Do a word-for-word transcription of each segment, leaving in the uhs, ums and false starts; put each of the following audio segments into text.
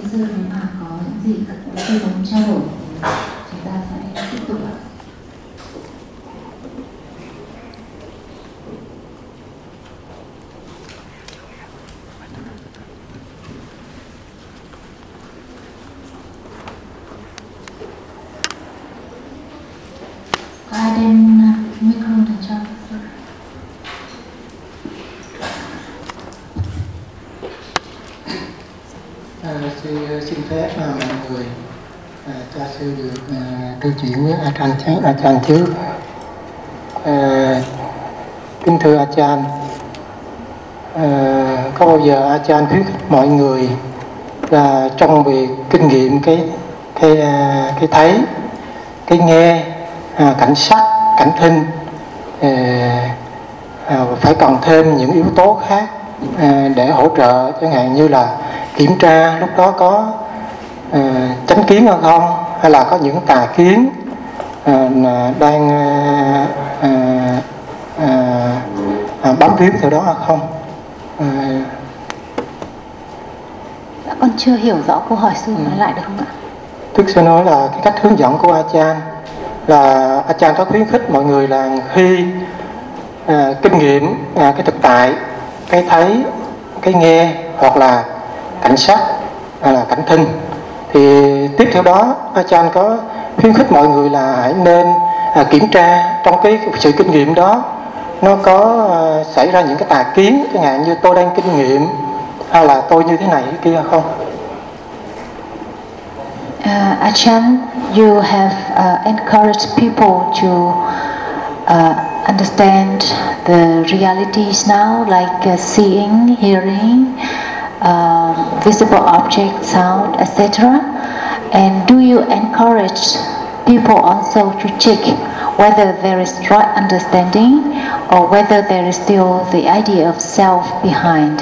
sư nếu mà có những gì các quý sư muốn trao đổi thì chúng ta sẽ tiếp tục ạ. Có ai đem micro đến cho sư? À, sư xin phép à, mọi người à, cho sư được à, trò chuyện với Ajahn trước. Ajahn trước. À, kính thưa Ajahn, à, có bao giờ Ajahn khuyến khích mọi người là trong việc kinh nghiệm cái cái cái thấy, cái nghe, à, cảnh sắc, cảnh thinh, à, à, phải còn thêm những yếu tố khác à, để hỗ trợ, chẳng hạn như là kiểm tra lúc đó có à, chánh kiến hay không, hay là có những tà kiến à, đang à, à, à, à, bám víu theo đó hay không. À, Dạ, con chưa hiểu rõ câu hỏi sư, nói lại được không ạ? Tức sẽ nói là cái cách hướng dẫn của Ajahn là Ajahn có khuyến khích mọi người là khi à, kinh nghiệm à, cái thực tại, cái thấy, cái nghe hoặc là cảnh sắc hay là cảnh thinh, thì tiếp theo đó Ajahn có khuyến khích mọi người là hãy nên à, kiểm tra trong cái sự kinh nghiệm đó nó có à, xảy ra những cái tà kiến, chẳng hạn như tôi đang kinh nghiệm hay là tôi như thế này thế kia không. Uh, Ajahn, you have uh, encouraged people to uh, understand the realities now, like uh, seeing, hearing, uh, visible object, sound, et cetera. And do you encourage people also to check whether there is right understanding or whether there is still the idea of self behind?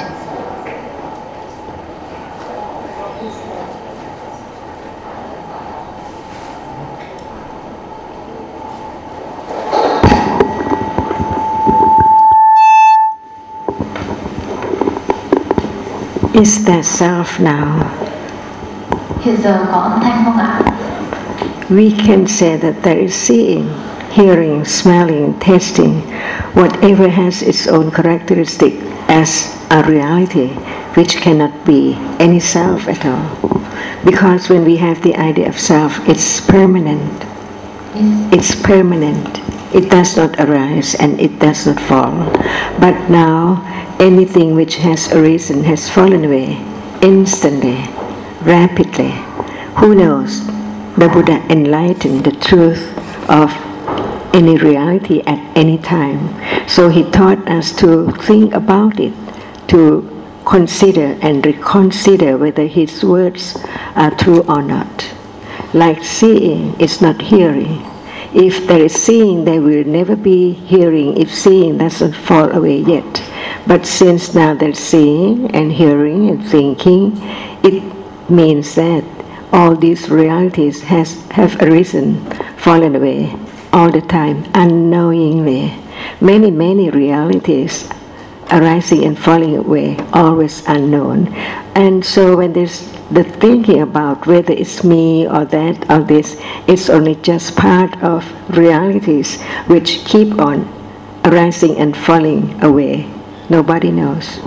Is there self now? Hiện giờ có âm thanh không ạ? We can say that there is seeing, hearing, smelling, tasting, whatever has its own characteristic as a reality which cannot be any self at all. Because when we have the idea of self, it's permanent. It's permanent. It does not arise and it does not fall. But now, anything which has arisen has fallen away instantly, rapidly. Who knows? The Buddha enlightened the truth of any reality at any time. So he taught us to think about it, to consider and reconsider whether his words are true or not. Like seeing is not hearing. If there is seeing, there will never be hearing if seeing doesn't fall away yet. But since now there's seeing and hearing and thinking, it means that all these realities has, have arisen, fallen away all the time, unknowingly. Many, many realities arising and falling away, always unknown. And so when there's the thinking about whether it's me or that or this, it's only just part of realities which keep on arising and falling away. Nobody knows.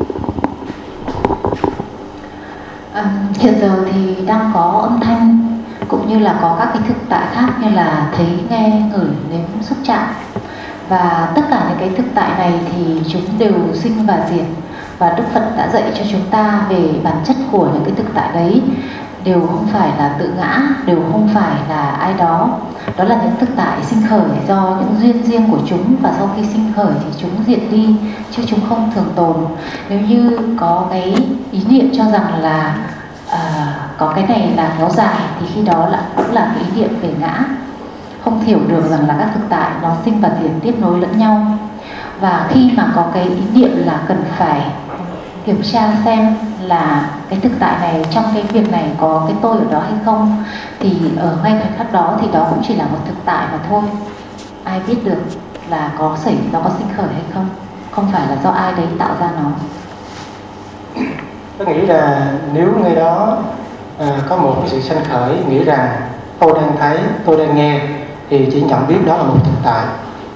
À, hiện giờ thì đang có âm thanh cũng như là có các cái thực tại khác như là thấy, nghe, ngửi, nếm, xúc chạm, và tất cả những cái thực tại này thì chúng đều sinh và diệt, và Đức Phật đã dạy cho chúng ta về bản chất của những cái thực tại đấy đều không phải là tự ngã, đều không phải là ai đó. Đó là những thực tại sinh khởi do những duyên riêng của chúng, và sau khi sinh khởi thì chúng diệt đi, chứ chúng không thường tồn. Nếu như có cái ý niệm cho rằng là à, có cái này là kéo dài thì khi đó là cũng là cái ý niệm về ngã, không hiểu được rằng là các thực tại nó sinh và diệt tiếp nối lẫn nhau. Và khi mà có cái ý niệm là cần phải kiểm tra xem là cái thực tại này, trong cái việc này có cái tôi ở đó hay không, thì ở ngay khoảnh khắc đó thì đó cũng chỉ là một thực tại mà thôi. Ai biết được là có xảy nó có sinh khởi hay không, không phải là do ai đấy tạo ra nó. Tôi nghĩ là nếu người đó à, có một cái sự sanh khởi nghĩ rằng tôi đang thấy, tôi đang nghe, thì chỉ nhận biết đó là một thực tại.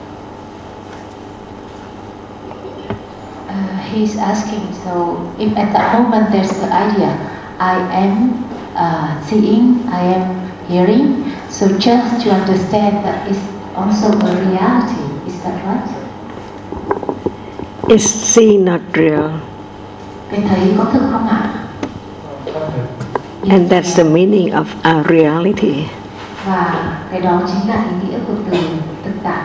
Uh, he's asking, so if at that moment there's the idea, I am uh, seeing, I am hearing, so just to understand that it's also a reality, is that right? Is seen not real? Cái thấy có thực không ạ? And that's the meaning of our reality. Và cái đó chính là ý nghĩa của từ thực tại.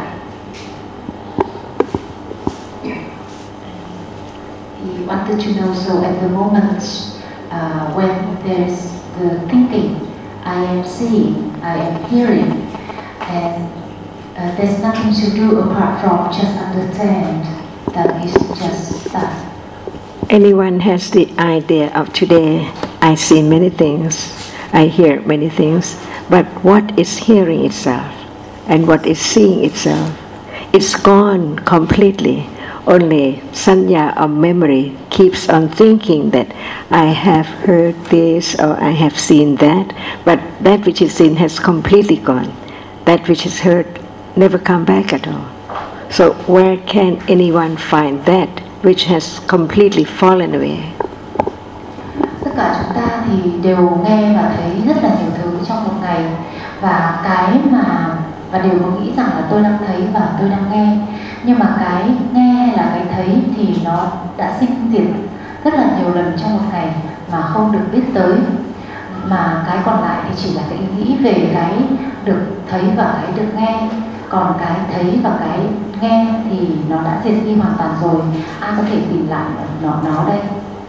He wanted to know, so at the moment uh, when there's the thinking, I am seeing, I am hearing, and uh, there's nothing to do apart from just understand that it's just that. Anyone has the idea of today, I see many things, I hear many things, but what is hearing itself and what is seeing itself? It's gone completely. Only sanya or memory keeps on thinking that I have heard this or I have seen that, but that which is seen has completely gone. That which is heard never come back at all. So where can anyone find that which has completely fallen away? Tất cả chúng ta thì đều nghe và thấy rất là nhiều thứ trong một ngày, và cái mà và đều có nghĩ rằng là tôi đang thấy và tôi đang nghe, nhưng mà cái nghe hay là cái thấy thì nó đã sinh diệt rất là nhiều lần trong một ngày mà không được biết tới, mà cái còn lại thì chỉ là cái ý nghĩ về cái được thấy và cái được nghe, còn cái thấy và cái nghe thì nó đã diệt đi hoàn toàn rồi. Ai có thể tìm lại nó nó đây?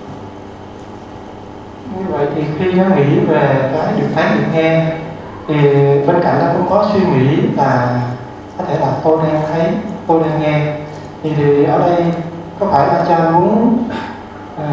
Như vậy thì khi nó nghĩ về cái được thấy được nghe thì bên cạnh nó cũng có suy nghĩ là có thể là tôi đang thấy, tôi đang nghe, thì, thì ở đây có phải là cha muốn à,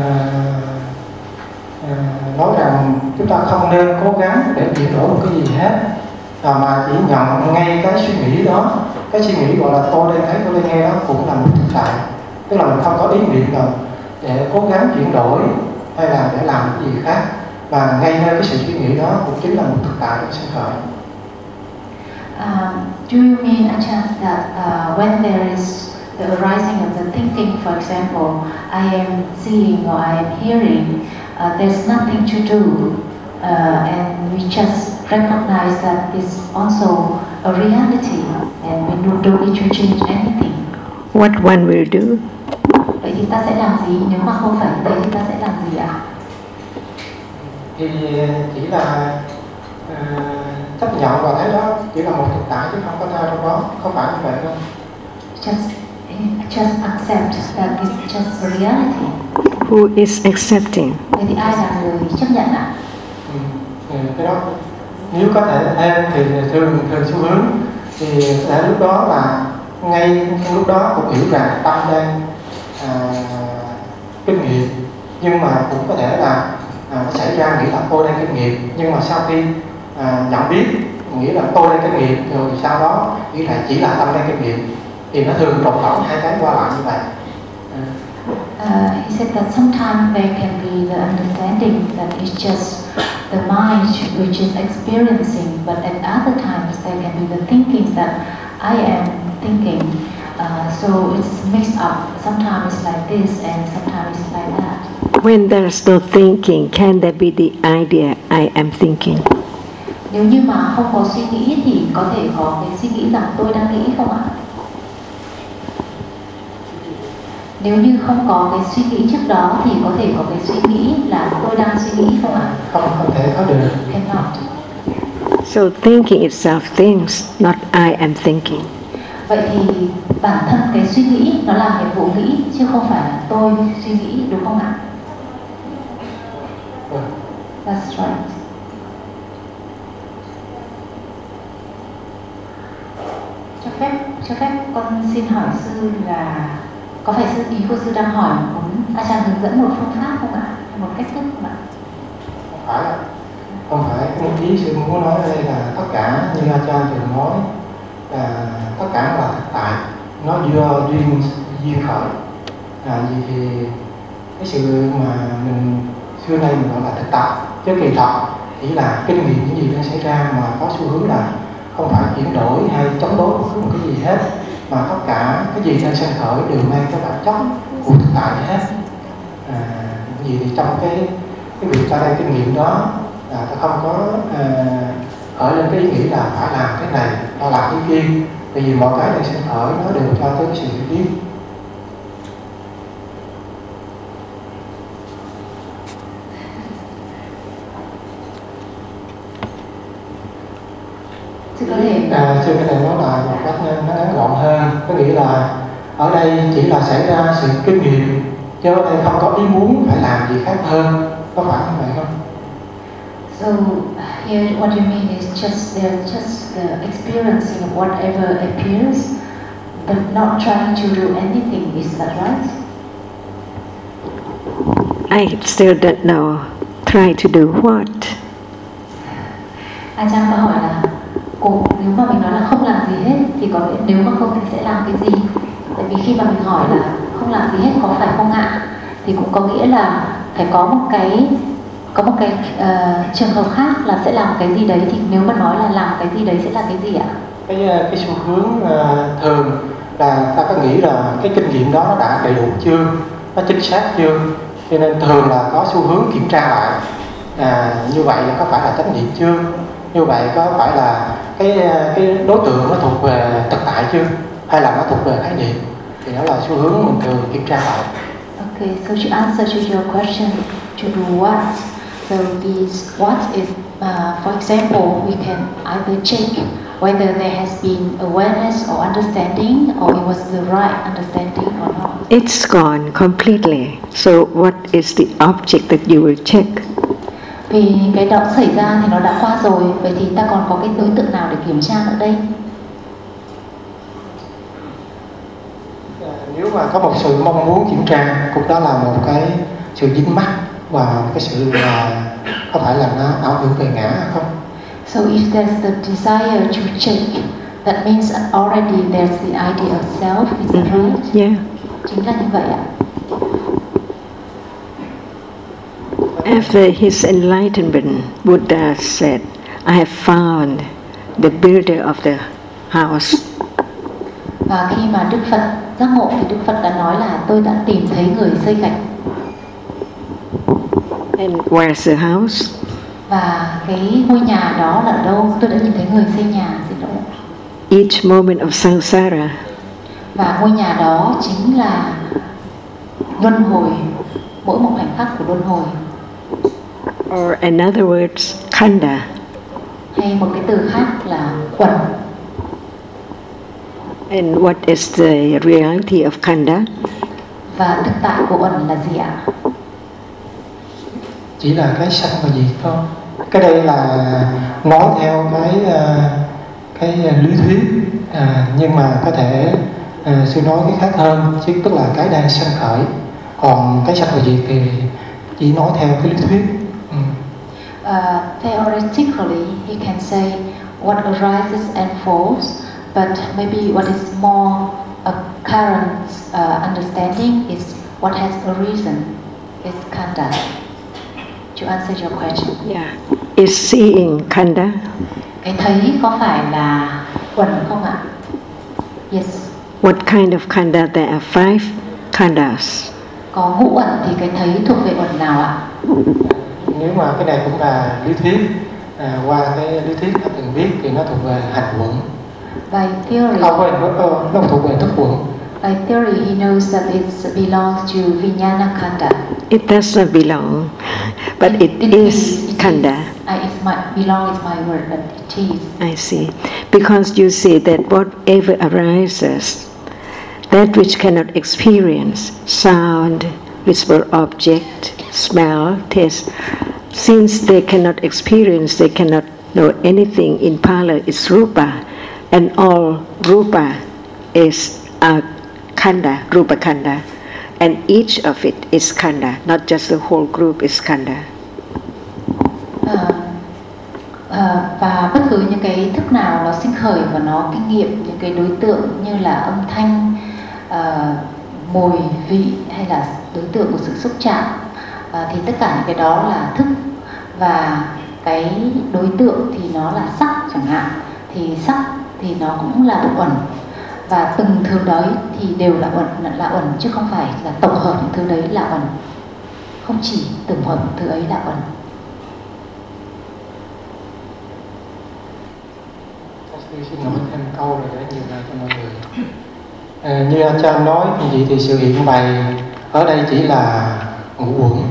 à, nói rằng chúng ta không nên cố gắng để chuyển đổi một cái gì hết, à, mà chỉ nhận ngay cái suy nghĩ đó, cái suy nghĩ gọi là tôi đang thấy, tôi đang nghe đó cũng là một thực tại, tức là mình không có ý niệm nào để cố gắng chuyển đổi hay là để làm cái gì khác, và ngay nơi cái sự suy nghĩ đó cũng chính là một thực tại của sinh khởi. Um, do you mean, Ajahn, that uh, when there is the arising of the thinking, for example, I am seeing or I am hearing, uh, there's nothing to do, uh, and we just recognize that it's also a reality, and we don't need to change anything. What one will do? Vậy thì ta sẽ làm gì? Nếu mà không phải như thế thì ta sẽ làm gì ạ? Thì chỉ là uh, chấp nhận và thấy đó chỉ là một thực tại chứ không có tha trong đó, không phải như vậy đâu. Just, just accept that it's just a reality. Who is accepting? Vậy thì ai là người chấp nhận ạ? Ừ, cái đó nếu có thể thêm thì thường thường xu hướng thì để lúc đó là ngay lúc đó cũng hiểu rằng tâm đang à, kinh nghiệm, nhưng mà cũng có thể là à, nó xảy ra nghĩ là tôi đang kinh nghiệm, nhưng mà sau khi à, nhận biết nghĩ là tôi đang kinh nghiệm rồi sau đó nghĩ là chỉ là tâm đang kinh nghiệm, thì nó thường trộn lẫn hai cái qua lại như vậy. Uh, he said that sometimes there can be the understanding that it's just the mind which is experiencing, but at other times there can be the thinking that I am thinking. Uh, so it's mixed up. Sometimes it's like this and sometimes it's like that. When there's no thinking, can there be the idea I am thinking? Nếu như mà không có suy nghĩ thì có thể có cái suy nghĩ rằng tôi đang nghĩ không ạ? Nếu như không có cái suy nghĩ trước đó thì có thể có cái suy nghĩ là tôi đang suy nghĩ không ạ? Không, không thể có được. Cannot. So thinking itself thinks, not I am thinking. Vậy thì bản thân cái suy nghĩ nó làm nhiệm vụ nghĩ chứ không phải là tôi suy nghĩ, đúng không ạ? That's right. Cho phép cho phép con xin hỏi sư là có phải sư ý của sư đang hỏi muốn Ajahn hướng dẫn một phương pháp không ạ? Một cách thức không ạ? Không phải ạ. Không phải, cái ý sư muốn nói ở đây là tất cả như Ajahn thường nói là tất cả là thực tại, nó do duyên duyên khởi. À, vì thì cái sự mà mình xưa nay mình gọi là thực tại, chứ kỳ thật chỉ là kinh nghiệm những gì đang xảy ra mà có xu hướng là không phải chuyển đổi hay chống đối bất cứ một cái gì hết, mà tất cả cái gì đang sanh khởi đều mang cái bản chất của thực tại hết. À, những gì thì trong cái cái việc ta đang kinh nghiệm đó là ta không có à, khởi lên cái ý nghĩ là phải làm cái này, ta làm cái kia, tại vì mọi cái đang sanh khởi nó đều cho tới cái sự hiểu biết. À, sư có thể nói lại một cách nó ngắn gọn hơn, có nghĩa là ở đây chỉ là xảy ra sự kinh nghiệm, chứ ở đây không có ý muốn phải làm gì khác hơn, có phải như vậy không? So here what you mean is just they're just the experiencing of whatever appears, but not trying to do anything. Is that right? I still don't know. Try to do what? A Chan có hỏi là cô, nếu mà mình nói là không làm gì hết thì có nghĩa nếu mà không thì sẽ làm cái gì? Tại vì khi mà mình hỏi là không làm gì hết có phải không ạ, thì cũng có nghĩa là phải có một cái có một cái uh, trường hợp khác là sẽ làm cái gì đấy, thì nếu mà nói là làm cái gì đấy sẽ là cái gì ạ? Cái cái xu hướng uh, thường là ta có nghĩ là cái kinh nghiệm đó nó đã đầy đủ chưa, nó chính xác chưa, cho nên thường là có xu hướng kiểm tra lại. À, như vậy có phải là chánh niệm chưa? Như vậy có phải là cái cái đối tượng nó thuộc về thực tại chưa, hay là nó thuộc về khái niệm? Thì đó là xu hướng mình thường kiểm tra lại. Okay, so to answer to your question, to do what? So this what is, uh, for example, we can either check whether there has been awareness or understanding, or it was the right understanding or not. It's gone completely. So what is the object that you will check? Vì cái đó xảy ra thì nó đã qua rồi, vậy thì ta còn có cái đối tượng nào để kiểm tra nữa đây? Nếu mà có một sự mong muốn kiểm tra, cũng đó là một cái sự dính mắc và cái sự là có phải là nó ảo tưởng về ngã không? So if there's the desire to check, that means already there's the idea of self, is that Mm-hmm. right? Yeah. Chính là như vậy ạ. After his enlightenment, Buddha said, I have found the builder of the house. Và khi mà Đức Phật giác ngộ thì Đức Phật đã nói là tôi đã tìm thấy người xây gạch. And where's the house? Và cái ngôi nhà đó là đâu? Tôi đã nhìn thấy người xây nhà, xin lỗi. Each moment of samsara. Và ngôi nhà đó chính là luân hồi, mỗi một khoảnh khắc của luân hồi. Or in other words, khanda. Hay một cái từ khác là quẩn. And what is the reality of khanda? Và thực tại của uẩn là gì ạ? Chỉ là cái sanh và diệt thôi. Cái đây là nói theo cái cái lý thuyết, à, nhưng mà có thể à, sư nói cái khác hơn, chứ tức là cái đang sanh khởi. Còn cái sanh và diệt thì chỉ nói theo cái lý thuyết. Ừ. Uh, theoretically, he can say what arises and falls, but maybe what is more a current uh, understanding is what has a reason. It's khanda. To answer your question. Yeah. Is seeing khanda? Cái thấy có phải là quẩn không ạ? Yes. What kind of khanda? There are five khandas. Có ngũ uẩn thì cái thấy thuộc về uẩn nào ạ? Nếu mà cái này cũng là lý thuyết, à, qua cái lý thuyết đã từng biết thì nó thuộc về hành quẩn. By theory. Không, nó, nó, nó thuộc về thức quẩn. By theory, he knows that it belongs to Vijnana Khanda. It does not belong, but it, it is, is it khanda. Is, uh, it might belong is my word, but it is. I see. Because you see that whatever arises, that which cannot experience, sound, visible object, smell, taste, since they cannot experience, they cannot know anything. In Pali, it's rupa, and all rupa is a khanda, rupa khanda, and each of it is khanda, not just the whole group is khanda. Uh, uh, và bất cứ những cái thức nào nó sinh khởi và nó kinh nghiệm những cái đối tượng như là âm thanh, uh, mùi, vị hay là đối tượng của sự xúc chạm, uh, thì tất cả những cái đó là thức, và cái đối tượng thì nó là sắc chẳng hạn, thì sắc thì nó cũng là uẩn, và từng thứ đấy thì đều là uẩn, là uẩn chứ không phải là tổng hợp những thứ đấy là uẩn, không chỉ tổng hợp những thứ ấy là uẩn. Tôi xin nói thêm câu rồi để nhiều lời cho mọi người. À, như anh Chan nói thì vậy thì sự hiện bày ở đây chỉ là ngũ uẩn.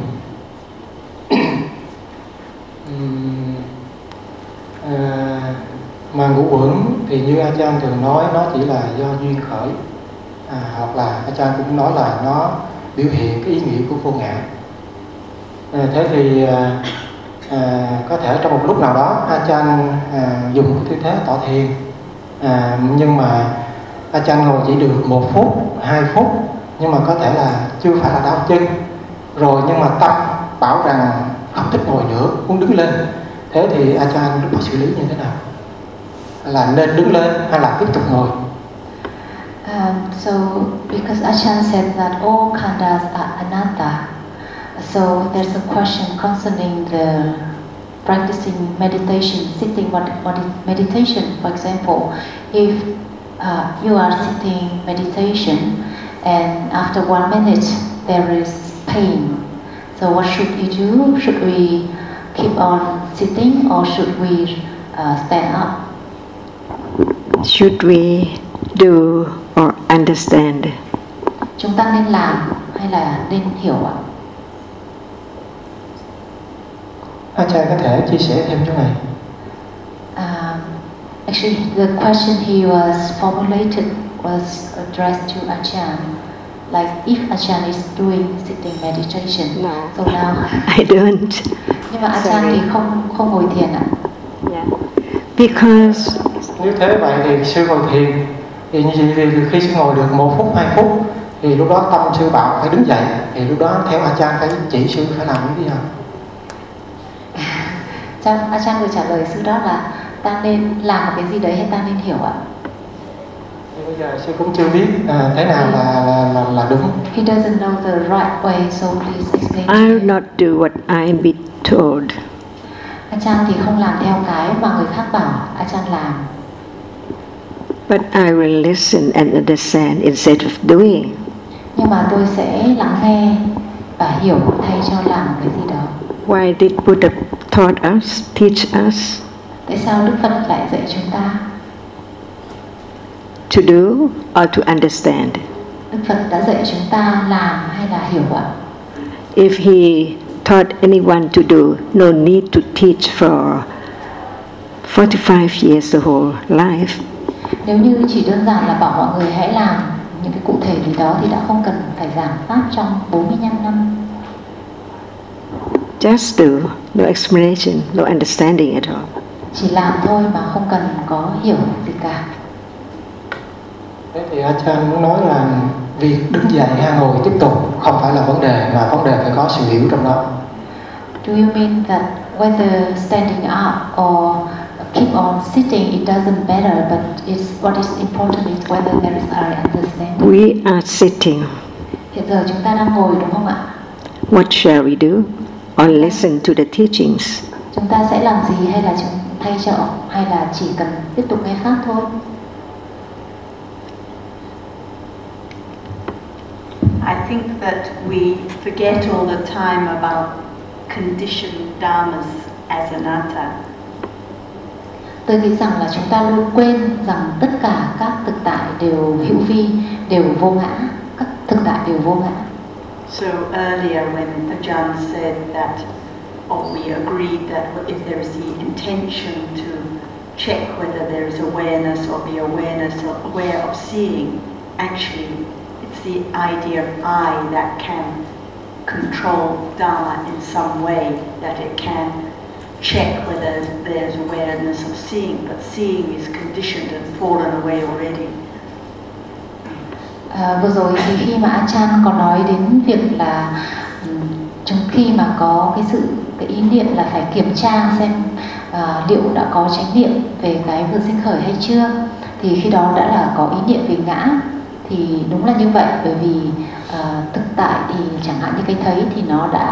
uhm, à, mà ngũ uẩn thì như anh Chan thường nói nó chỉ là do duyên khởi, à, hoặc là anh Chan cũng nói là nó biểu hiện cái ý nghĩa của vô ngã. À, thế thì à, À, có thể trong một lúc nào đó A Chan à, dùng cái tư thế tọa thiền, à, nhưng mà A Chan ngồi chỉ được một phút, hai phút, nhưng mà có thể là chưa phải là đau chân rồi, nhưng mà tâm bảo rằng không thích ngồi nữa, muốn đứng lên. Thế thì A Chan lúc đó xử lý như thế nào? Là nên đứng lên hay là tiếp tục ngồi? Um, so because Achan said that all khandhas are anatta, so there's a question concerning the practicing meditation, sitting meditation. For example, if uh, you are sitting meditation and after one minute there is pain, so what should we do? Should we keep on sitting or should we uh, stand up? Should we do or understand? Chúng ta nên làm hay là nên hiểu ạ? Achan có thể chia sẻ thêm chỗ này. Um, actually, the question he was formulated was addressed to Achan. Like if Achan is doing sitting meditation, no, so now I don't. Nhưng mà Achan thì không không ngồi thiền ạ. Yeah. Because nếu thế vậy thì sư ngồi thiền thì như vậy thì khi sư ngồi được một phút hai phút thì lúc đó tâm sư bảo phải đứng dậy, thì lúc đó theo Achan phải chỉ sư phải làm những gì nào? Trong Achan người trả lời sư đó là ta nên làm một cái gì đấy hay ta nên hiểu ạ? Nhưng bây giờ sư cũng chưa biết à, thế nào là, là, là, là đúng. He doesn't know the right way, so please explain. I will not do what I am be told. Achan thì không làm theo cái mà người khác bảo Achan làm. But I will listen and understand instead of doing. Nhưng mà tôi sẽ lắng nghe và hiểu thay cho làm cái gì đó. Why did Buddha taught us, teach us? Tại sao Đức Phật lại dạy chúng ta? To do or to understand? Đức Phật đã dạy chúng ta làm hay là hiểu ạ? If he taught anyone to do, no need to teach for forty-five years the whole life. Nếu như chỉ đơn giản là bảo mọi người hãy làm những cái cụ thể gì đó thì đã không cần phải giảng pháp trong bốn mươi lăm năm. Just do, no explanation, no understanding at all. Chỉ làm thôi mà không cần có hiểu gì cả. Thế thì Achan muốn nói là việc đứng dậy hay ngồi tiếp tục không phải là vấn đề, mà vấn đề phải có sự hiểu trong đó. Do you mean that whether standing up or keep on sitting, it doesn't matter, but it's what is important is whether there is our understanding. We are sitting. Hiện giờ chúng ta đang ngồi đúng không ạ? What shall we do? Or listen to the teachings? Chúng ta sẽ làm gì hay là chúng thay cho hay là chỉ cần tiếp tục nghe pháp thôi? I think that we forget all the time about conditioned dharmas as anatta. Tôi nghĩ rằng là chúng ta luôn quên rằng tất cả các thực tại đều hữu vi, đều vô ngã, các thực tại đều vô ngã. So earlier when Ajahn said that, or we agreed that if there is the intention to check whether there is awareness or the awareness or aware of seeing, actually it's the idea of I that can control Dharma in some way, that it can check whether there's awareness of seeing, but seeing is conditioned and fallen away already. À, vừa rồi thì khi mà Achan có nói đến việc là chúng khi mà có cái sự cái ý niệm là phải kiểm tra xem à, liệu đã có chánh niệm về cái vừa sinh khởi hay chưa, thì khi đó đã là có ý niệm về ngã. Thì đúng là như vậy, bởi vì à, thực tại thì chẳng hạn như cái thấy thì nó đã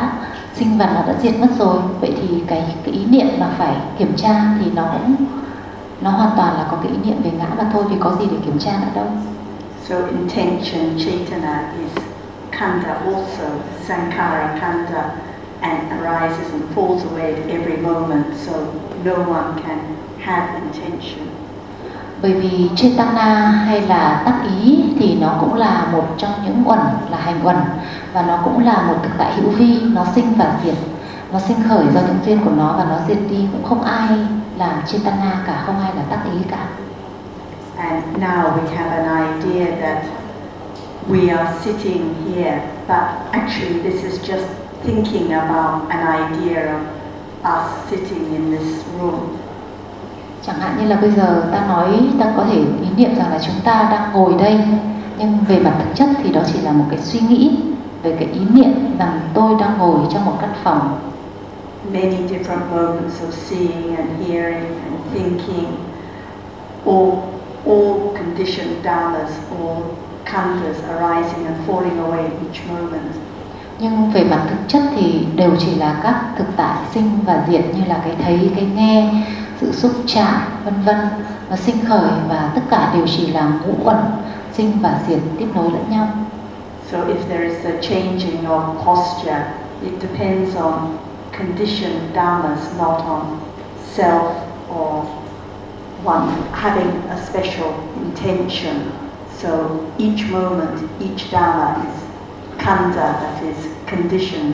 sinh và nó đã diệt mất rồi. Vậy thì cái, cái ý niệm mà phải kiểm tra thì nó cũng nó hoàn toàn là có cái ý niệm về ngã mà thôi, vì có gì để kiểm tra nữa đâu. So intention, cetana, is khandha also, sankhara khandha, and arises and falls away at every moment, so no one can have intention. Bởi vì Chetana hay là tác ý thì nó cũng là một trong những uẩn, là hành uẩn, và nó cũng là một thực tại hữu vi, nó sinh và diệt, nó sinh khởi do những duyên của nó và nó diệt đi, cũng không ai làm Chetana cả, không ai là tác ý cả. And now we have an idea that we are sitting here, but actually this is just thinking about an idea of us sitting in this room. Chẳng hạn như là bây giờ ta nói, ta có thể ý niệm rằng là chúng ta đang ngồi đây, nhưng về mặt thực chất thì đó chỉ là một cái suy nghĩ về cái ý niệm rằng tôi đang ngồi trong một căn phòng. Many different moments of seeing and hearing and thinking, all, all conditioned dhammas, all khandhas arising and falling away each moment. Nhưng về mặt thực chất thì đều chỉ là các thực tại sinh và diệt, như là cái thấy, cái nghe, sự xúc chạm, vân vân, nó sinh khởi, và tất cả đều chỉ là ngũ uẩn sinh và diệt tiếp nối lẫn nhau. So if there is a changing of posture, it depends on conditioned dhammas, not on self or one having a special intention. So each moment, each dhamma is khandha, that is conditioned.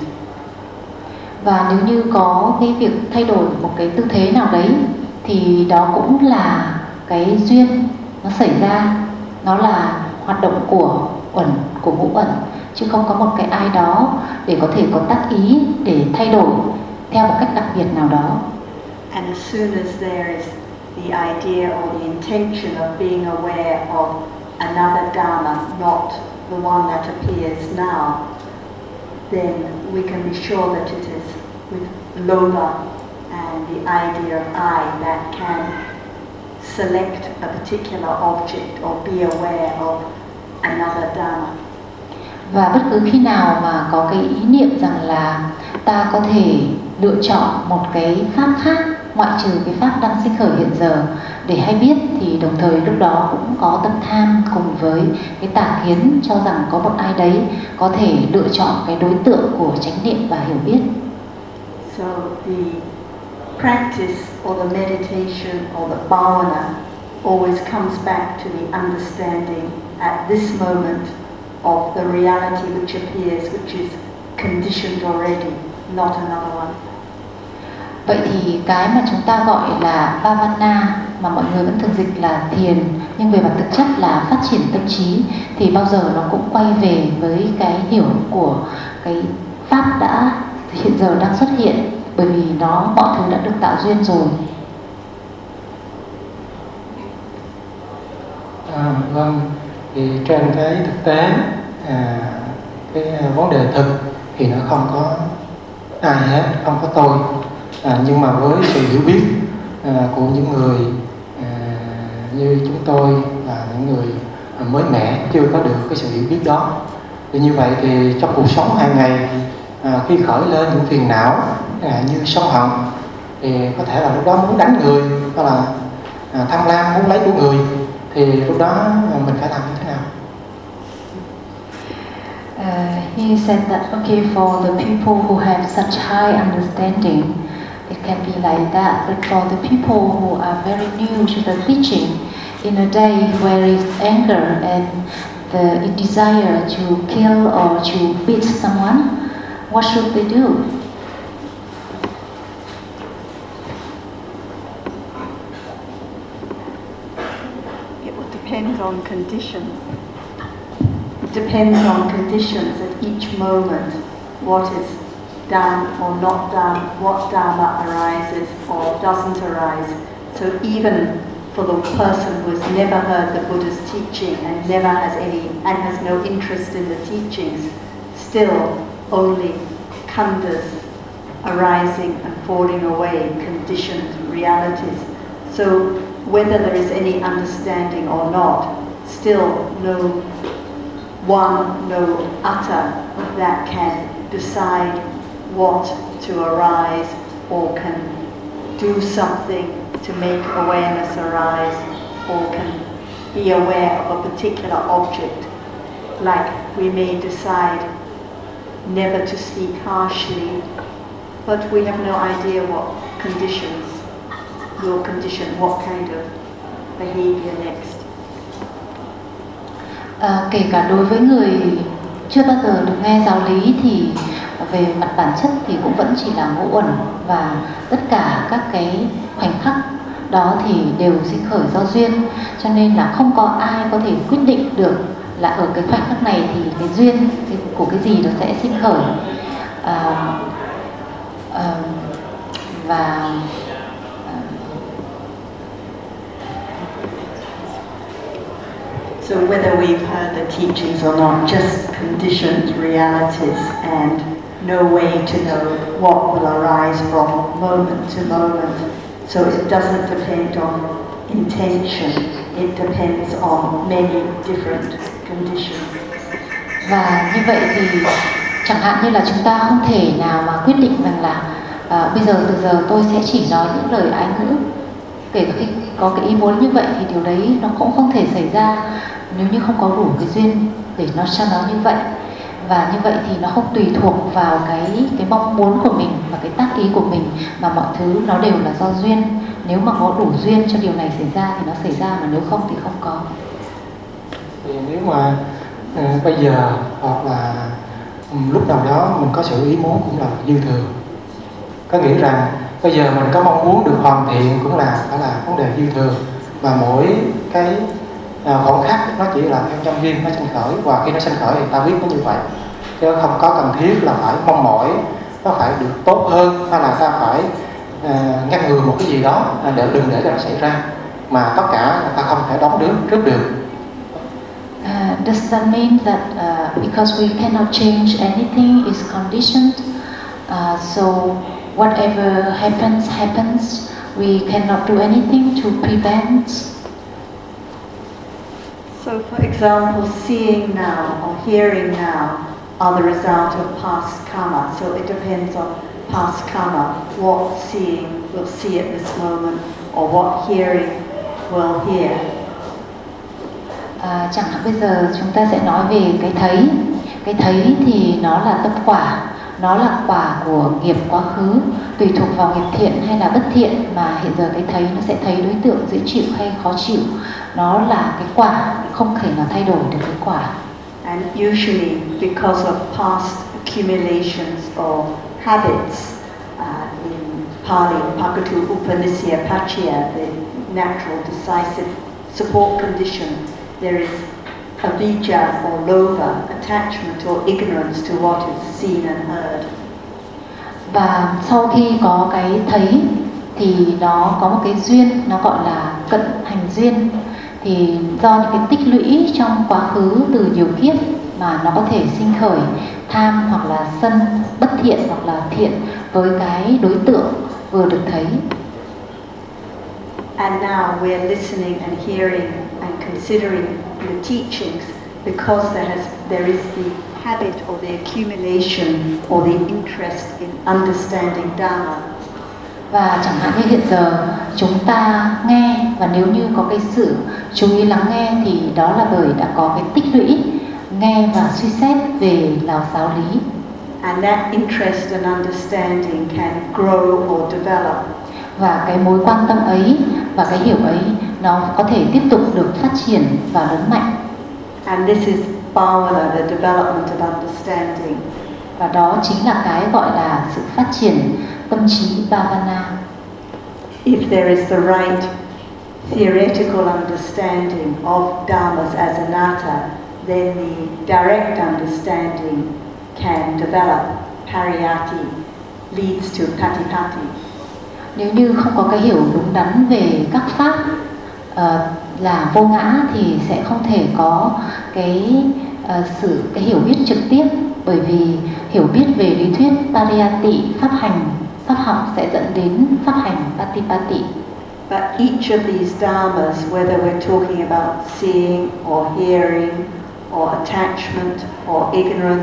Và nếu như có cái việc thay đổi một cái tư thế nào đấy thì đó cũng là cái duyên nó xảy ra, nó là hoạt động của uẩn, của ngũ uẩn, chứ không có một cái ai đó để có thể có tác ý để thay đổi theo một cách đặc biệt nào đó. And as soon as there is the idea or the intention of being aware of another dhamma, not the one that appears now, then we can be sure that it is with lobha and the idea of I that can select a particular object or be aware of another dhamma. Và bất cứ khi nào mà có cái ý niệm rằng là ta có thể lựa chọn một cái pháp khác ngoại trừ cái pháp đang sinh khởi hiện giờ để hay biết, thì đồng thời lúc đó cũng có tâm tham cùng với cái tà kiến cho rằng có một ai đấy có thể lựa chọn cái đối tượng của chánh niệm và hiểu biết. So the practice or the meditation or the bhavana always comes back to the understanding at this moment of the reality which appears, which is conditioned already, not another one. Vậy thì cái mà chúng ta gọi là bhavana, mà mọi người vẫn thường dịch là thiền, nhưng về mặt thực chất là phát triển tâm trí, thì bao giờ nó cũng quay về với cái hiểu của cái pháp đã hiện giờ đang xuất hiện, bởi vì nó mọi thứ đã được tạo duyên rồi. À, vâng, thì trên cái thực tế, à, cái vấn đề thực thì nó không có ai hết, không có tôi, à, nhưng mà với sự hiểu biết à, của những người à, như chúng tôi là những người mới mẻ, chưa có được cái sự hiểu biết đó, thì như vậy thì trong cuộc sống hàng ngày, à, khi khởi lên những phiền não à, như sân hận, thì có thể là lúc đó muốn đánh người, hoặc là à, tham lam muốn lấy của người, thì lúc đó mình phải làm như thế nào? Uh, he said that okay, for the people who have such high understanding, it can be like that. But for the people who are very new to the teaching, in a day where is anger and the desire to kill or to beat someone, what should they do? It would depend on conditions. Depends on conditions at each moment, what is done or not done, what dharma arises or doesn't arise. So even for the person who has never heard the Buddha's teaching and never has any and has no interest in the teachings, still only khandhas arising and falling away, conditioned realities. So whether there is any understanding or not, still no one, no atta that can decide what to arise or can do something to make awareness arise or can be aware of a particular object. Like we may decide never to speak harshly, but we have no idea what conditions will condition what kind of behavior next. À, kể cả đối với người chưa bao giờ được nghe giáo lý thì về mặt bản chất thì cũng vẫn chỉ là ngũ uẩn, và tất cả các cái khoảnh khắc đó thì đều sinh khởi do duyên, cho nên là không có ai có thể quyết định được là ở cái khoảnh khắc này thì cái duyên cái, của cái gì nó sẽ sinh khởi. À, à, và So whether we've heard the teachings or not, just conditioned realities and no way to know what will arise from moment to moment. So it doesn't depend on intention, it depends on many different conditions. Và như vậy thì chẳng hạn như là chúng ta không thể nào mà quyết định rằng là à, bây giờ từ giờ tôi sẽ chỉ nói những lời ái ngữ. Kể cả khi có cái ý muốn như vậy thì điều đấy nó cũng không thể xảy ra nếu như không có đủ cái duyên để nó cho nó như vậy. Và như vậy thì nó không tùy thuộc vào cái cái mong muốn của mình và cái tác ý của mình, mà mọi thứ nó đều là do duyên. Nếu mà có đủ duyên cho điều này xảy ra thì nó xảy ra, mà nếu không thì không có. Thì nếu mà uh, bây giờ hoặc là um, lúc nào đó mình có sự ý muốn cũng là dư thừa. Có nghĩa rằng bây giờ mình có mong muốn được hoàn thiện cũng là phải là vấn đề dư thừa, mà mỗi cái uh, khoảnh khắc nó chỉ là theo nhân duyên nó sinh khởi, và khi nó sinh khởi thì ta biết nó như vậy, chứ không có cần thiết là phải mong mỏi nó phải được tốt hơn, hay là ta phải uh, ngăn ngừa một cái gì đó để đừng để cho nó xảy ra, mà tất cả ta không thể đoán trước trước được. Uh, does that mean that uh, because we cannot change anything is conditioned, uh, so whatever happens happens, we cannot do anything to prevent? So for example, seeing now or hearing now are the result of past karma. So it depends on past karma, what seeing will see at this moment or what hearing will hear. À, chẳng hạn bây giờ chúng ta sẽ nói về cái thấy. Cái thấy thì nó là tâm quả, nó là quả của nghiệp quá khứ, tùy thuộc vào nghiệp thiện hay là bất thiện mà hiện giờ cái thấy nó sẽ thấy đối tượng dễ chịu hay khó chịu. Nó là cái quả, không thể nào thay đổi được cái quả. And usually because of past accumulations or habits, uh, in Pali, Pakatu Upanisya Pachya, the natural decisive support condition, there is avijja or lova, attachment or ignorance to what is seen and heard. Và sau khi có cái thấy thì nó có một cái duyên, nó gọi là cận hành duyên. Thì do những cái tích lũy trong quá khứ từ nhiều kiếp mà nó có thể sinh khởi tham hoặc là sân, bất thiện hoặc là thiện với cái đối tượng vừa được thấy. And now we are listening and hearing and considering the teachings because there has there is the habit or the accumulation or the interest in understanding Dharma. Và chẳng hạn như hiện giờ chúng ta nghe, và nếu như có cái sự chú ý lắng nghe thì đó là bởi đã có cái tích lũy nghe và suy xét về lão giáo lý. And that interest and understanding can grow or develop. Và cái mối quan tâm ấy và cái hiểu ấy nó có thể tiếp tục được phát triển và lớn mạnh. And this is bhavana, the development of understanding. Và đó chính là cái gọi là sự phát triển tâm trí bhavana. If there is the right theoretical understanding of dharmas as anatta, then the direct understanding can develop. Pariyati leads to patipati. Nếu như không có cái hiểu đúng đắn về các pháp uh, là vô ngã thì sẽ không thể có cái uh, sự cái hiểu biết trực tiếp, bởi vì hiểu biết về lý thuyết pariyati, pháp hành, pháp học sẽ dẫn đến pháp hành patipati. But each of these dharmas, whether we're talking about seeing or hearing or attachment or ignorance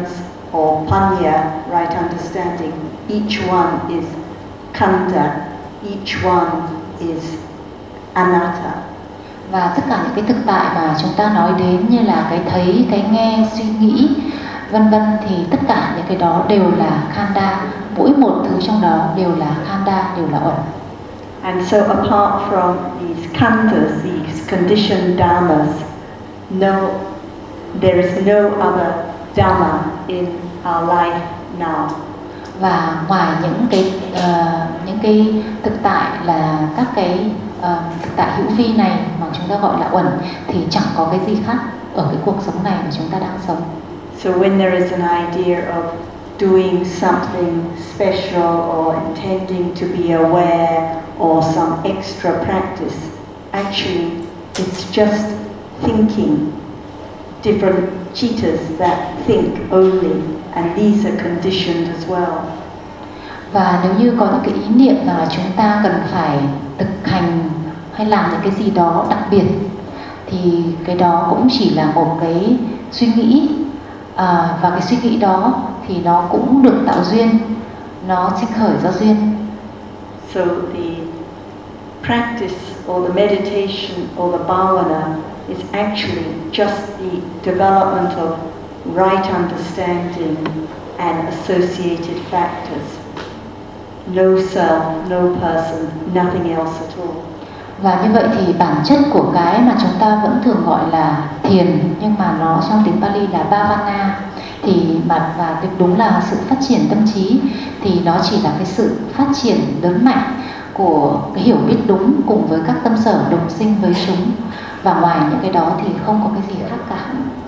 or panya, right understanding, each one is khandha, each one is anatta. Và tất cả những cái thực tại mà chúng ta nói đến như là cái thấy, cái nghe, suy nghĩ, vân vân, thì tất cả những cái đó đều là khanda. Mỗi một thứ trong đó đều là khanda, đều là uẩn. And so apart from these khandhas, these conditioned dhammas, no, there is no other dhamma in our life now. Và ngoài những cái uh, những cái thực tại là các cái uh, thực tại hữu vi này mà chúng ta gọi là uẩn, thì chẳng có cái gì khác ở cái cuộc sống này mà chúng ta đang sống. So when there is an idea of doing something special or intending to be aware or some extra practice, actually it's just thinking, different chittas that think only, and these are conditioned as well. Và nếu như có những cái ý niệm là chúng ta cần phải thực hành hay làm những cái gì đó đặc biệt, thì cái đó cũng chỉ là một cái suy nghĩ, à, và cái suy nghĩ đó thì nó cũng được tạo duyên, nó sinh khởi do duyên. So the practice or the meditation or the bhavana is actually just the development of right understanding and associated factors. No self, no person, nothing else at all. Và như vậy thì bản chất của cái mà chúng ta vẫn thường gọi là thiền, nhưng mà nó trong tiếng Pali là bhavana, thì mà và đúng là sự phát triển tâm trí, thì nó chỉ là cái sự phát triển lớn mạnh của cái hiểu biết đúng cùng với các tâm sở đồng sinh với chúng, và ngoài những cái đó thì không có cái gì khác cả.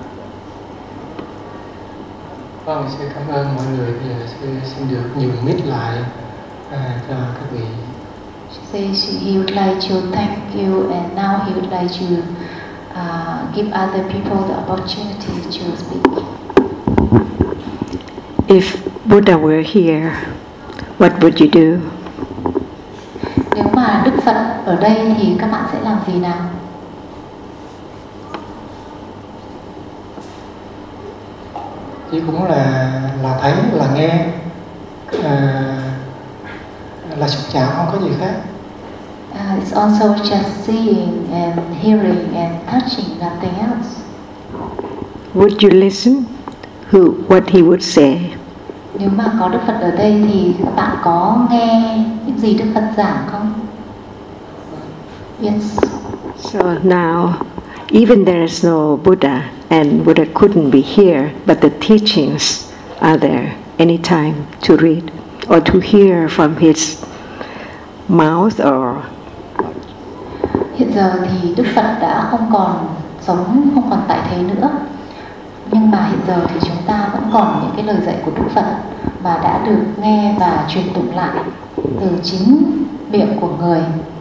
Vâng, sư cảm ơn mọi người. Bây giờ sư xin được nhường mic lại à, cho các vị. She, he would like to thank you, and now he would like to uh, give other people the opportunity to speak. If Buddha were here, what would you do? Nếu mà Đức Phật ở đây thì các bạn sẽ làm gì nào? Chỉ cũng là là thấy, là nghe, à, là xúc chạm, không có gì khác. Uh, it's also just seeing and hearing and touching, nothing else. Would you listen? Who, what he would say? Nếu mà có Đức Phật ở đây thì các bạn có nghe những gì Đức Phật giảng không? Yes. So now, even there is no Buddha, and Buddha couldn't be here, but the teachings are there anytime to read or to hear from his mouth or. Hiện giờ thì Đức Phật đã không còn sống, không còn tại thế nữa. Nhưng mà hiện giờ thì chúng ta vẫn còn những cái lời dạy của Đức Phật mà đã được nghe và truyền tụng lại từ chính miệng của người.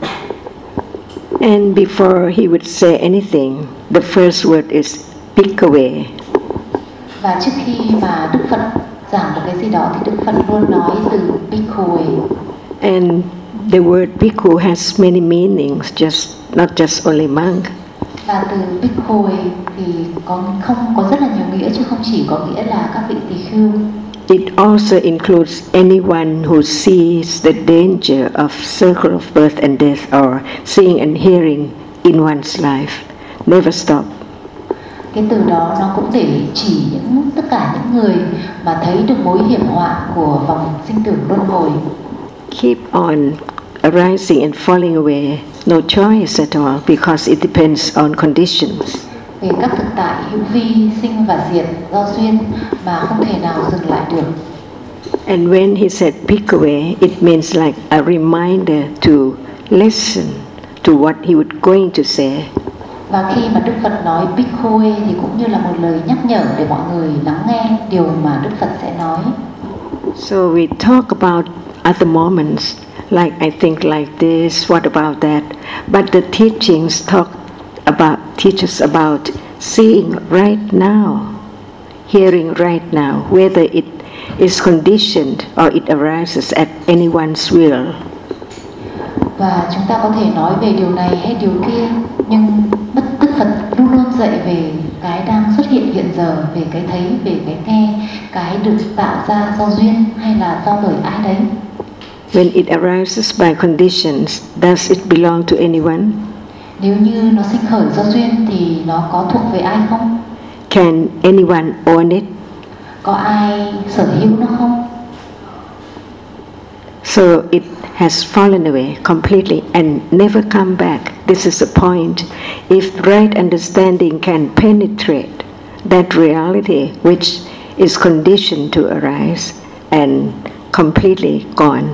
And before he would say anything, the first word is Bhikkhave. Và trước khi mà Đức Phật giảng một cái gì đó thì Đức Phật luôn nói từ Bhikkhave. And the word Bhikkhu has many meanings, just not just only monk. Và từ Bhikkhave thì có không có rất là nhiều nghĩa, chứ không chỉ có nghĩa là các vị tỳ khưu. It also includes anyone who sees the danger of circle of birth and death or seeing and hearing in one's life. Never stop. Cái từ đó nó cũng để chỉ những tất cả những người mà thấy được mối hiểm họa của vòng sinh tử luân hồi. Keep on arising and falling away. No choice at all, because it depends on conditions. Về các thực tại hữu vi sinh và diệt do duyên mà không thể nào dừng lại được. And when he said Bhikkhave, it means like a reminder to listen to what he was going to say. Và khi mà Đức Phật nói Bhikkhave thì cũng như là một lời nhắc nhở để mọi người lắng nghe điều mà Đức Phật sẽ nói. So we talk about other moments, like I think like this, what about that? But the teachings talk about, teach us about seeing right now, hearing right now, whether it is conditioned or it arises at anyone's will. Và chúng ta có thể nói về điều này hay điều kia, nhưng bất Đức Phật luôn luôn dạy về cái đang xuất hiện hiện giờ, về cái thấy, về cái nghe, cái được tạo ra do duyên hay là do bởi ai đấy. When it arises by conditions, does it belong to anyone? Nếu như nó sinh khởi do duyên thì nó có thuộc về ai không? Can anyone own it? Có ai sở hữu nó không? So it has fallen away completely and never come back. This is the point. If right understanding can penetrate that reality which is conditioned to arise and completely gone,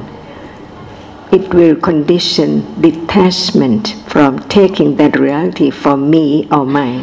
it will condition detachment from taking that reality for me or mine.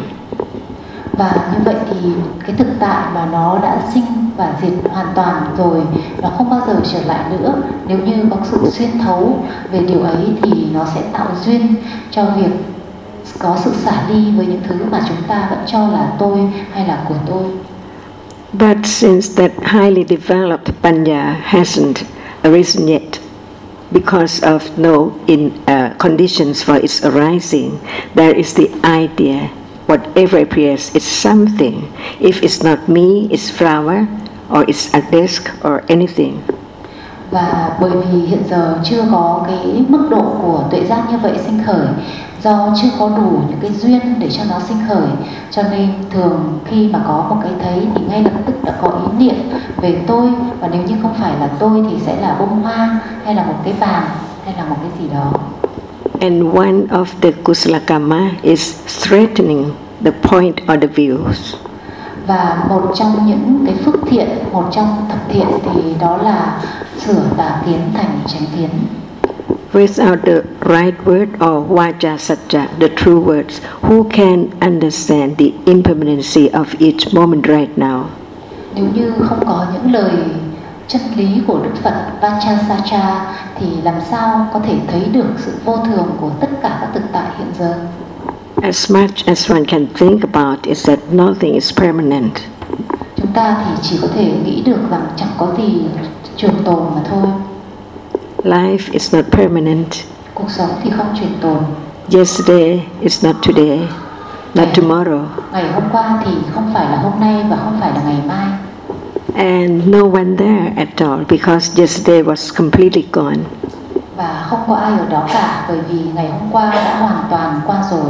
Và như vậy thì cái thực tại mà nó đã sinh và diệt hoàn toàn rồi, nó không bao giờ trở lại nữa. Nếu như có sự xuyên thấu về điều ấy thì nó sẽ tạo duyên cho việc có sự xả ly với những thứ mà chúng ta vẫn cho là tôi hay là của tôi. But since that highly developed panya hasn't arisen yet, because of no in uh, conditions for its arising, there is the idea. Whatever appears is something. If it's not me, it's flower, or it's a desk, or anything. Và bởi vì hiện giờ chưa có cái mức độ của tuệ giác như vậy sinh khởi, do chưa có đủ những cái duyên để cho nó sinh khởi, cho nên thường khi mà có một cái thấy thì ngay lập tức đã có ý niệm về tôi, và nếu như không phải là tôi thì sẽ là bông hoa hay là một cái bàn hay là một cái gì đó. And one of the kusala karma is strengthening the point or the views. Và một trong những cái phước thiện, một trong thập thiện thì đó là sửa tà kiến thành chánh kiến. Without the right word or vaja satya, the true words, who can understand the impermanency of each moment right now? Nếu như không có những lời chân lý của Đức Phật Vajrasattva thì làm sao có thể thấy được sự vô thường của tất cả các thực tại hiện giờ? As much as one can think about is that nothing is permanent. Chúng ta thì chỉ có thể nghĩ được rằng chẳng có gì trường tồn mà thôi. Life is not permanent. Cuộc sống thì không trường tồn. Yesterday is not today, not ngày, tomorrow. Ngày hôm qua thì không phải là hôm nay và không phải là ngày mai. And no one there at all because yesterday was completely gone. Và không có ai ở đó cả bởi vì ngày hôm qua đã hoàn toàn qua rồi.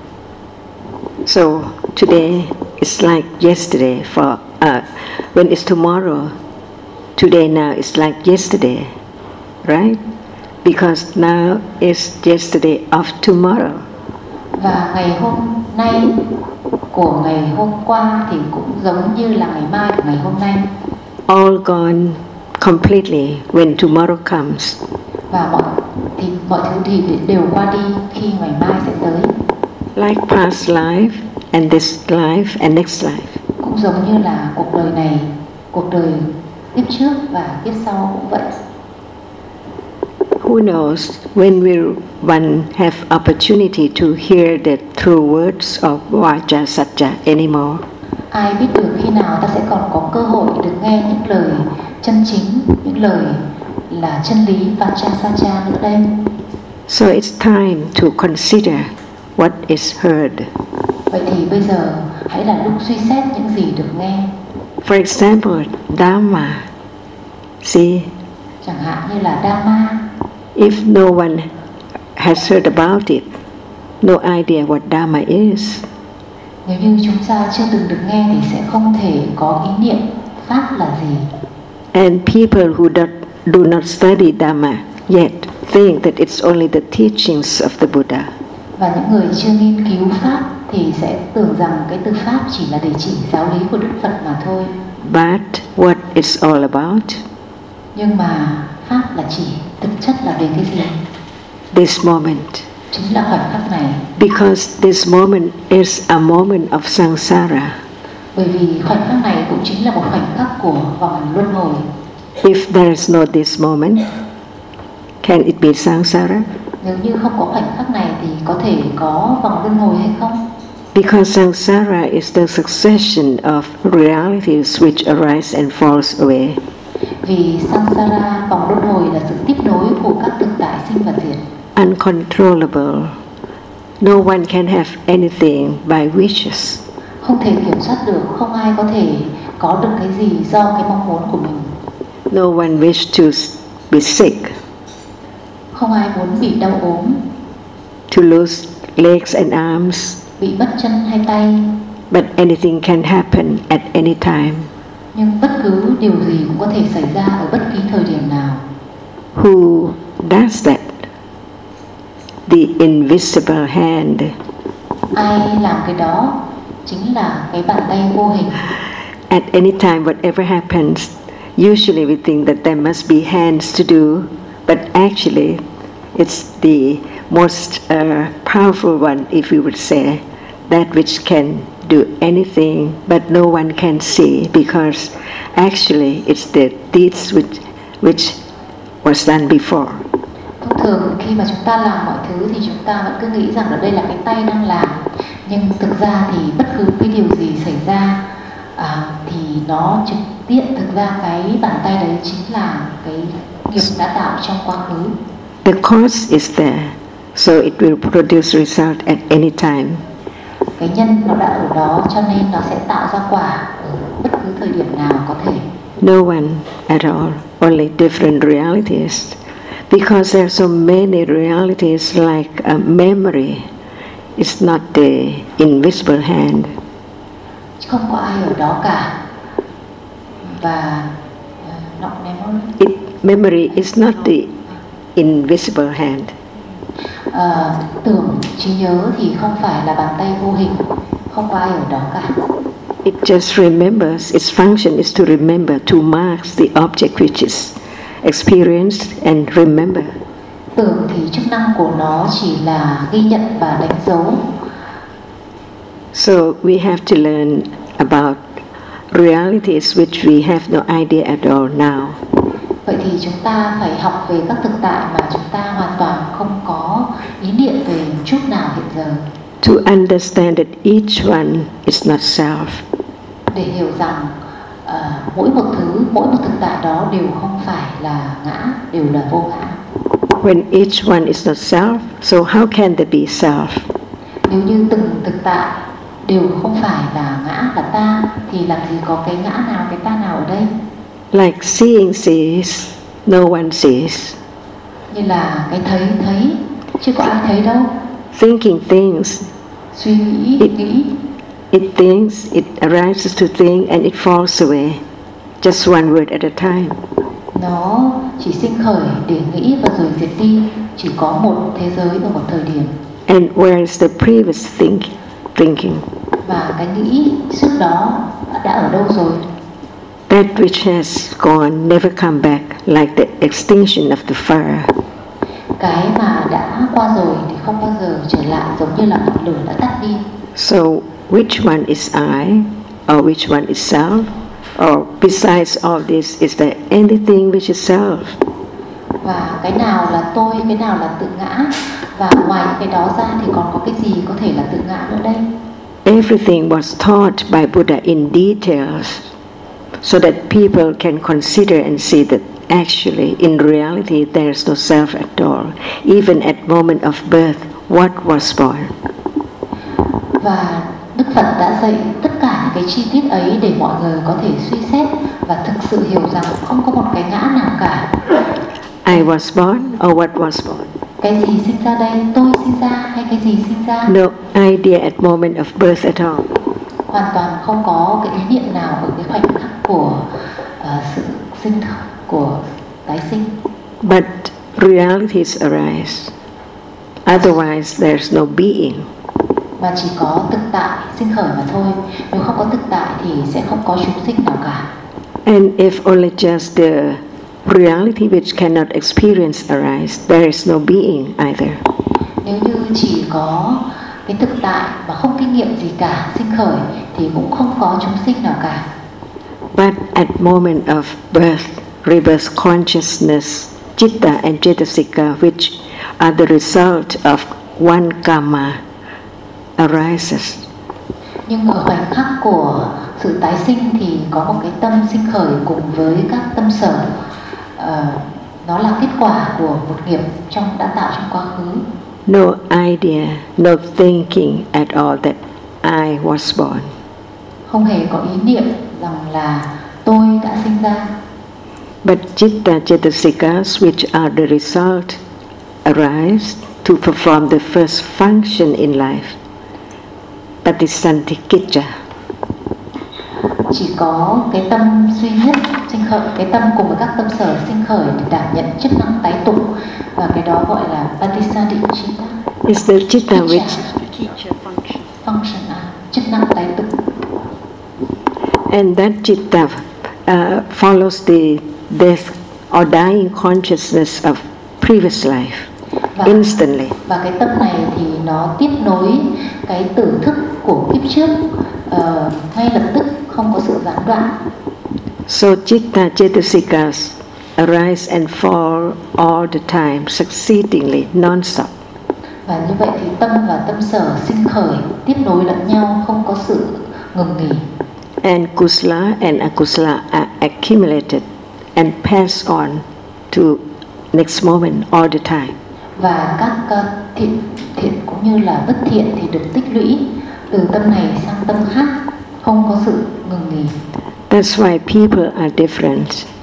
So today is like yesterday for uh, when it's tomorrow. Today now is like yesterday, right? Because now is yesterday of tomorrow. Và ngày hôm nay của ngày hôm qua thì cũng giống như là ngày mai của ngày hôm nay. All gone completely when tomorrow comes. Và mọi thì mọi thứ thì đều qua đi khi ngày mai sẽ tới. Like past life and this life and next life. Cũng giống như là cuộc đời này, cuộc đời kiếp trước và kiếp sau cũng vậy. Who knows when will one have opportunity to hear the true words of vaja satya anymore? Ai biết được khi nào ta sẽ còn có cơ hội được nghe những lời chân chính, những lời là chân lý Vajrasattva nữa đây. So it's time to consider what is heard. Vậy thì bây giờ hãy là lúc suy xét những gì được nghe. For example, Dhamma. See, Chẳng hạn như là Dhamma. if no one has heard about it, no idea what Dhamma is. Nếu như chúng ta chưa từng được nghe thì sẽ không thể có ý niệm Pháp là gì. And people who do, do not study Dhamma yet think that it's only the teachings of the Buddha. Và những người chưa nghiên cứu Pháp thì sẽ tưởng rằng cái từ Pháp chỉ là để chỉ giáo lý của Đức Phật mà thôi. But what it's all about? Nhưng mà Pháp là chỉ thực chất là về cái gì? This moment. Chính là khoảnh khắc này. Because this moment is a moment of samsara. Bởi vì khoảnh khắc này cũng chính là một khoảnh khắc của vòng luân hồi. If there is no this moment, can it be samsara? Nếu như không có khoảnh khắc này thì có thể có vòng luân hồi hay không? Because samsara is the succession of realities which arise and falls away. Vì samsara, vòng luân hồi là sự tiếp nối của các thực tại sinh và diệt. uncontrollable. No one can have anything by wishes. Không thể kiểm soát được, không ai có thể có được cái gì do cái mong muốn của mình. No one wishes to be sick, Không ai muốn bị đau ốm, to lose legs and arms, bị mất chân hay tay. but anything can happen at any time. Nhưng bất cứ điều gì cũng có thể xảy ra ở bất kỳ thời điểm nào. Who does that? The invisible hand. Ai làm cái đó? Chính là cái bàn tay vô hình. At any time, whatever happens, usually we think that there must be hands to do, but actually it's the most uh, powerful one, if we would say, that which can do anything, but no one can see, because actually it's the deeds which, which was done before. Thông thường khi mà chúng ta làm mọi thứ thì chúng ta vẫn cứ nghĩ rằng là đây là cái tay đang làm, nhưng thực ra thì bất cứ cái điều gì xảy ra à, thì nó trực tiếp, thực ra cái bàn tay đấy chính là cái nghiệp đã tạo trong quá khứ. The cause is there, so it will produce result at any time. Cái nhân nó đã ở đó, cho nên nó sẽ tạo ra quả ở bất cứ thời điểm nào có thể. No one at all, only different realities. Because there are so many realities like a memory. It's not the invisible hand. Không có ai ở đó cả. Và uh, not memory. It, memory is not the invisible hand. Uh, tưởng, trí nhớ thì không phải là bàn tay vô hình, không có ai ở đó cả. It just remembers, its function is to remember, to mark the object which is experienced and remember. Tưởng thì chức năng của nó chỉ là ghi nhận và đánh dấu. So we have to learn about realities which we have no idea at all now. Vậy thì chúng ta phải học về các thực tại mà chúng ta hoàn toàn không có ý niệm về chút nào hiện giờ. To understand that each one is not self. Để hiểu rằng uh, mỗi một thứ, mỗi một thực tại đó đều không phải là ngã, đều là vô ngã. When each one is not self, so how can there be self? Nếu như từng thực tại đều không phải là ngã, là ta, thì làm gì có cái ngã nào, cái ta nào ở đây? Like seeing sees, no one sees. Như là cái thấy thấy, chứ có ai thấy đâu. Thinking thinks. Suy nghĩ, It, nghĩ. it thinks, it arises to think and it falls away. Just one word at a time. Nó chỉ sinh khởi để nghĩ và rồi diệt đi, chỉ có một thế giới ở một thời điểm. And where is the previous think, thinking? Và cái nghĩ trước đó đã ở đâu rồi? That which has gone never come back, like the extinction of the fire. Cái mà đã qua rồi thì không bao giờ trở lại, giống như là ngọn lửa đã tắt đi. So which one is I, or which one is self, or besides all this, is there anything which is self? Và cái nào là tôi, cái nào là tự ngã, và ngoài cái đó ra thì còn có cái gì có thể là tự ngã nữa đây? Everything was taught by Buddha in details, so that people can consider and see that actually, in reality, there is no self at all. Even at moment of birth, what was born? Và Đức Phật đã dạy tất cả những cái chi tiết ấy để mọi người có thể suy xét và thực sự hiểu rằng không có một cái ngã nào cả. I was born, or what was born? Cái gì sinh ra đây? Tôi sinh ra hay cái gì sinh ra? No idea at moment of birth at all. Hoàn toàn không có cái ý niệm nào ở cái khoảnh khắc của uh, sự sinh của tái sinh. But realities arise. Otherwise, there's no being. Mà chỉ có thực tại sinh khởi mà thôi. Nếu không có thực tại thì sẽ không có chúng sinh nào cả. And if only just the reality which cannot experience arise, there is no being either. Nếu như chỉ có cái thực tại mà không kinh nghiệm gì cả sinh khởi thì cũng không có chúng sinh nào cả. But at moment of birth, rebirth consciousness, citta and cetasika, which are the result of one karma, arises. Nhưng ở khoảnh khắc của sự tái sinh thì có một cái tâm sinh khởi cùng với các tâm sở uh, nó là kết quả của một nghiệp trong đã tạo trong quá khứ. No idea, no thinking at all that I was born. Không hề có ý niệm rằng là tôi đã sinh ra. But Chitta Cetasikas, which are the result, arise to perform the first function in life, Patisantikicca. Chỉ có cái tâm duy nhất sinh khởi, cái tâm cùng với các tâm sở sinh khởi để đảm nhận chức năng tái tục, và cái đó gọi là Patisantikicca. Is the Chitta which function. Function, à, chức năng tái tục. And that Chitta uh, follows the death or dying consciousness of previous life và, instantly. Và cái tâm này thì nó tiếp nối cái tử thức của kiếp trước uh, ngay lập tức, không có sự gián đoạn. So Chitta Cetasikas arise and fall all the time, succeedingly, non-stop. Và như vậy thì tâm và tâm sở sinh khởi tiếp nối lẫn nhau, không có sự ngừng nghỉ. And kusala and akusala are accumulated and pass on to next moment all the time. Và các uh, thiện thiện cũng như là bất thiện thì được tích lũy từ tâm này sang tâm khác, không có sự ngừng nghỉ. That's why people are different.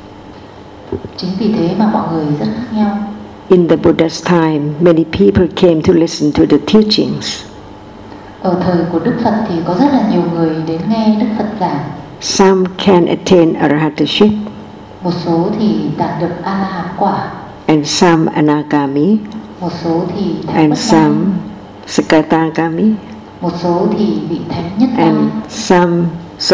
Chính vì thế mà mọi người rất khác nhau. In the Buddha's time, many people came to listen to the teachings. Ở thời của Đức Phật thì có rất là nhiều người đến nghe Đức Phật giảng. Some can attain arahataship, Một số thì đạt được A-la-hán quả, and some anagami, một số thì thánh and bất some lai, sakatagami, một số thì vị thánh nhất lai, and some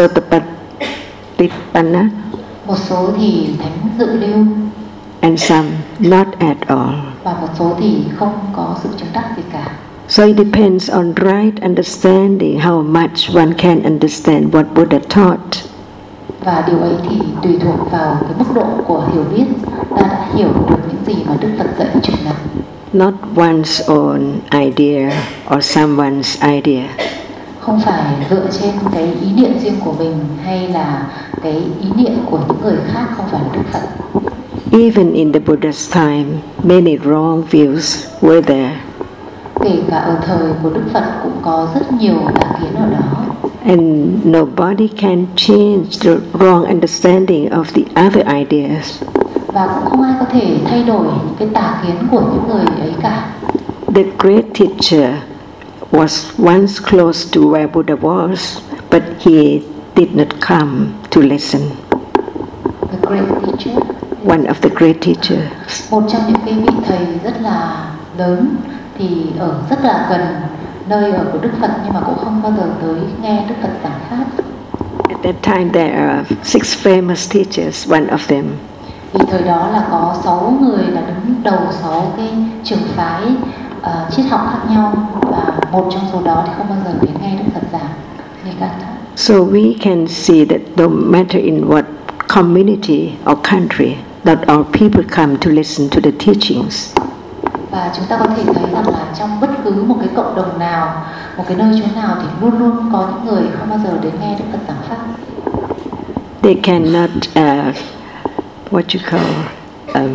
sotapattipanna, một số thì thánh dự lưu, and some not at all. và một số thì không có sự chứng đắc gì cả. So it depends on right understanding, how much one can understand what Buddha taught. Và điều ấy thì tùy thuộc vào cái mức độ của hiểu biết, ta đã hiểu được những gì mà Đức Phật dạy chừng nào. Not one's own idea or someone's idea. Không phải dựa trên cái ý niệm riêng của mình hay là cái ý niệm của những người khác, không phải là Đức Phật. Even in the Buddha's time, many wrong views were there. Kể cả ở thời của Đức Phật cũng có rất nhiều tà kiến ở đó. And nobody can change the wrong understanding of the other ideas. Và cũng không ai có thể thay đổi những cái tà kiến của những người ấy cả. The great teacher was once close to where Buddha was, but he did not come to listen. The great teacher. One of the great teachers. Một trong những cái vị thầy rất là lớn thì ở rất là gần nơi ở của Đức Phật, nhưng mà cũng không bao giờ tới nghe Đức Phật giảng pháp. At that time there are six famous teachers, one of them. Vì thời đó là có sáu người là đứng đầu sáu cái trường phái uh, triết học khác nhau, và một trong số đó thì không bao giờ đến nghe Đức Phật giảng. Nikata. So we can see that no matter in what community or country, not all people come to listen to the teachings. Và chúng ta có thể thấy rằng là trong bất cứ một cái cộng đồng nào, một cái nơi chốn nào thì luôn luôn có những người không bao giờ đến nghe Đức Phật giảng pháp. They cannot, uh, what you call, um,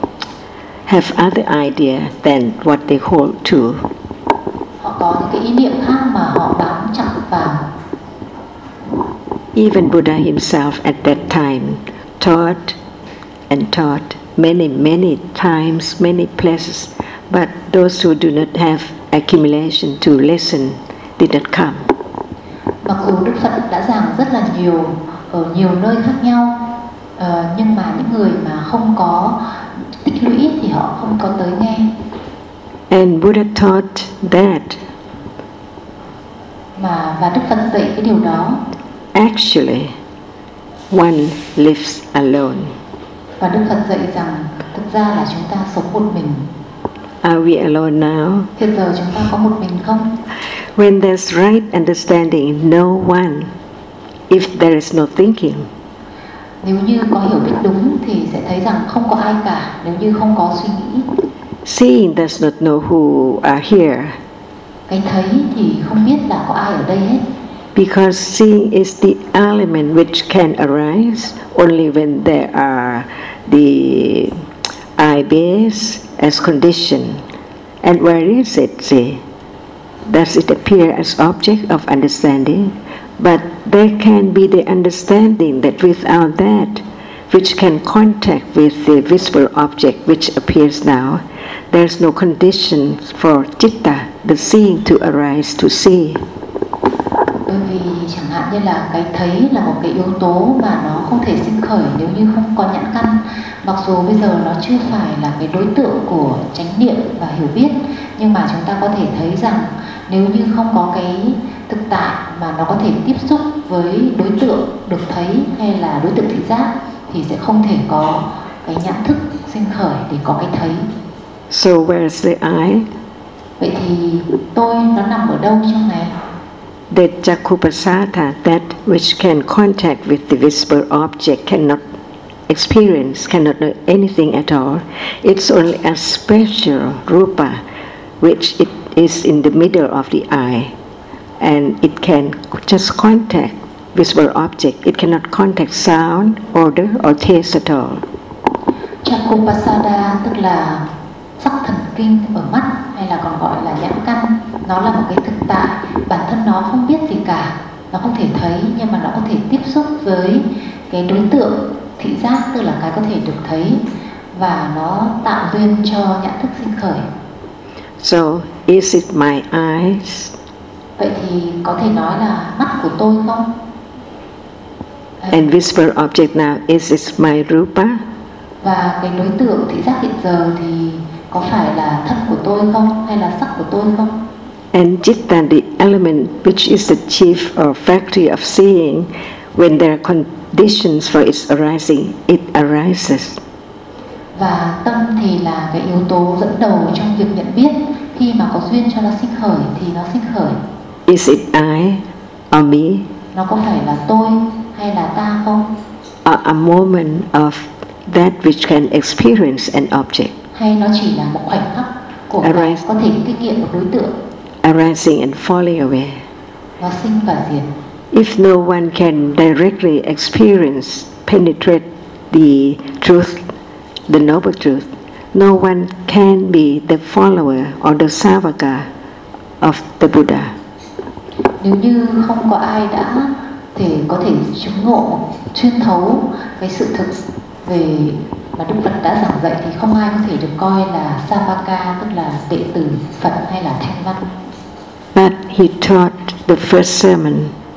have other idea than what they hold to. Họ có những cái ý niệm khác mà họ bám chặt vào. Even Buddha himself at that time taught and taught many, many times, many places, but those who do not have accumulation to listen did not come. Mặc dù Đức Phật đã giảng rất là nhiều ở nhiều nơi khác nhau, uh, nhưng mà những người mà không có tích lũy thì họ không có tới nghe. And Buddha taught that. Mà và Đức Phật dạy cái điều đó. Actually, one lives alone. Và Đức Phật dạy rằng thực ra là chúng ta sống một mình. Are we alone now? Hiện giờ chúng ta có một mình không? When there's right understanding, no one. If there is no thinking. Nếu như có hiểu biết đúng thì sẽ thấy rằng không có ai cả, nếu như không có suy nghĩ. Seeing does not know who are here. Cái thấy thì không biết là có ai ở đây hết. Because seeing is the element which can arise only when there are the I base, as condition. And where is it, see? Does it appear as object of understanding? But there can be the understanding that without that, which can contact with the visible object which appears now, there's no condition for citta, the seeing, to arise to see. Bởi vì chẳng hạn như là cái thấy là một cái yếu tố mà nó không thể sinh khởi nếu như không có nhãn căn. Mặc dù bây giờ nó chưa phải là cái đối tượng của chánh niệm và hiểu biết, nhưng mà chúng ta có thể thấy rằng nếu như không có cái thực tại mà nó có thể tiếp xúc với đối tượng được thấy hay là đối tượng thị giác thì sẽ không thể có cái nhãn thức sinh khởi để có cái thấy. So where's the I? Vậy thì tôi nó nằm ở đâu trong này? The Jakupasada, that which can contact with the visible object, cannot experience, cannot know anything at all. It's only a special rupa, which it is in the middle of the eye, and it can just contact visible object. It cannot contact sound, odor, or taste at all. Jakupasada tức là sắc thần kinh ở mắt, hay là còn gọi là nhãn căn. Nó là một cái thực tại, bản thân nó không biết gì cả, nó không thể thấy, nhưng mà nó có thể tiếp xúc với cái đối tượng thị giác, tức là cái có thể được thấy, và nó tạo duyên cho nhãn thức sinh khởi. So, is it my eyes? Vậy thì có thể nói là mắt của tôi không? And visible object now, is it my rupa? Và cái đối tượng thị giác hiện giờ thì có phải là thân của tôi không, hay là sắc của tôi không? And citta, the element which is the chief or factory of seeing, when there are conditions for its arising, it arises. Và tâm thì là cái yếu tố dẫn đầu trong việc nhận biết. Khi mà có duyên cho nó sinh khởi thì nó sinh khởi. Is it I or me? Nó có phải là tôi hay là ta không? Or a moment of that which can experience an object? Hay nó chỉ là một khoảnh khắc của cái có thể kinh nghiệm một đối tượng, arising and falling away. Nó sinh và diệt. If no one can directly experience, penetrate the truth, the noble truth, no one can be the follower or the savaka of the Buddha. Nếu như không có ai đã thể có thể chứng ngộ, xuyên thấu cái sự thực về mà Đức Phật đã giảng dạy thì không ai có thể được coi là savaka, tức là đệ tử Phật hay là thanh văn. But he taught the first sermon.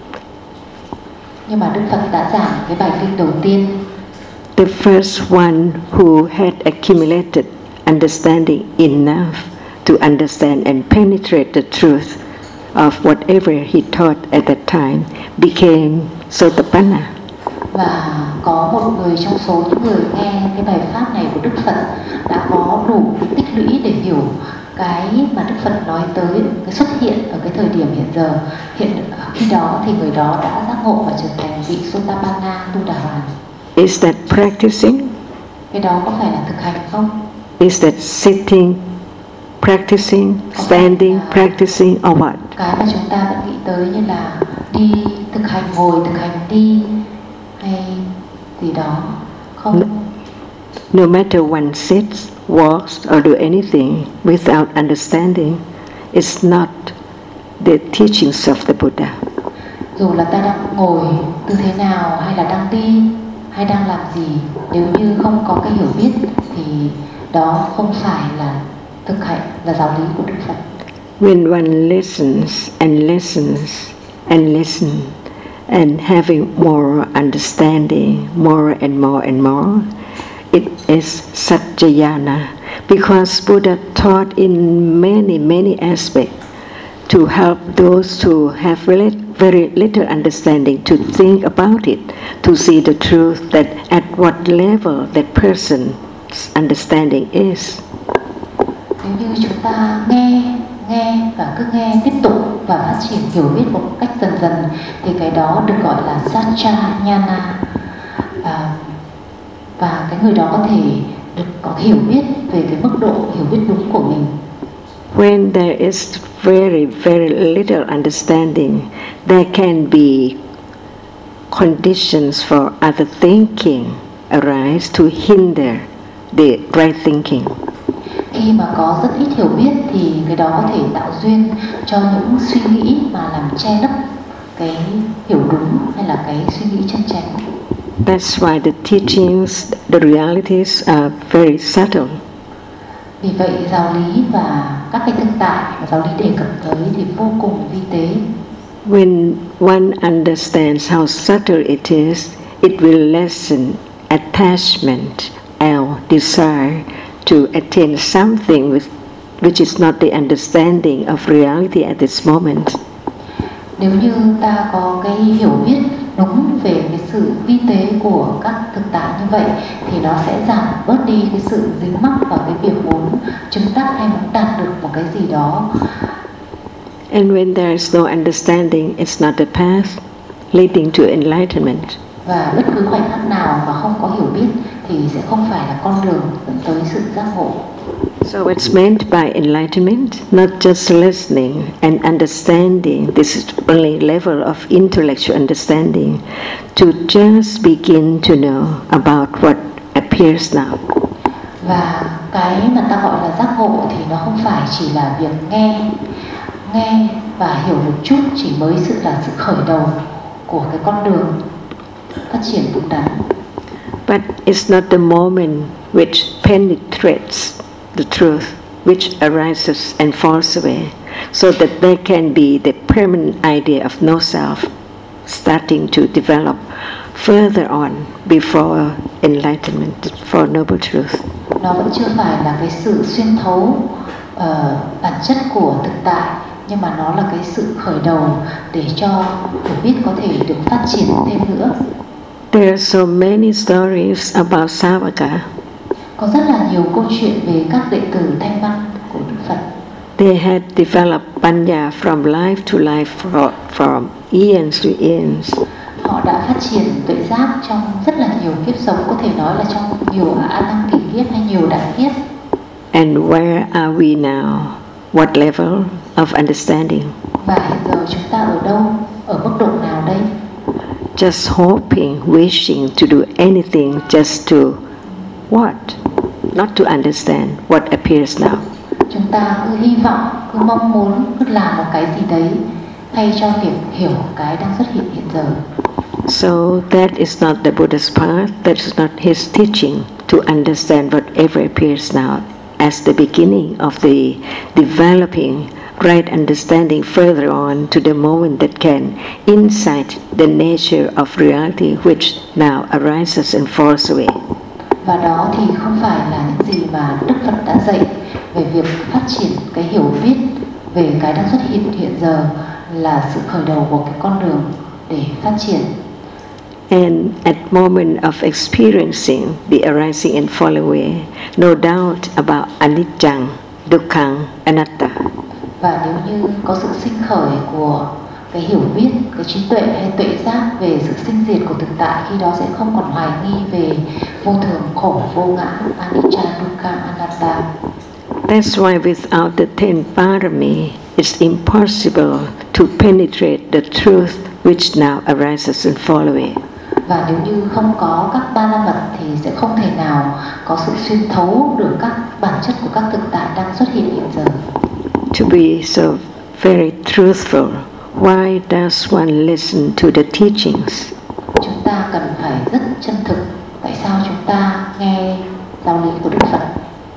Nhưng mà Đức Phật đã giảng cái bài kinh đầu tiên. The first one who had accumulated understanding enough to understand and penetrate the truth of whatever he taught at that time became Sotapanna. Và có một người trong số những người nghe cái bài pháp này của Đức Phật đã có đủ tích lũy để hiểu cái mà Đức Phật nói tới, cái xuất hiện ở cái thời điểm hiện giờ. Hiện khi đó thì người đó đã giác ngộ và trở thành vị Sotapanna Tu Đà Hoàn. Is that practicing? Cái đó có phải là thực hành không? Is that sitting, practicing, standing, practicing, or what? Cái mà chúng ta vẫn nghĩ tới như là đi thực hành ngồi, thực hành đi hay gì đó không? No, no matter one sits, walks, or do anything without understanding, it's not the teachings of the Buddha. Dù là ta đang ngồi tư thế nào, hay là đang đi, hay đang làm gì, nếu như không có cái hiểu biết thì đó không phải là thực hành, là giáo lý của Đức Phật. When one listens and listens and listens and having more understanding, more and more and more, it is Satchayana, because Buddha taught in many, many aspects to help those who have very little understanding to think about it, to see the truth that at what level that person's understanding is. Nếu như chúng ta nghe, nghe và cứ nghe tiếp tục và phát triển hiểu biết một cách dần dần thì cái đó được gọi là Satchayana. À, và cái người đó có thể được có hiểu biết về cái mức độ hiểu biết đúng của mình. When there is very, very little understanding, there can be conditions for other thinking arise to hinder the right thinking. Khi mà có rất ít hiểu biết thì cái đó có thể tạo duyên cho những suy nghĩ mà làm che lấp cái hiểu đúng hay là cái suy nghĩ chân chánh. That's why the teachings, the realities are very subtle. Vì vậy giáo lý và các cái thực tại mà giáo lý đề cập tới thì vô cùng vi tế. When one understands how subtle it is, it will lessen attachment or desire to attain something with, which is not the understanding of reality at this moment. Nếu như ta có cái hiểu biết đúng về cái sự vi tế của các thực tại như vậy thì nó sẽ giảm bớt đi cái sự dính mắc vào cái việc muốn chứng đắc hay muốn đạt được một cái gì đó. And when there is no understanding, it's not a path leading to enlightenment. Và bất cứ khoảnh khắc nào mà không có hiểu biết thì sẽ không phải là con đường dẫn tới sự giác ngộ. So what's meant by enlightenment? Not just listening and understanding. This is only level of intellectual understanding. To just begin to know about what appears now. Và cái mà ta gọi là giác ngộ thì nó không phải chỉ là việc nghe, nghe và hiểu một chút, chỉ mới sự là sự khởi đầu của cái con đường phát triển đúng đắn. But it's not the moment which penetrates the truth, which arises and falls away, so that there can be the permanent idea of no self starting to develop further on before enlightenment, for noble truth. Nó vẫn chưa phải là cái sự xuyên thấu uh, bản chất của thực tại, nhưng mà nó là cái sự khởi đầu để cho hiểu biết có thể được phát triển thêm nữa. There are so many stories about Savaka. Có rất là nhiều câu chuyện về các đệ tử thanh văn của Đức Phật. They had developed panya from life to life, for, from eons to eons. Họ đã phát triển tuệ giác trong rất là nhiều kiếp sống, có thể nói là trong nhiều a tăng kỷ kiếp hay nhiều đại kiếp. And where are we now? What level of understanding? Và hiện giờ chúng ta ở đâu? Ở mức độ nào đây? Just hoping, wishing to do anything just to what? Not to understand what appears now. Chúng ta cứ hy vọng, cứ mong muốn, cứ làm một cái gì đấy thay cho việc hiểu cái đang xuất hiện hiện giờ. So that is not the Buddha's path, that is not his teaching to understand whatever appears now as the beginning of the developing right understanding further on to the moment that can insight the nature of reality which now arises and falls away. Và đó thì không phải là những gì mà Đức Phật đã dạy về việc phát triển cái hiểu biết về cái đang xuất hiện hiện giờ là sự khởi đầu của cái con đường để phát triển. And at moment of experiencing the arising and falling away, no doubt about anicca, dukkha, anatta. Và nếu như có sự sinh khởi của cái hiểu biết, cái trí tuệ hay tuệ giác về sự sinh diệt của thực tại, khi đó sẽ không còn hoài nghi về vô thường, khổ, vô ngã, anicca, dukkha, anatta. That's why without the ten parami, it's impossible to penetrate the truth which now arises and falls away. Và nếu như không có các ba la mật thì sẽ không thể nào có sự xuyên thấu được các bản chất của các thực tại đang xuất hiện hiện giờ. To be so very truthful, why does one listen to the teachings? Chúng ta cần phải rất chân thực. Tại sao chúng ta nghe giáo lý của Đức Phật?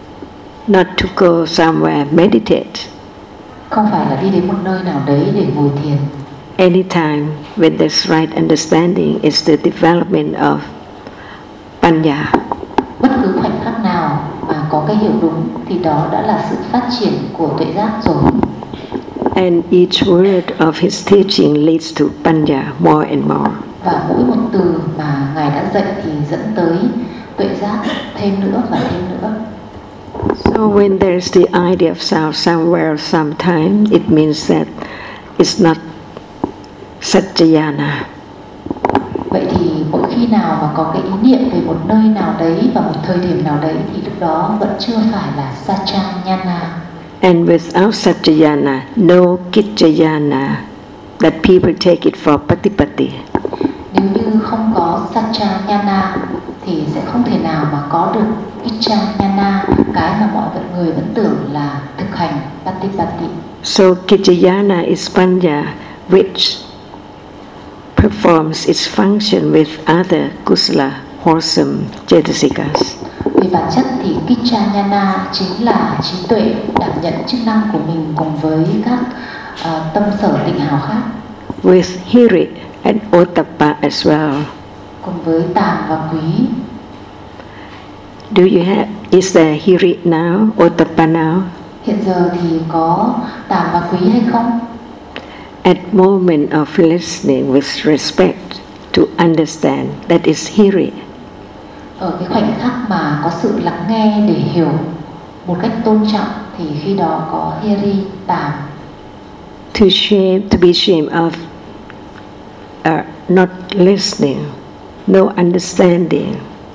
Not to go somewhere meditate. Không phải là đi đến một nơi nào đấy để ngồi thiền. Anytime when there's right understanding is the development of panya. Bất cứ khoảnh khắc nào mà có cái hiểu đúng thì đó đã là sự phát triển của tuệ giác rồi. And each word of his teaching leads to panya more and more. Và mỗi một từ mà Ngài đã dạy thì dẫn tới tuệ giác thêm nữa và thêm nữa. So when there's the idea of self somewhere, sometime, it means that it's not Satchayana. Vậy thì mỗi khi nào mà có cái ý niệm về một nơi nào đấy và một thời điểm nào đấy thì lúc đó vẫn chưa phải là Satchayana. And without Satchayana, no Kichayana, that people take it for Patipati. Nếu như không có Satchayana thì sẽ không thể nào mà có được Kichanyana, cái mà mọi người vẫn tưởng là thực hành Patipatti. So Kichayana is Panya, which performs its function with other kusala, wholesome cetasikas. Về bản chất thì Kichanyana chính là trí tuệ đảm nhận chức năng của mình cùng với các uh, tâm sở tịnh hào khác. With Hiri and Ottappa as well. Cùng với tàm và quý. Do you have, is there Hiri now, Ottappa now? Hiện giờ thì có tàm và quý hay không? At moment of listening with respect to understand, that is Hiri. Ở cái khoảnh khắc mà có sự lắng nghe để hiểu một cách tôn trọng thì khi đó có Hiri, tàm. To shame, to be ashamed of uh, not listening, no understanding.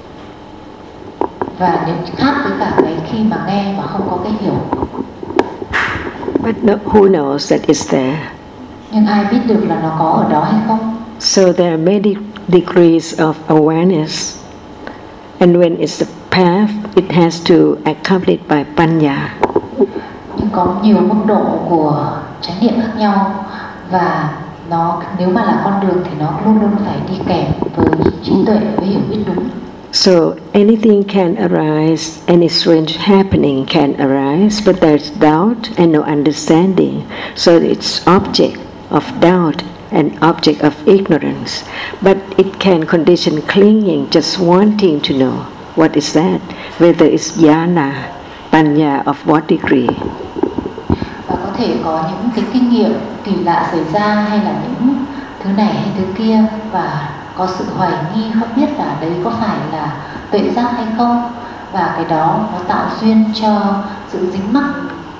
Và nếu khác với cả cái khi mà nghe mà không có cái hiểu. But no, who knows that it's there? Nhưng ai biết được là nó có ở đó hay không? So there are many degrees of awareness, and when it's a path, it has to accompanied by panya. Nhưng có nhiều mức độ của chánh niệm khác nhau, và nó nếu mà là con đường thì nó luôn luôn phải đi kèm với trí tuệ, với hiểu biết đúng. So anything can arise, any strange happening can arise, but there's doubt and no understanding. So it's object of doubt and object of ignorance. But it can condition clinging, just wanting to know what is that, whether it's jnana, panya of what degree. Và có thể có những cái kinh nghiệm kỳ lạ xảy ra hay là những thứ này hay thứ kia, và có sự hoài nghi không biết là đấy có phải là tuệ giác hay không, và cái đó nó tạo duyên cho sự dính mắc.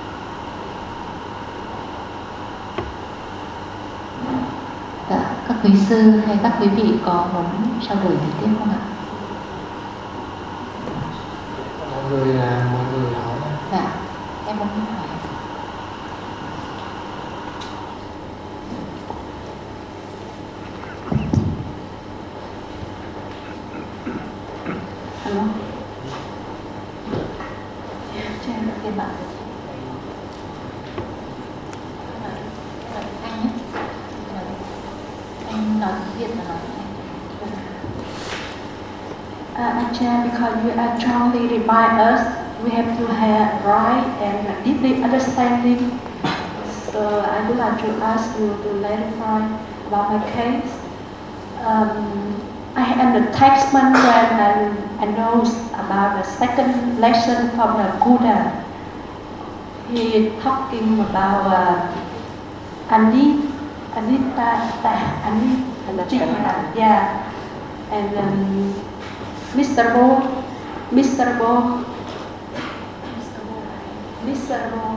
Dạ, các quý sư hay các quý vị có muốn trao đổi gì tiếp không ạ? Mọi người mọi người hỏi. Dạ, em muốn hỏi. Alo. Cho em tiền bạn. Anh nhé. Anh nói tiếng Việt là nói tiếng Anh. Uh, Ajahn, because you are strongly remind us we have to have right and deeply understanding. So I would like to ask you to clarify about my case. Um, I am the textman and I know about the second lesson from the Buddha. He talking about uh, Anit, Anita, Anita, yeah, and um, Mister Bo, Mister Bo, Mister Bo.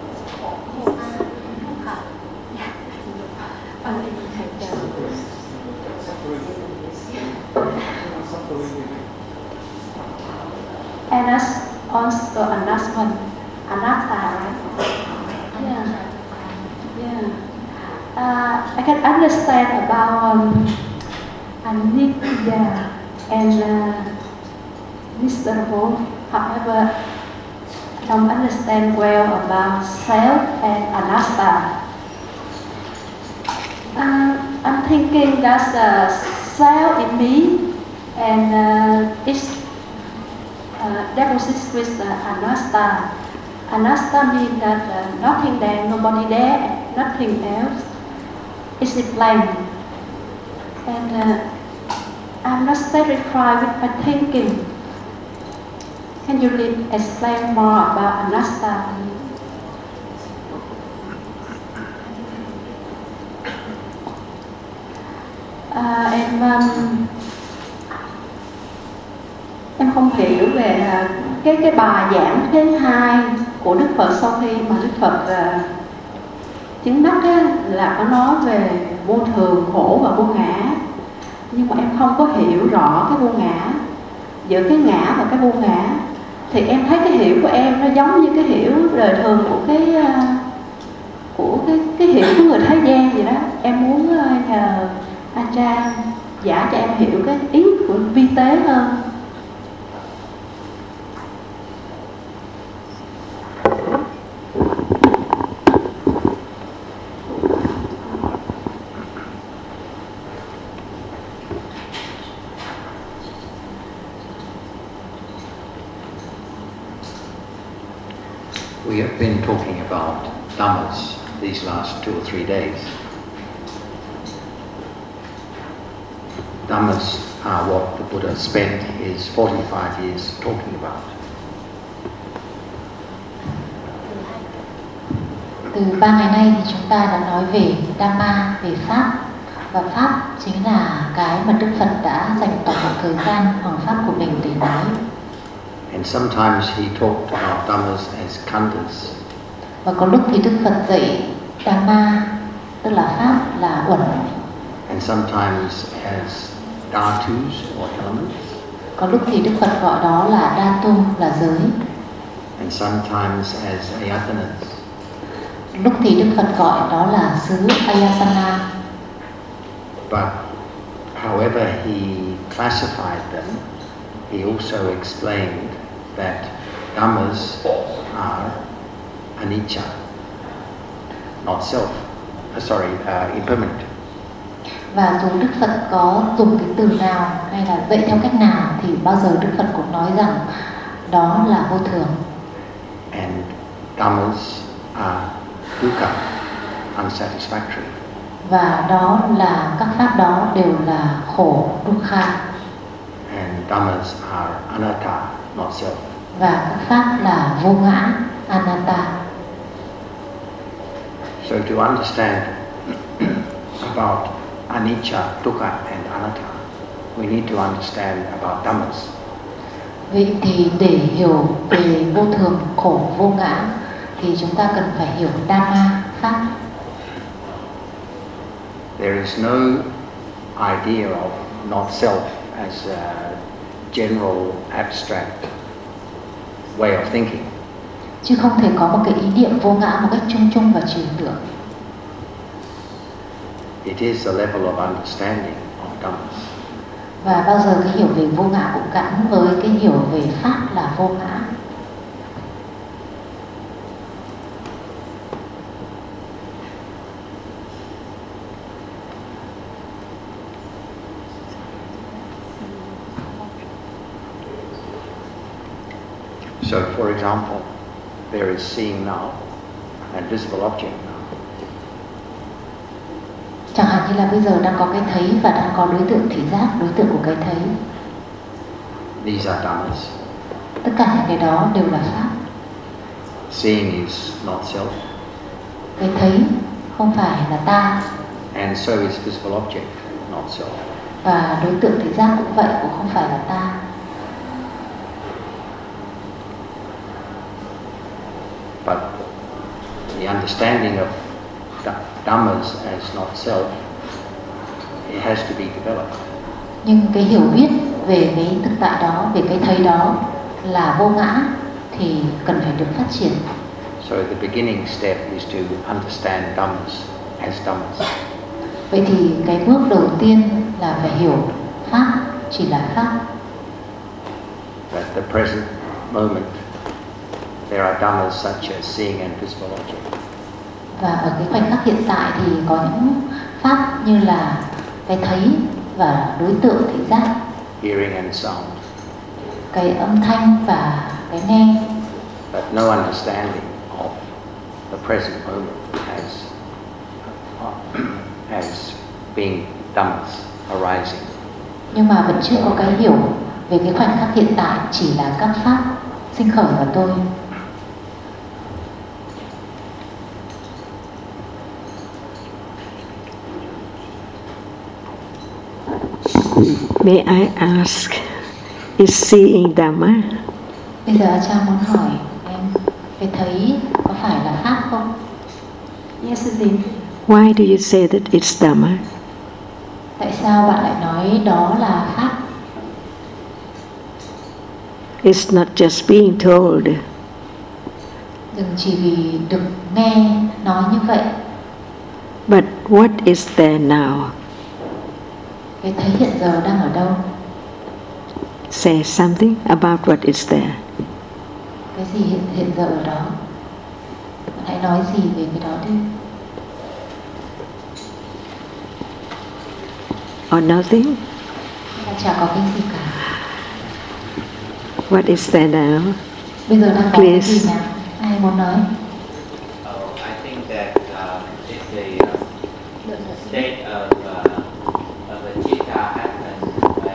And that's also announcement, anatta, right? Yeah, yeah. Uh, I can understand about um, Anitya and uh, Mister Bo. However, I don't understand well about self and anatta. Uh, I'm thinking that's a self in me, and uh, it's uh, deposits with uh, anatta. Anatta means that uh, nothing there, nobody there, nothing else. It's a blank. And uh, I'm not satisfied with my thinking. Can you explain more about anatta? À, em um, em không hiểu về uh, cái cái bài giảng thứ hai của Đức Phật sau khi mà Đức Phật uh, chứng đắc á, là có nói về vô thường, khổ và vô ngã, nhưng mà em không có hiểu rõ cái vô ngã, giữa cái ngã và cái vô ngã. Thì em thấy cái hiểu của em nó giống như cái hiểu đời thường của cái uh, của cái cái hiểu của người thế gian vậy đó. Em muốn uh, nhờ anh Trang giải cho em hiểu cái ý của vi tế hơn. We have been talking about Dhammas these last two or three days. Dhammas are what the Buddha spent his forty-five years talking about. Từ ba ngày nay thì chúng ta đã nói về Dhamma, về Pháp. Và Pháp chính là cái mà Đức Phật đã dành toàn bộ thời gian hoàng Pháp của mình để nói. And sometimes he talked about Dhammas as khandhas. Và có lúc thì Đức Phật dạy Dhamma, tức là Pháp, là uẩn. And sometimes as dhatus or elements. Có lúc thì Đức Phật gọi đó là dhatu, là giới. And sometimes as ayatanas. Lúc thì Đức Phật gọi đó là xứ Ayatana. But however he classified them, he also explained that Dhammas are anicca, not self, uh, sorry, uh, impermanent. Và dù Đức Phật có dùng cái từ nào hay là dạy theo cách nào thì bao giờ Đức Phật cũng nói rằng đó là vô thường. And Dhammas are dukkha, unsatisfactory. Và đó là các pháp đó đều là khổ, dukkha. And Dhammas are anatta, not self. Và các pháp là vô ngã, anatta. So to understand about anicca, dukkha and anatta, we need to understand about Dhammas. Vậy thì để hiểu về vô thường, khổ, vô ngã thì chúng ta cần phải hiểu Dhamma, Pháp. There is no idea of not self as a general abstract way of thinking. Chứ không thể có một cái ý niệm vô ngã một cách chung chung và trừu tượng. It is a level of understanding of Dhammas. Và bao giờ cái hiểu về vô ngã cũng gắn với cái hiểu về Pháp là vô ngã. So, for example, there is seeing now and visible object now. Chẳng hạn như là bây giờ đang có cái thấy và đang có đối tượng thị giác, đối tượng của cái thấy. These are Dhammas. Tất cả những cái đó đều là Pháp. Seeing is not self. Cái thấy không phải là ta. And so is visible object, not self. Và đối tượng thị giác cũng vậy, cũng không phải là ta. But the understanding of Dhammas as not self, it has to be developed. Nhưng cái hiểu biết về cái thực tại đó, về cái thấy đó là vô ngã thì cần phải được phát triển. So the beginning step is to understand Dhammas as Dhammas. Vậy thì cái bước đầu tiên là phải hiểu Pháp chỉ là Pháp. At the present moment, there are Dhammas such as seeing and visible object. Và ở cái khoảnh khắc hiện tại thì có những pháp như là cái thấy và đối tượng thị giác, hearing and sound, cái âm thanh và cái nghe. But no understanding of the present moment as as being Dhammas arising. Nhưng mà vẫn chưa có cái hiểu về cái khoảnh khắc hiện tại chỉ là các pháp sinh khởi ở tôi. May I ask, is seeing Dhamma? Bây giờ cha muốn hỏi em, cái thấy có phải là pháp không? Yes, it is. Why do you say that it's Dhamma? Tại sao bạn lại nói đó là pháp? It's not just being told. Đừng chỉ vì được nghe nói như vậy. But what is there now? Cái thấy hiện giờ đang ở đâu? Say something about what is there. Cái gì hiện, hiện giờ ở đó? Bạn hãy nói gì về cái đó đi. Or nothing? Là chả có cái gì cả. What is there now? Bây giờ đang có Please. cái gì nào? Ai muốn nói. Oh, I think that uh, it's the uh, state of uh, of the chitta happens when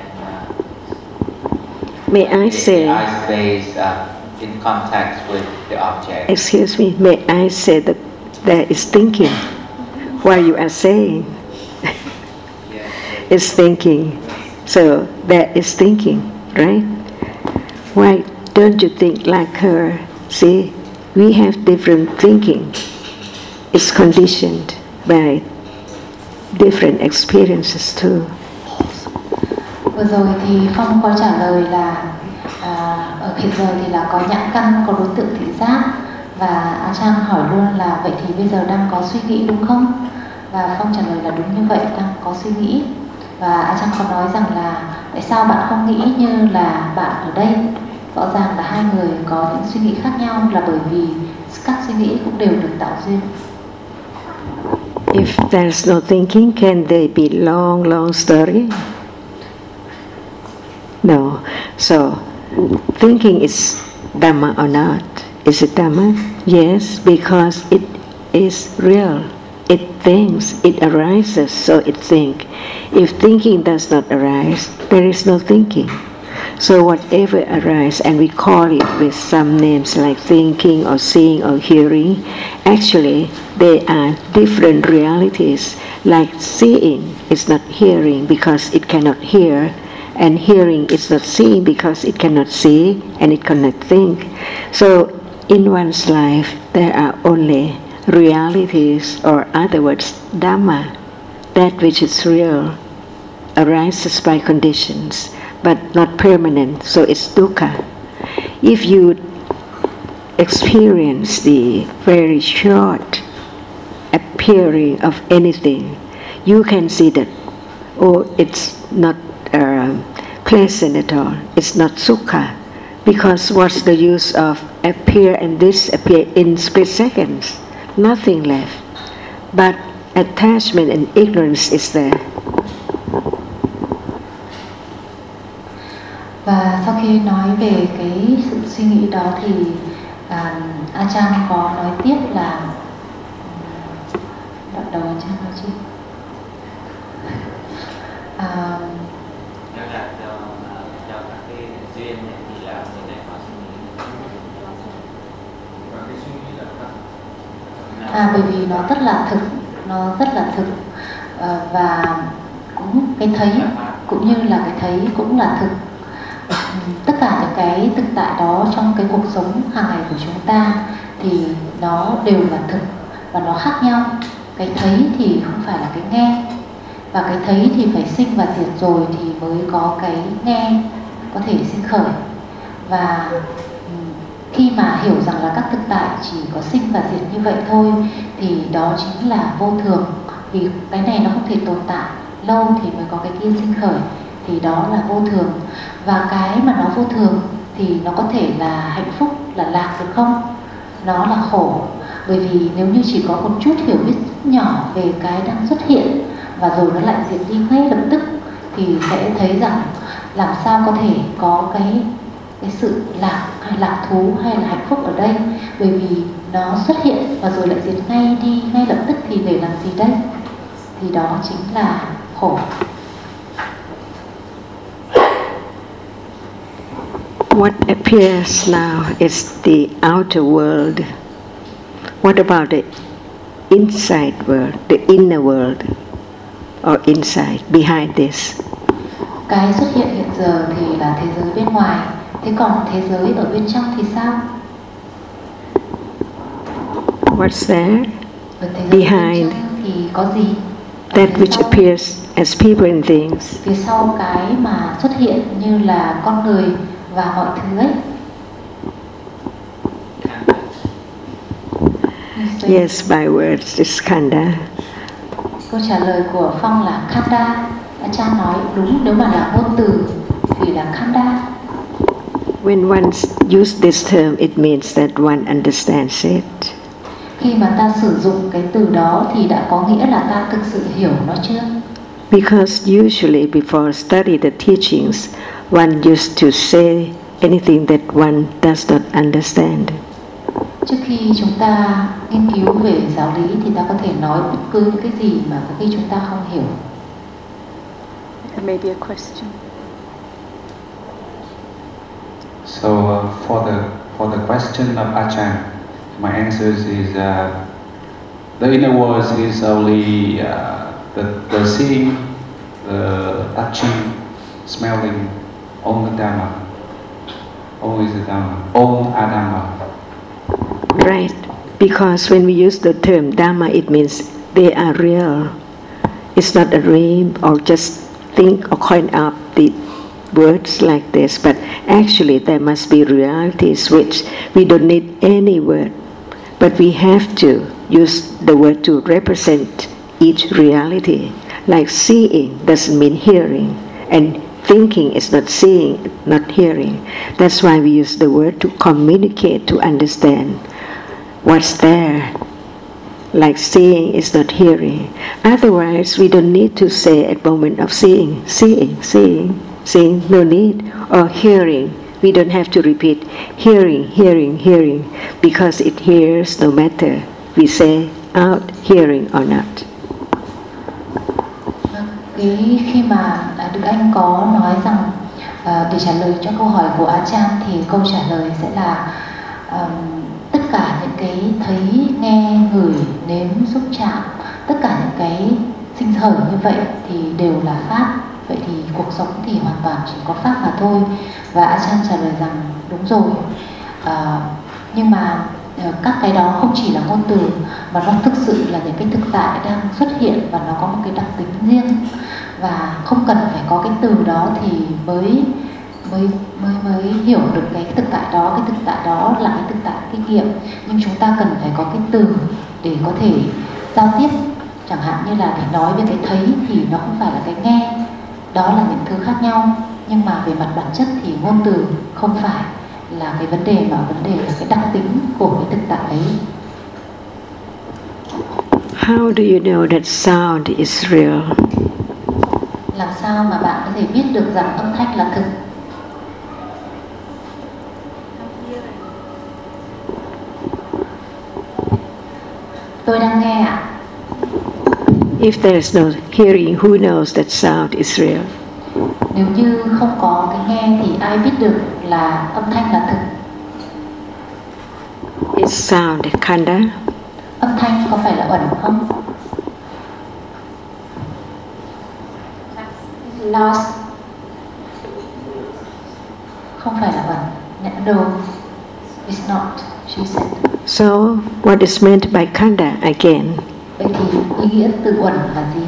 uh, May I say, the eye stays uh, in contact with the object. excuse me, may I say that there is thinking while you are saying? Yes. It's thinking. So there is thinking, right? Why don't you think like her? See, we have different thinking. It's conditioned by different experiences too. Vừa rồi thì Phong có trả lời là à, ở hiện giờ thì là có nhãn căn, có đối tượng thị giác, và A Chan hỏi luôn là vậy thì bây giờ đang có suy nghĩ đúng không? Và Phong trả lời là đúng như vậy, đang có suy nghĩ. Và A Chan có nói rằng là tại sao bạn không nghĩ như là bạn ở đây? Rõ ràng là hai người có những suy nghĩ khác nhau là bởi vì các suy nghĩ cũng đều được tạo duyên. If there's no thinking, can there be long, long story? No. So, thinking is Dhamma or not? Is it Dhamma? Yes, because it is real. It thinks, it arises, so it thinks. If thinking does not arise, there is no thinking. So whatever arises, and we call it with some names like thinking or seeing or hearing, actually they are different realities. Like seeing is not hearing because it cannot hear, and hearing is not seeing because it cannot see and it cannot think. So in one's life there are only realities, or other words, Dhamma, that which is real, arises by conditions, but not permanent, so it's dukkha. If you experience the very short appearing of anything, you can see that, oh, it's not uh, pleasant at all, it's not sukha, because what's the use of appear and disappear in split seconds? Nothing left, but attachment and ignorance is there. Và sau khi nói về cái sự suy nghĩ đó thì à, A Chan có nói tiếp là đoạn đầu A Chan nói chứ à, à bởi vì nó rất là thực, nó rất là thực à, và cũng cái thấy cũng như là cái thấy cũng là thực. Tất cả những cái thực tại đó trong cái cuộc sống hàng ngày của chúng ta thì nó đều là thực và nó khác nhau. Cái thấy thì không phải là cái nghe, và cái thấy thì phải sinh và diệt rồi thì mới có cái nghe có thể sinh khởi. Và khi mà hiểu rằng là các thực tại chỉ có sinh và diệt như vậy thôi thì đó chính là vô thường, vì cái này nó không thể tồn tại lâu thì mới có cái kia sinh khởi, thì đó là vô thường. Và cái mà nó vô thường thì nó có thể là hạnh phúc, là lạc được không? Nó là khổ, bởi vì nếu như chỉ có một chút hiểu biết nhỏ về cái đang xuất hiện và rồi nó lại diệt đi ngay lập tức thì sẽ thấy rằng làm sao có thể có cái cái sự lạc hay lạc thú hay là hạnh phúc ở đây, bởi vì nó xuất hiện và rồi lại diệt ngay đi ngay lập tức thì để làm gì đây? Thì đó chính là khổ. What appears now is the outer world. What about the inside world, the inner world, or inside, behind this? Cái xuất hiện hiện giờ thì là thế giới bên ngoài, thế còn thế giới ở bên trong thì sao? What's there? Ở thế giới Behind bên trong thì có gì? that which appears as people and things. Phía sau cái mà xuất hiện như là con người và mọi thứ ấy. Yes, by words, it's Khanda. Câu trả lời của Phong là Khanda. Cha nói đúng, nếu mà là ngôn từ thì là Khanda. When one uses this term, it means that one understands it. Khi mà ta sử dụng cái từ đó thì đã có nghĩa là ta thực sự hiểu nó chưa? Because usually before study the teachings, one used to say anything that one does not understand. Trước khi chúng ta nghiên cứu về giáo lý thì ta có thể nói bất cứ những cái gì mà có khi chúng ta không hiểu. Maybe a question. So uh, for the for the question of Ajahn, my answer is uh, the inner world is only uh, the the seeing, the touching, smelling, only Dhamma, only the Dhamma, Om Adhamma. Right, because when we use the term Dhamma, it means they are real. It's not a dream or just think or coin up the words like this, but actually there must be realities which we don't need any word, but we have to use the word to represent each reality. Like seeing doesn't mean hearing, and thinking is not seeing, not hearing. That's why we use the word to communicate, to understand what's there. Like seeing is not hearing. Otherwise, we don't need to say at moment of seeing, seeing, seeing, seeing, no need. Or hearing, we don't have to repeat hearing, hearing, hearing, because it hears no matter we say out hearing or not. Cái khi mà Đức Anh có nói rằng uh, để trả lời cho câu hỏi của Ajahn thì câu trả lời sẽ là um, tất cả những cái thấy, nghe, ngửi, nếm, xúc chạm, tất cả những cái sinh khởi như vậy thì đều là pháp. Vậy thì cuộc sống thì hoàn toàn chỉ có pháp mà thôi. Và Ajahn trả lời rằng đúng rồi. À, nhưng mà các cái đó không chỉ là ngôn từ mà nó thực sự là những cái thực tại đang xuất hiện và nó có một cái đặc tính riêng, và không cần phải có cái từ đó thì mới mới mới mới hiểu được cái thực tại đó. Cái thực tại đó là cái thực tại kinh nghiệm, nhưng chúng ta cần phải có cái từ để có thể giao tiếp. Chẳng hạn như là để nói về cái thấy thì nó không phải là cái nghe, đó là những thứ khác nhau. Nhưng mà về mặt bản chất thì ngôn từ không phải là cái vấn đề, mà vấn đề là cái đặc tính của cái thực tại ấy. How do you know that sound is real? Làm sao mà bạn có thể biết được rằng âm thanh là thực? Tôi đang nghe ạ. If there is no hearing, who knows that sound is real? Nếu như không có cái nghe thì ai biết được là âm thanh là thực? Is sound khanda? Âm thanh có phải là uẩn không? Lost. Không phải là uẩn. No, it's not, she said. So, what is meant by khanda again? Vậy thì ý nghĩa từ uẩn là gì?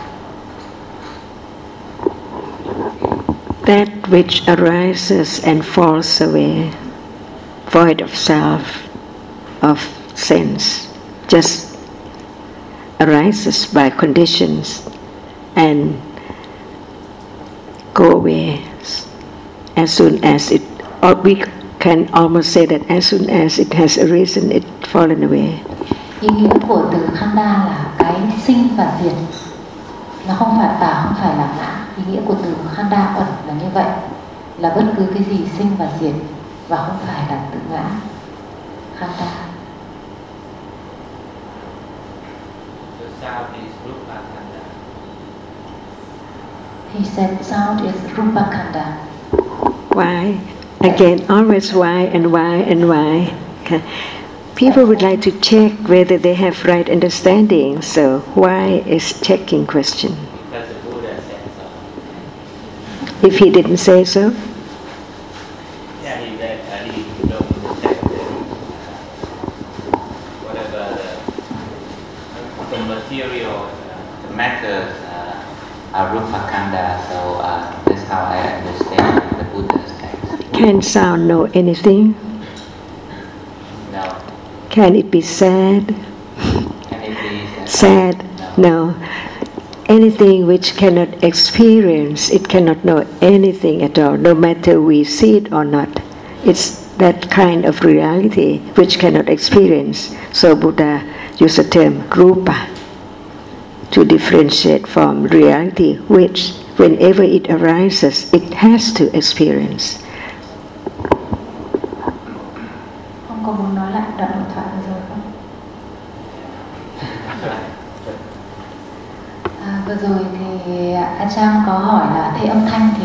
That which arises and falls away, void of self, of sense, just arises by conditions and go away as soon as it, or we can almost say that as soon as it has arisen, it fallen away. Ý nghĩa của từ khanda là cái sinh và diệt. Nó không phải và không phải là ngã. Ý nghĩa của từ khanda uẩn là như vậy, là bất cứ cái gì sinh và diệt và không phải là tự ngã. Khanda. The sound is rupa khanda. He said sound is rupa khanda. Why? Again, always why and why and why. Okay. People would like to check whether they have right understanding, so why is checking question? Because the Buddha said so. If he didn't say so? Yeah, he read, uh, he wrote in the text that uh, whatever the, the material, uh, the matters uh, are rupa khanda, so uh, that's how I understand the Buddha's text. Can sound know anything? No. Can it be sad? Can it be uh, Sad? No. No. Anything which cannot experience, it cannot know anything at all, no matter we see it or not. It's that kind of reality which cannot experience. So Buddha used the term rupa to differentiate from reality, which whenever it arises, it has to experience. Không có muốn nói lại đoạn hội thoại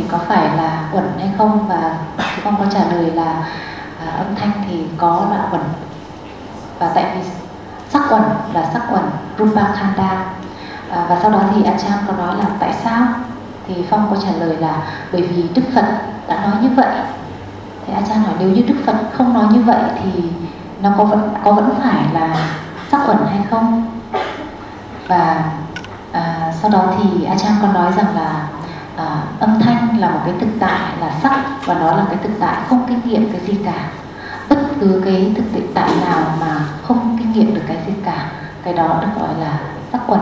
có phải là uẩn hay không, và chị Phong có trả lời là à, âm thanh thì có là uẩn, và tại vì sắc uẩn là sắc uẩn Rupa Khanda. À, và sau đó thì Ajahn có nói là tại sao, thì Phong có trả lời là bởi vì Đức Phật đã nói như vậy. Thì Ajahn hỏi nếu như Đức Phật không nói như vậy thì nó có vẫn có vẫn phải là sắc uẩn hay không? Và à, sau đó thì Ajahn có nói rằng là à, âm thanh là một cái thực tại là sắc, và nó là cái thực tại không kinh nghiệm cái gì cả. Bất cứ cái thực tại nào mà không kinh nghiệm được cái gì cả, cái đó được gọi là sắc uẩn.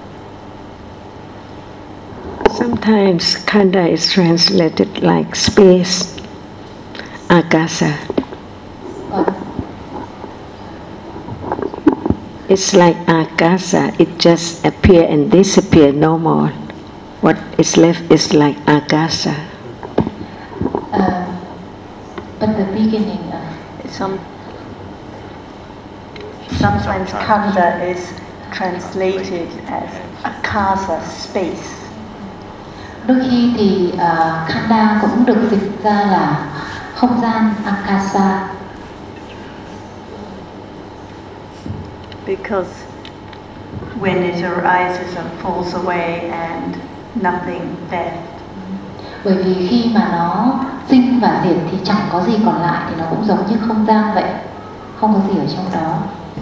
Sometimes khanda is translated like space, akasa. Còn It's like akasa, it just appear and disappear no more. What is left is like akasa. Uh, but the beginning of Some, sometimes khanda is translated as akasa, space. đôi khi thì uh, khanda cũng được dịch ra là không gian akasa. Because when it arises and falls away and nothing left. Bởi vì khi mà nó sinh và diệt thì chẳng có gì còn lại, thì nó cũng giống như không gian vậy, không có gì ở trong đó.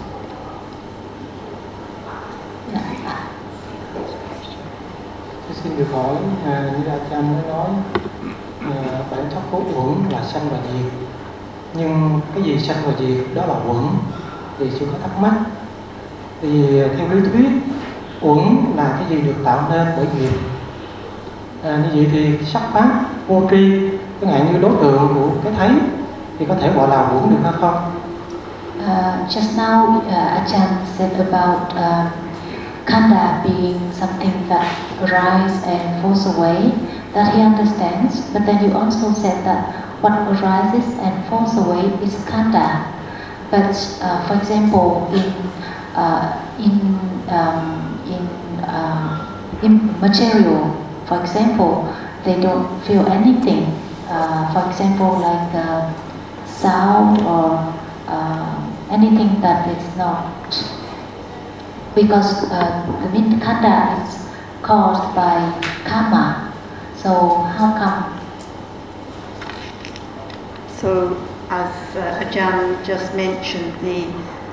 Tôi xin được hỏi, à, như Ajahn mới nói, à, bản chất của uẩn là sanh và diệt, nhưng cái gì sanh và diệt đó là uẩn, thì chưa có thắc mắc. Thì theo lý thuyết, uẩn là cái gì được tạo nên bởi nghiệp. À, như vậy thì sắc pháp vô tri, chẳng hạn như đối tượng của cái thấy, thì có thể gọi là uẩn được hay không? Uh, just now, uh, Ajahn said about uh, khanda being something that arises and falls away, that he understands. But then you also said that what arises and falls away is khanda. But uh, for example, in uh, in um, in uh, in material, for example, they don't feel anything. Uh, for example, like uh, sound or uh, anything that is not, because uh, the mean khanda is caused by karma. So how come? So as uh, Ajahn just mentioned, the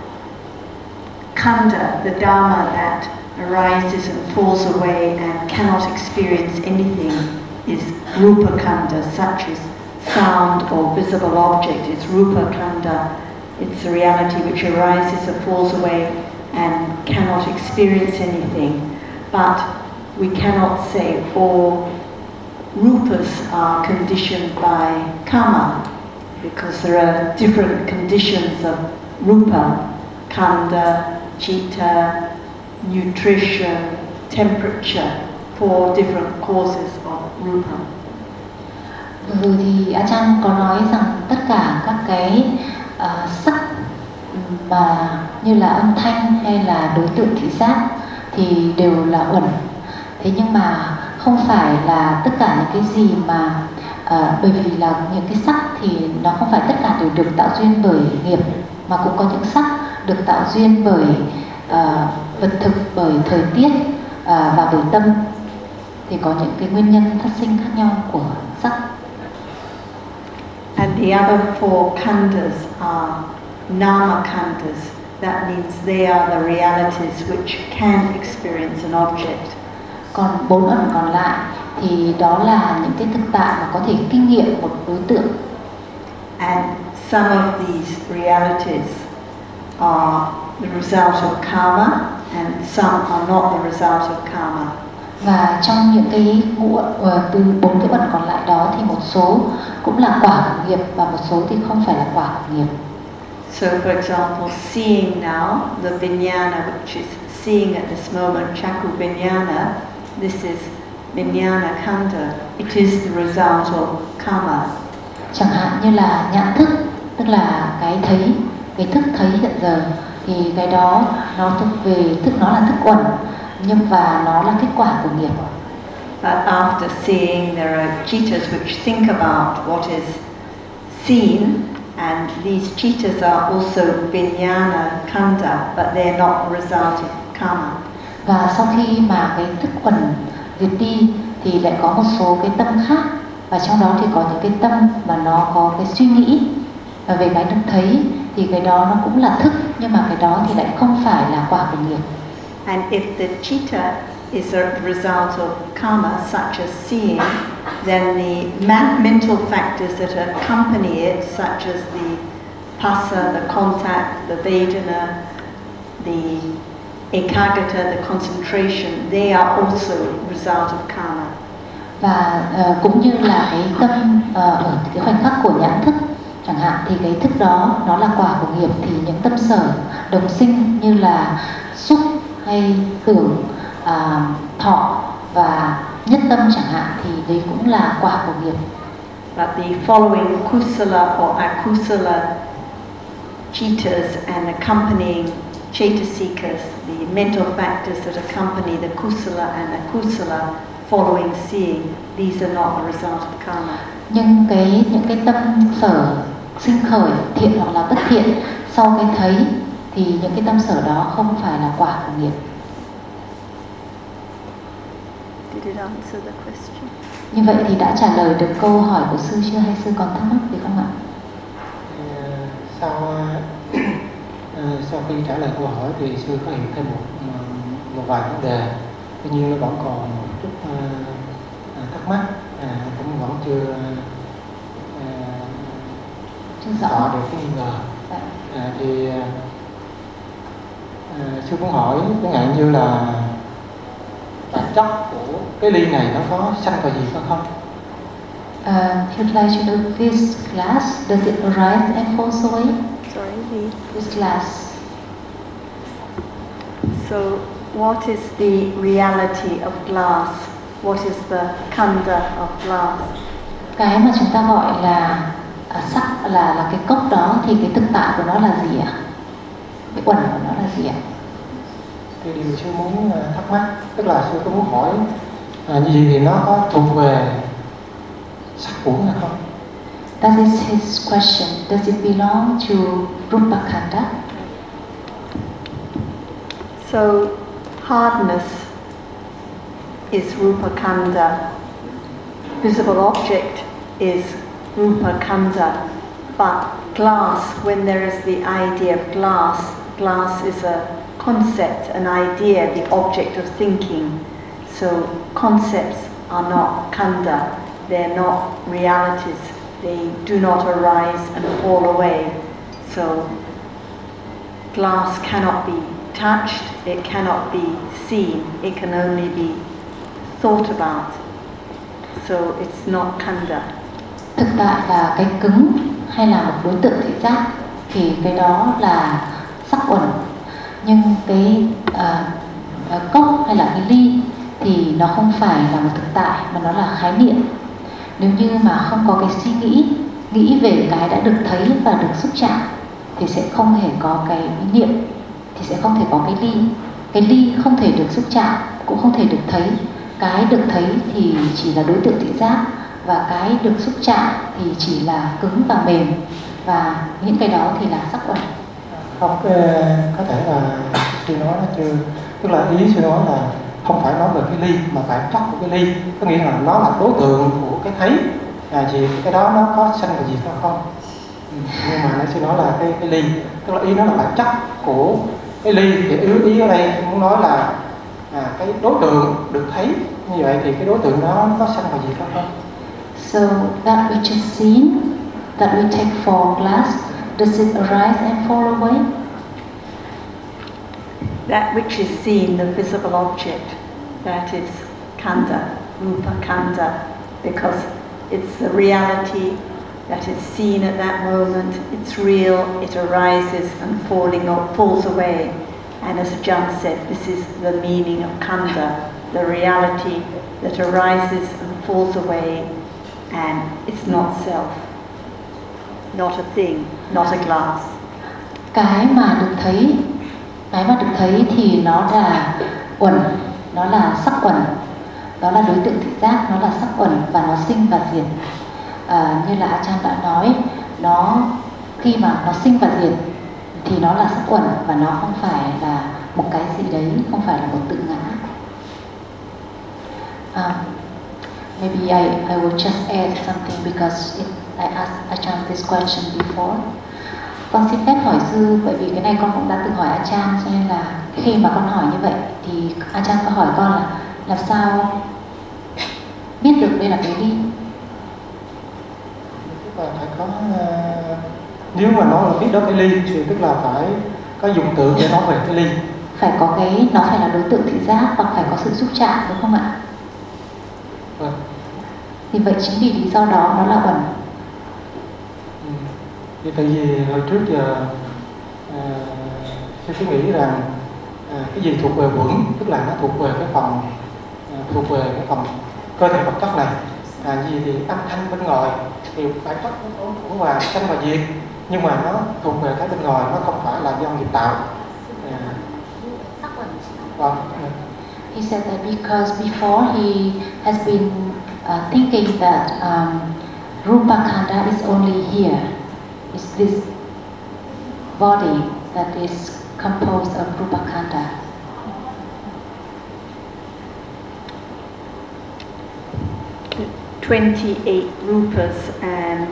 khanda, the dharma that arises and falls away and cannot experience anything, is rupa khanda, such as sound or visible object is rupa khanda. It's a reality which arises and falls away and cannot experience anything. But we cannot say all rupas are conditioned by karma, because there are different conditions of rupa, khanda, chitta, nutrition, temperature, four different causes of rupa. Rồi thì Ajahn có nói rằng tất cả các cái uh, sắc mà như là âm thanh hay là đối tượng thị giác thì đều là uẩn. Thế nhưng mà không phải là tất cả những cái gì mà uh, bởi vì là những cái sắc thì nó không phải tất cả đều được tạo duyên bởi nghiệp, mà cũng có những sắc được tạo duyên bởi uh, vật thực, bởi thời tiết uh, và bởi tâm. Thì có những cái nguyên nhân phát sinh khác nhau của sắc. And the other four khandas are nama khandas. That means they are the realities which can experience an object. Còn bốn ẩn còn lại thì đó là những cái thực tại mà có thể kinh nghiệm một đối tượng. And some of these realities are the result of karma, and some are not the result of karma. Và trong những cái ngũ uh, từ bốn cái ẩn còn lại đó thì một số cũng là quả của nghiệp và một số thì không phải là quả của nghiệp. So, for example, seeing now, the vijnana, which is seeing at this moment, chakku vijnana, this is vijnana khanda. It is the result of karma. Chẳng hạn như là nhãn thức, tức là cái thấy, cái thức thấy hiện giờ, thì cái đó nó thuộc về thức, nó là thức uẩn, nhưng và nó là kết quả của nghiệp. But after seeing, there are cittas which think about what is seen, and these cittas are also vijnana khandha, but they're not a result of karma. Và sau khi mà cái thức uẩn diệt đi thì lại có một số cái tâm khác, và trong đó thì có những cái tâm mà nó có cái suy nghĩ và về cái được thấy, thì cái đó nó cũng là thức, nhưng mà cái đó thì lại không phải là quả của nghiệp. And if the citta is a result of karma, such as seeing, then the man- mental factors that accompany it, such as the phassa, the contact, the vedana, the ekagata, the concentration, they are also a result of karma. Và uh, cũng như là cái tâm uh, ở cái khoảnh khắc của nhãn thức chẳng hạn, thì cái thức đó nó là quả của nghiệp, thì những tâm sở đồng sinh như là xúc hay tưởng, uh, thọ và nhất tâm chẳng hạn, thì đấy cũng là quả của nghiệp. But the following kusala or akusala cittas and accompanying cetasikas, the mental factors that accompany the kusala and akusala following seeing, these are not a result of karma. Nhưng cái những cái tâm sở sinh khởi thiện hoặc là bất thiện sau cái thấy, thì những cái tâm sở đó không phải là quả của nghiệp. Did it answer the question? Như vậy thì đã trả lời được câu hỏi của sư chưa, hay sư còn thắc mắc gì không ạ? Sau sau khi trả lời câu hỏi thì sư có hiểu thêm một một vài vấn đề, tuy nhiên nó vẫn còn một chút uh, thắc mắc, à, cũng vẫn chưa uh, chưa rõ rõ được cái nghi ngờ. Dạ. À, thì uh, sư muốn hỏi chẳng hạn như là bản chất của cái ly này nó có sanh và diệt hay không? Uh, he'd like to know, this glass, does it arise and falls away? Sorry, the... This glass. So, what is the reality of glass? What is the khanda of glass? Cái mà chúng ta gọi là à, sắc là là cái cốc đó, thì cái thực tại của nó là gì ạ? Cái uẩn của nó là gì ạ? Thì điều sư muốn thắc mắc, tức là sư có muốn hỏi à, như vậy thì nó có thuộc về sắc uẩn hay không? That is his question. Does it belong to Rupa Khanda? So, hardness is Rupa Khanda. Visible object is Rupa Khanda. But glass, when there is the idea of glass, glass is a concept, an idea, the object of thinking. So, concepts are not Khanda. They're not realities. They do not arise and fall away. So, glass cannot be touched, it cannot be seen, it can only be thought about. So, it's not khanda. Thực tại là cái cứng hay là một đối tượng thị giác, thì cái đó là sắc uẩn. Nhưng cái uh, cốc hay là cái ly thì nó không phải là một thực tại, mà nó là khái niệm. Nếu như mà không có cái suy nghĩ, nghĩ về cái đã được thấy và được xúc chạm, thì sẽ không hề có cái niệm, thì sẽ không thể có cái ly. Cái ly không thể được xúc chạm, cũng không thể được thấy. Cái được thấy thì chỉ là đối tượng thị giác, và cái được xúc chạm thì chỉ là cứng và mềm, và những cái đó thì là sắc uẩn. Không, có thể là sư nói nó chưa, tức là ý sư nói là không phải nói về cái ly mà bản chất của cái ly, có nghĩa là nó là đối tượng của cái thấy, à, thì cái đó nó có sanh và diệt hay không? Ừ. Nhưng mà nó sư nói là cái cái ly, tức là ý nó là bản chất của cái ly, thì ý, ý ở đây muốn nói là à, cái đối tượng được thấy như vậy thì cái đối tượng đó có sanh và diệt hay không? So that which is seen, that we take for glass, does it arise and fall away? That which is seen, the visible object, that is khanda, rupa khanda, because it's the reality that is seen at that moment, it's real, it arises and falling or falls away. And as Ajahn said, this is the meaning of khanda, the reality that arises and falls away, and it's not self, not a thing, not a glass. Cái mà được thấy, cái mà được thấy thì nó là uẩn, nó là sắc uẩn. đó là đối tượng thị giác, nó là sắc uẩn và nó sinh và diệt. À, như là Achan đã nói, nó khi mà nó sinh và diệt thì nó là sắc uẩn và nó không phải là một cái gì đấy, không phải là một tự ngã. Um, maybe I, I will just add something because it, I asked Achan this question before. Con xin phép hỏi sư, bởi vì cái này con cũng đã từng hỏi Achan, cho nên là khi mà con hỏi như vậy thì Achan có hỏi con là làm sao biết được đây là cái ly? Tức là phải có, uh, nếu mà nói là biết đó cái ly thì tức là phải có dụng tượng để nói về cái ly. Phải có cái, nó phải là đối tượng thị giác hoặc phải có sự xúc chạm, đúng không ạ? Vâng. Thì vậy chính vì lý do đó nó là uẩn. Thì tại vì hồi trước giờ à, tôi cứ nghĩ rằng à, cái gì thuộc về uẩn tức là nó thuộc về cái phần à, thuộc về cái phần cơ thể vật chất này, à, gì thì âm thanh bên ngoài thì phải có cũng và thanh và diệt, nhưng mà nó thuộc về cái bên ngoài, nó không phải là do nghiệp tạo. À, vâng. He said that because before he has been uh, thinking that um, Rupa Khanda is only here. It's this body that is composed of Rupa Khanda. twenty-eight rupas, and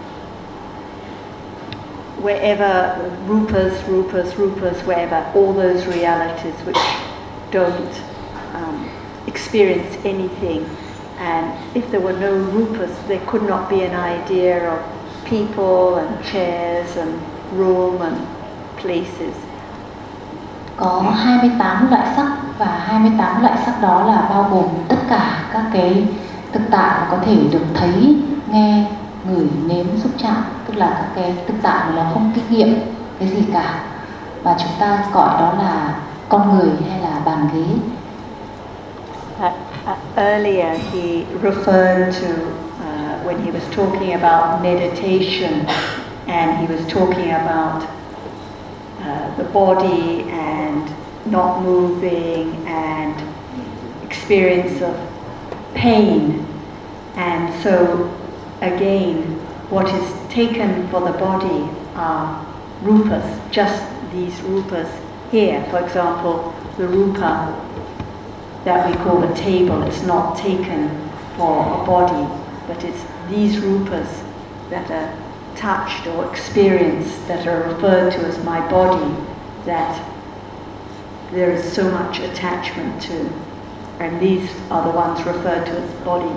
wherever rupas, rupas, rupas, wherever, all those realities which don't um, experience anything. And if there were no rupas, there could not be an idea of people and chairs and room and places. Có hai mươi tám loại sắc, và hai mươi tám loại sắc đó là bao gồm tất cả các cái thực tại mà có thể được thấy, nghe, ngửi, nếm, xúc chạm, tức là các cái thực tại mà nó không kinh nghiệm cái gì cả, và chúng ta gọi đó là con người hay là bàn ghế. Uh, uh, earlier he referred to uh, when he was talking about meditation, and he was talking about uh, the body and not moving and experience of pain. And so again, what is taken for the body are rupas, just these rupas here. For example, the rupa that we call a table, it's not taken for a body, but it's these rupas that are touched or experienced that are referred to as my body, that there is so much attachment to, and these are the ones referred to as body.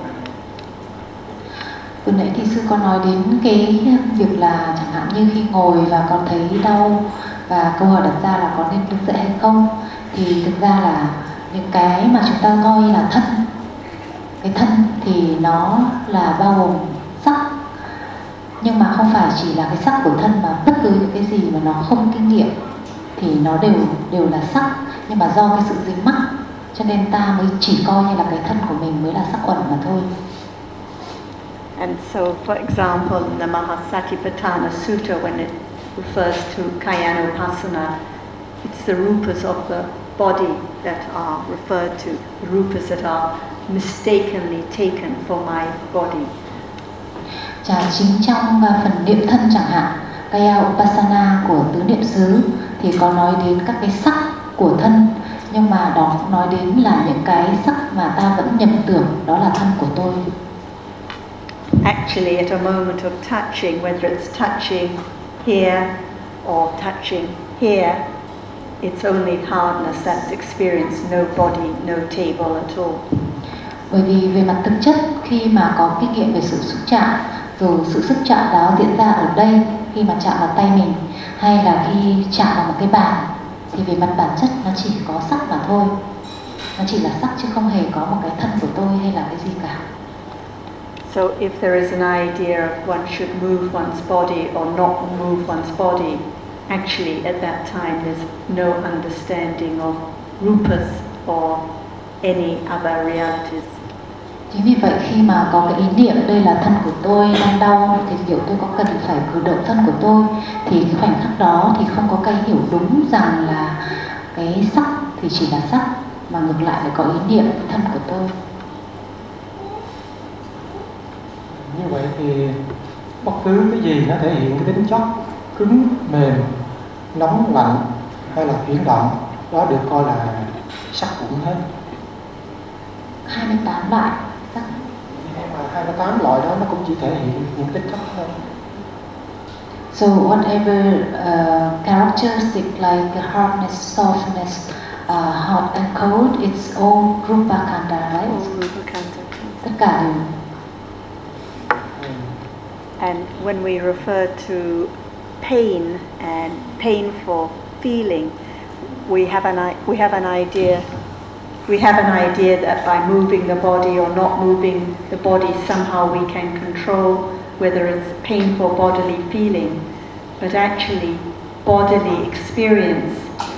Vừa nãy thì sư có nói đến cái việc là chẳng hạn như khi ngồi và con thấy đau, và câu hỏi đặt ra là có nên đứng dậy hay không, thì thực ra là những cái mà chúng ta coi là thân, cái thân thì nó là bao gồm sắc, nhưng mà không phải chỉ là cái sắc của thân, mà bất cứ những cái gì mà nó không kinh nghiệm thì nó đều đều là sắc, nhưng mà do cái sự dính mắc cho nên ta mới chỉ coi như là cái thân của mình mới là sắc uẩn mà thôi. And so, for example, in the Mahasatipatthana Sutta, when it refers to Kayanupasana, it's the rupas of the body that are referred to, the rupas that are mistakenly taken for my body. Chả chính trong phần niệm thân chẳng hạn, Kaya Upasana của tứ niệm xứ thì có nói đến các cái sắc của thân, nhưng mà đó cũng nói đến là những cái sắc mà ta vẫn nhầm tưởng đó là thân của tôi. Actually, at a moment of touching, whether it's touching here or touching here, it's only hardness that's experienced, no body, no table at all. Bởi vì về mặt thực chất, khi mà có kinh nghiệm về sự xúc chạm, rồi sự xúc chạm đó diễn ra ở đây khi mà chạm vào tay mình, hay là khi chạm vào một cái bàn, thì về mặt bản chất nó chỉ có sắc mà thôi. Nó chỉ là sắc chứ không hề có một cái thân của tôi hay là cái gì cả. So if there is an idea of one should move one's body or not move one's body, actually at that time there's no understanding of rupas or any other realities. Chính vì vậy khi mà có cái ý niệm đây là thân của tôi đang đau, thì kiểu tôi có cần phải cử động thân của tôi, thì cái khoảnh khắc đó thì không có cái hiểu đúng rằng là cái sắc thì chỉ là sắc, mà ngược lại phải có ý niệm thân của tôi. thì bất cứ cái gì nó thể hiện cái tính chất cứng, mềm, nóng, lạnh hay là chuyển động, đó được coi là sắc uẩn hết. hai mươi tám loại sắc. Nhưng mà hai mươi tám loại đó nó cũng chỉ thể hiện những tính chất thôi. So whatever uh, characteristic like hardness, softness, uh, hot and cold, it's all rupa khanda, right? All rupa khanda. Tất cả đều. And when we refer to pain and painful feeling, we have an i- we have an idea. We have an idea that by moving the body or not moving the body, somehow we can control whether it's painful bodily feeling. But actually, bodily experience,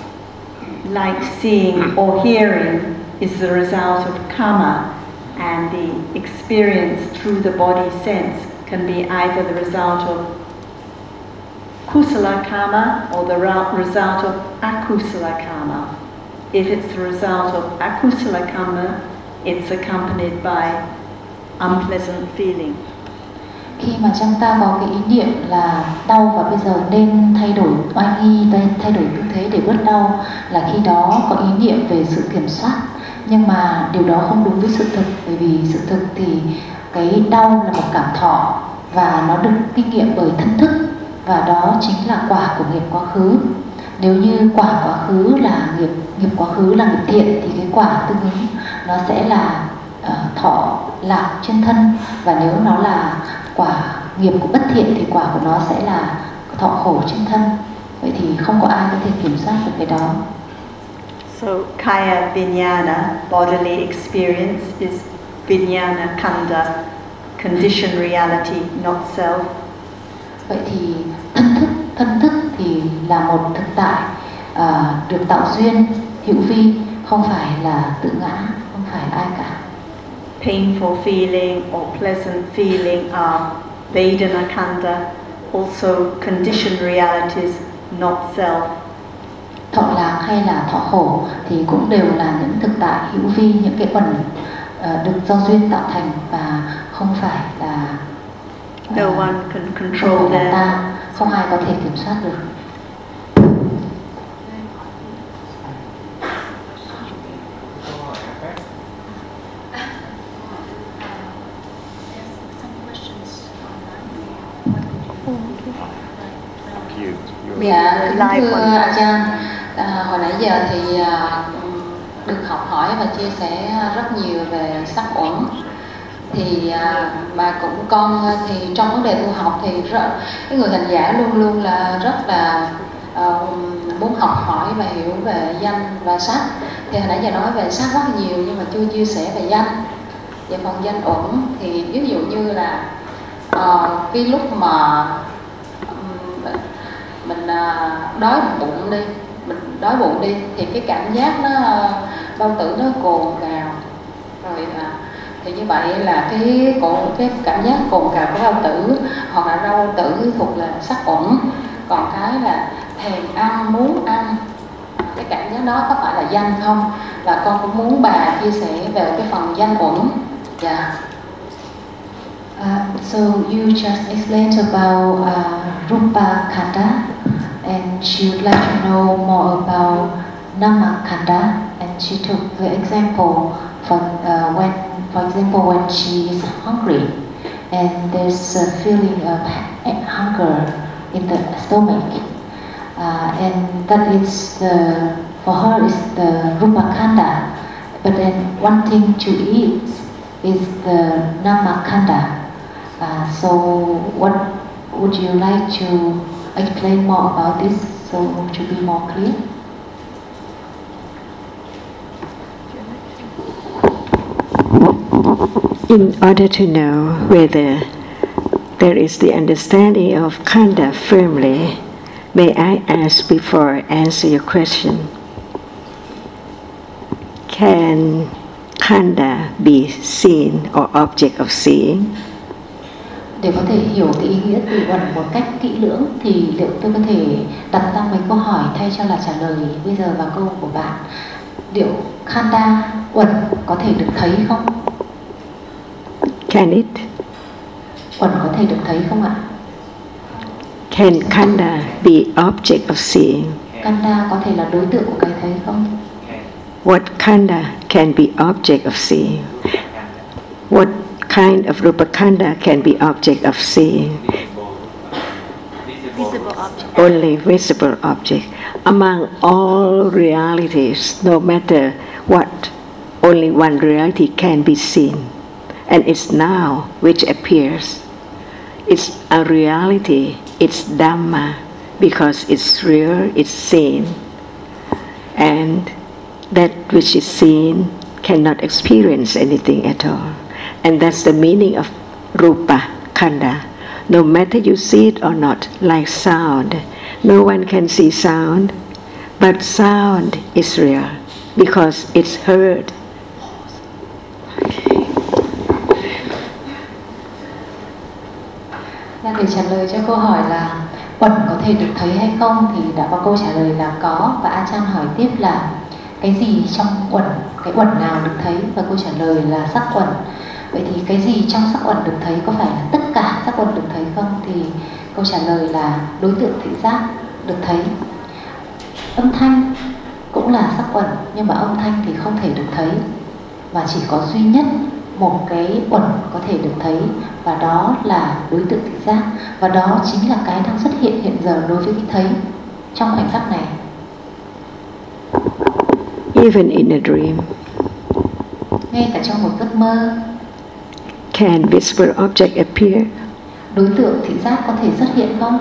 like seeing or hearing, is the result of karma, and the experience through the body sense can be either the result of kusala karma or the result of akusala karma. If it's the result of akusala karma, it's accompanied by unpleasant feeling. Khi mà trong ta có cái ý niệm là đau và bây giờ nên thay đổi oai nghi, thay đổi tư thế để bớt đau, là khi đó có ý niệm về sự kiểm soát. Nhưng mà điều đó không đúng với sự thực, bởi vì sự thực thì cái đau là một cảm thọ và nó được kinh nghiệm bởi thân thức, và đó chính là quả của nghiệp quá khứ. Nếu như quả quá khứ là nghiệp nghiệp quá khứ là nghiệp thiện thì cái quả tương ứng nó sẽ là uh, thọ lạc trên thân, và nếu nó là quả nghiệp của bất thiện thì quả của nó sẽ là thọ khổ trên thân. Vậy thì không có ai có thể kiểm soát được cái đó. So kaya vijnana, bodily experience, is vijnana khanda, conditioned reality, not self. Vậy thì thân thức, thân thức thì là một thực tại uh, được tạo duyên, hữu vi, không phải là tự ngã, không phải ai cả. Painful feeling or pleasant feeling are vedana khanda, also conditioned realities, not self. Thọ lạc hay là thọ khổ thì cũng đều là những thực tại hữu vi, những cái bẩn uh, được do duyên tạo thành và không phải là uh, no one can control không phải là them. ta, không ai có thể kiểm soát được. Dạ, kính thưa Ajahn, à, hồi nãy giờ thì à, được học hỏi và chia sẻ rất nhiều về sắc uẩn. Thì à, mà cũng con thì trong vấn đề tu học thì rất, cái người hành giả luôn luôn là rất là à, muốn học hỏi và hiểu về danh và sắc. Thì hồi nãy giờ nói về sắc rất nhiều nhưng mà chưa chia sẻ về danh. Về phần danh uẩn thì ví dụ như là à, cái lúc mà mình à, đói bụng đi, mình đói bụng đi thì cái cảm giác nó bao tử nó cồn cào rồi à, thì như vậy là cái cồn cái cảm giác cồn cào của bao tử hoặc là đau bao tử thuộc là sắc uẩn. Còn cái là thèm ăn, muốn ăn, cái cảm giác đó có phải là danh không? Và con cũng muốn bà chia sẻ về cái phần danh uẩn. Dạ. Yeah. Um, so you just explained about uh, rupa khanda, and she would like to know more about nama khanda, and she took the example for uh, when, for example, when she is hungry, and there's a feeling of hunger in the stomach, uh, and that is the for her is the rupa khanda, but then wanting to eat is the nama khanda. Uh, so what would you like to explain more about this so to be more clear? In order to know whether there is the understanding of khanda firmly, may I ask before I answer your question, can khanda be seen or object of seeing? Để có thể hiểu cái ý nghĩa từ uẩn một cách kỹ lưỡng thì liệu tôi có thể đặt ra mấy câu hỏi thay cho là trả lời bây giờ vào câu của bạn. Liệu khanda, uẩn có thể được thấy không? Can it? uẩn có thể được thấy không ạ? Can khanda be object of seeing? Khanda có thể là đối tượng của cái thấy không? What khanda can be object of seeing? What kind of rupa khanda can be object of seeing? Visible object. Only visible object. Among all realities, no matter what, only one reality can be seen, and it's now which appears. It's a reality, it's Dhamma, because it's real, it's seen, and that which is seen cannot experience anything at all. And that's the meaning of rupa khanda. No matter you see it or not, like sound, no one can see sound, but sound is real because it's heard. Để trả lời cho câu hỏi là uẩn có thể được thấy hay không thì đã có câu trả lời là có, và A Chan hỏi tiếp là cái gì trong uẩn, cái uẩn nào được thấy, và câu trả lời là sắc uẩn. Vậy thì cái gì trong sắc uẩn được thấy, có phải là tất cả sắc uẩn được thấy không? Thì câu trả lời là đối tượng thị giác được thấy. Âm thanh cũng là sắc uẩn, nhưng mà âm thanh thì không thể được thấy, mà chỉ có duy nhất một cái uẩn có thể được thấy, và đó là đối tượng thị giác, và đó chính là cái đang xuất hiện hiện giờ đối với cái thấy trong khoảnh khắc này. Even in a dream, ngay cả trong một giấc mơ, can visible object appear? Đối tượng thị giác có thể xuất hiện không?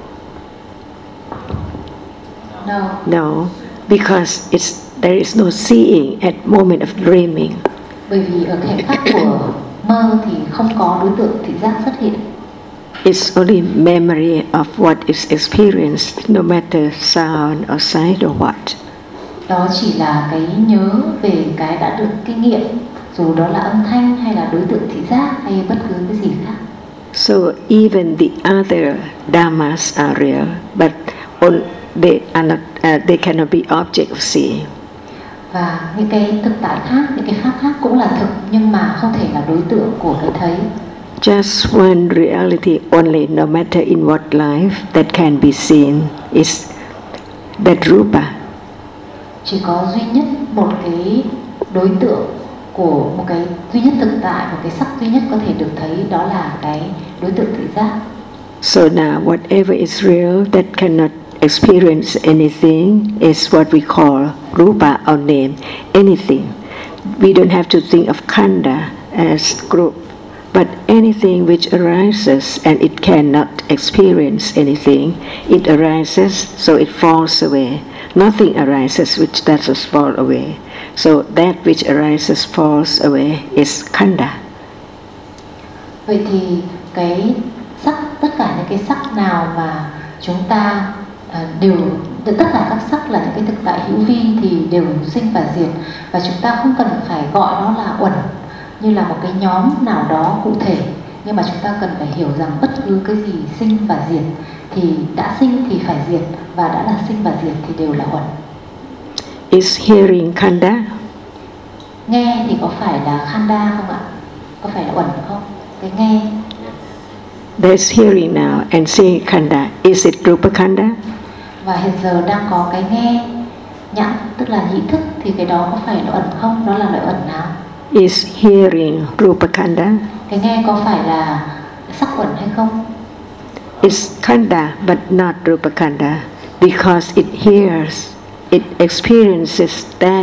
No. No, because it's there is no seeing at moment of dreaming. Bởi vì ở khoảnh khắc của mơ thì không có đối tượng thị giác xuất hiện. It's only memory of what is experienced, no matter sound or sight or what. Đó chỉ là cái nhớ về cái đã được kinh nghiệm, dù đó là âm thanh hay là đối tượng thị giác hay bất cứ cái gì khác. So even the other dhammas are real, but all, they are not. Uh, they cannot be object of seeing. Và những cái thực tại khác, những cái pháp khác cũng là thực, nhưng mà không thể là đối tượng của cái thấy. Just one reality only, no matter in what life, that can be seen is that rupa. Chỉ có duy nhất một cái đối tượng của một cái duy nhất thực tại, một cái sắc duy nhất có thể được thấy, đó là cái đối tượng thị giác. So now whatever is real that cannot experience anything is what we call rupa or name, anything. We don't have to think of khanda as group, but anything which arises and it cannot experience anything, it arises so it falls away. Nothing arises which doesn't fall away. So that which arises falls away is khanda. Vậy thì cái sắc, tất cả những cái sắc nào mà chúng ta à, đều, tất cả các sắc là những cái thực tại hữu vi thì đều sinh và diệt, và chúng ta không cần phải gọi nó là uẩn như là một cái nhóm nào đó cụ thể, nhưng mà chúng ta cần phải hiểu rằng bất cứ cái gì sinh và diệt thì đã sinh thì phải diệt, và đã là sinh và diệt thì đều là uẩn. Is hearing khanda? Nghe thì có phải là khanda không ạ? Có phải là uẩn không? Cái nghe. There's hearing now and seeing khanda. Is it rupa khanda? Và hiện giờ đang có cái nghe nhãn, tức là nhĩ thức, thì cái đó có phải là uẩn không? Đó là loại uẩn nào? Is hearing rupa khanda? Cái nghe có phải là sắc uẩn hay không? It's khanda but not rupa khanda, because it hears, it experiences that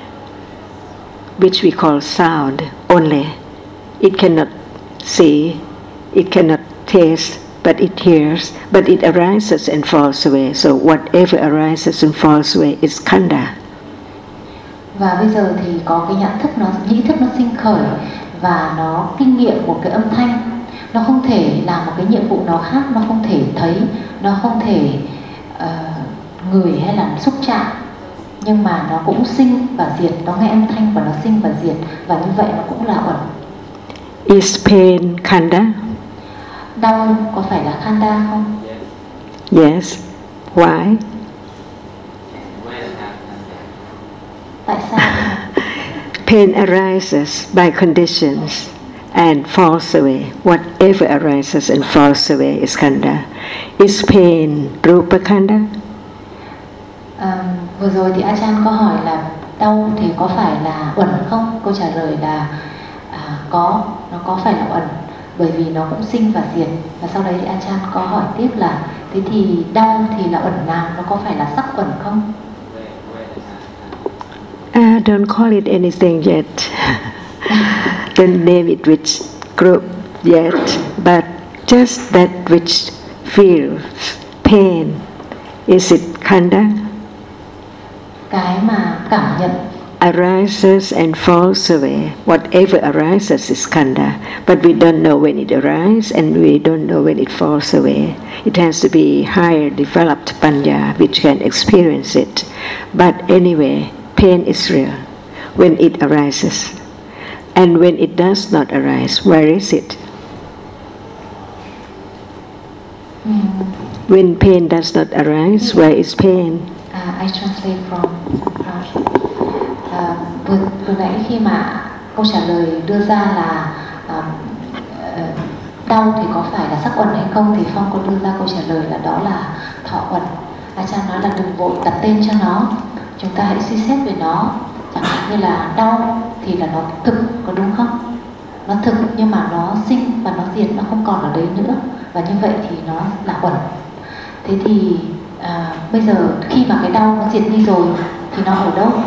which we call sound only. It cannot see, it cannot taste, but it hears, but it arises and falls away. So whatever arises and falls away is khanda. Và bây giờ thì có cái nhãn thức, nó nhĩ thức nó sinh khởi và nó kinh nghiệm một cái âm thanh. Nó không thể làm một cái nhiệm vụ nào khác, nó không thể thấy, nó không thể uh, ngửi hay là xúc chạm, nhưng mà nó cũng sinh và diệt. Nó nghe âm thanh và nó sinh và diệt, và như vậy nó cũng là uẩn. Is pain khanda? Đau có phải là khanda không? Yes. Why? Tại sao? Pain arises by conditions, and falls away. Whatever arises and falls away is khanda. Is pain rupa khanda? À, vừa rồi thì Ajahn có hỏi là đau thì có phải là uẩn không? Câu trả lời là à, có, nó có phải là uẩn, bởi vì nó cũng sinh và diệt. Và sau đấy thì Ajahn có hỏi tiếp là thế thì đau thì là uẩn nào? Nó có phải là sắc uẩn không? Uh, don't call it anything yet. Don't name it which group yet, but just that which feels pain. Is it khanda? Cái mà cảm nhận arises and falls away. Whatever arises is khanda, but we don't know when it arises and we don't know when it falls away. It has to be higher developed panya which can experience it. But anyway, pain is real when it arises. And when it does not arise, where is it? mm. When pain does not arise, where is pain? Uh, I translate from uh, uh, vừa, vừa nãy khi mà câu trả lời đưa ra là uh, uh, đau thì có phải là sắc uẩn hay không, thì Phong có đưa ra câu trả lời là đó là thọ uẩn. Ajahn nói là đừng vội đặt tên cho nó, chúng ta hãy suy xét về nó. Chẳng hạn như là đau thì là nó thực, có đúng không? Nó thực nhưng mà nó sinh và nó diệt, nó không còn ở đấy nữa, và như vậy thì nó là uẩn. Thế thì à, bây giờ khi mà cái đau nó diệt đi rồi thì nó ở đâu?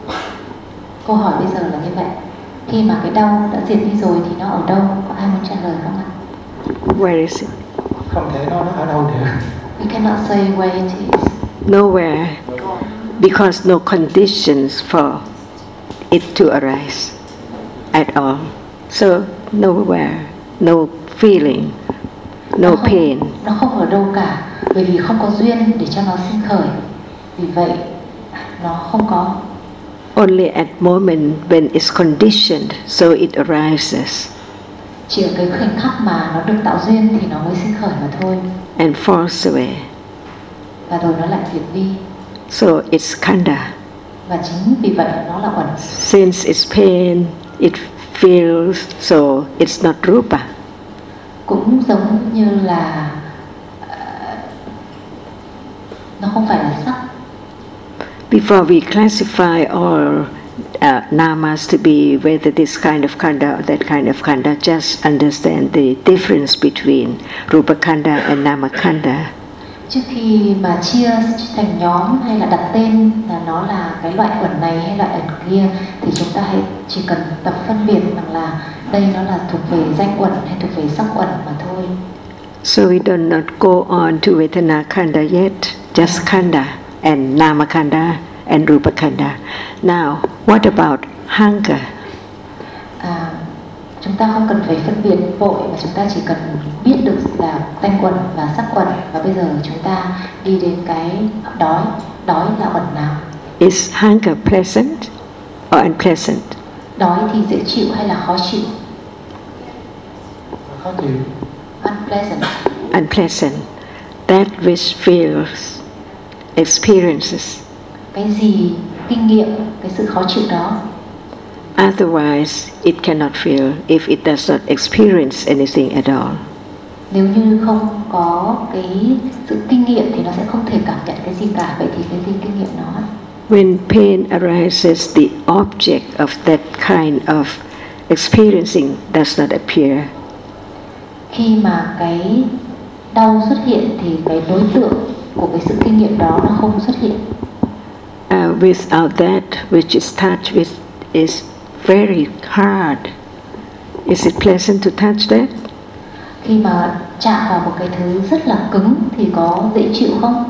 Câu hỏi bây giờ là như vậy. Khi mà cái đau đã diệt đi rồi thì nó ở đâu? Có ai muốn trả lời không ạ? Where is it? Không thể nói nó ở đâu được. We cannot say where it is. Nowhere, because no conditions for it to arise at all. So nowhere, no feeling, no nó không, pain. Nó không ở đâu cả, bởi vì không có duyên để cho nó sinh khởi. Vì vậy nó không có. Only at moment when it's conditioned, so it arises. Chỉ ở cái khoảnh khắc mà nó được tạo duyên thì nó mới sinh khởi mà thôi. And falls away. Và rồi nó lại diệt đi. So it's khanda. Và chính vì vậy nó là uẩn. Since it's pain, it feels, so it's not rupa. Cũng giống như là uh, nó không phải là sắc. Before we classify all uh, namas to be whether this kind of khanda or that kind of khanda, just understand the difference between rupa khanda and nama khanda. Trước khi mà chia thành nhóm hay là đặt tên là nó là cái loại uẩn này hay loại uẩn kia, thì chúng ta hãy chỉ cần tập phân biệt rằng là đây nó là thuộc về danh uẩn hay thuộc về sắc uẩn mà thôi. So we do not go on to Vedana khanda yet, just khanda and nama khanda and rupa khanda. Now, what about hunger? À, chúng ta không cần phải phân biệt vội, mà chúng ta chỉ cần biết được là danh uẩn và sắc uẩn. Và bây giờ chúng ta đi đến cái đói. Đói là uẩn nào? Is hunger pleasant or unpleasant? Đói thì dễ chịu hay là khó chịu? Khó chịu. Unpleasant. Unpleasant. That which feels, experiences. Cái gì kinh nghiệm cái sự khó chịu đó? Otherwise, it cannot feel if it does not experience anything at all. Nếu như không có cái sự kinh nghiệm thì nó sẽ không thể cảm nhận cái gì cả. Vậy thì cái gì kinh nghiệm nó? When pain arises, the object of that kind of experiencing does not appear. Khi mà cái đau xuất hiện thì cái đối tượng của cái sự kinh nghiệm đó nó không xuất hiện. Uh, without that, which is touched with, is very hard. Is it pleasant to touch that? Khi mà chạm vào một cái thứ rất là cứng thì có dễ chịu không?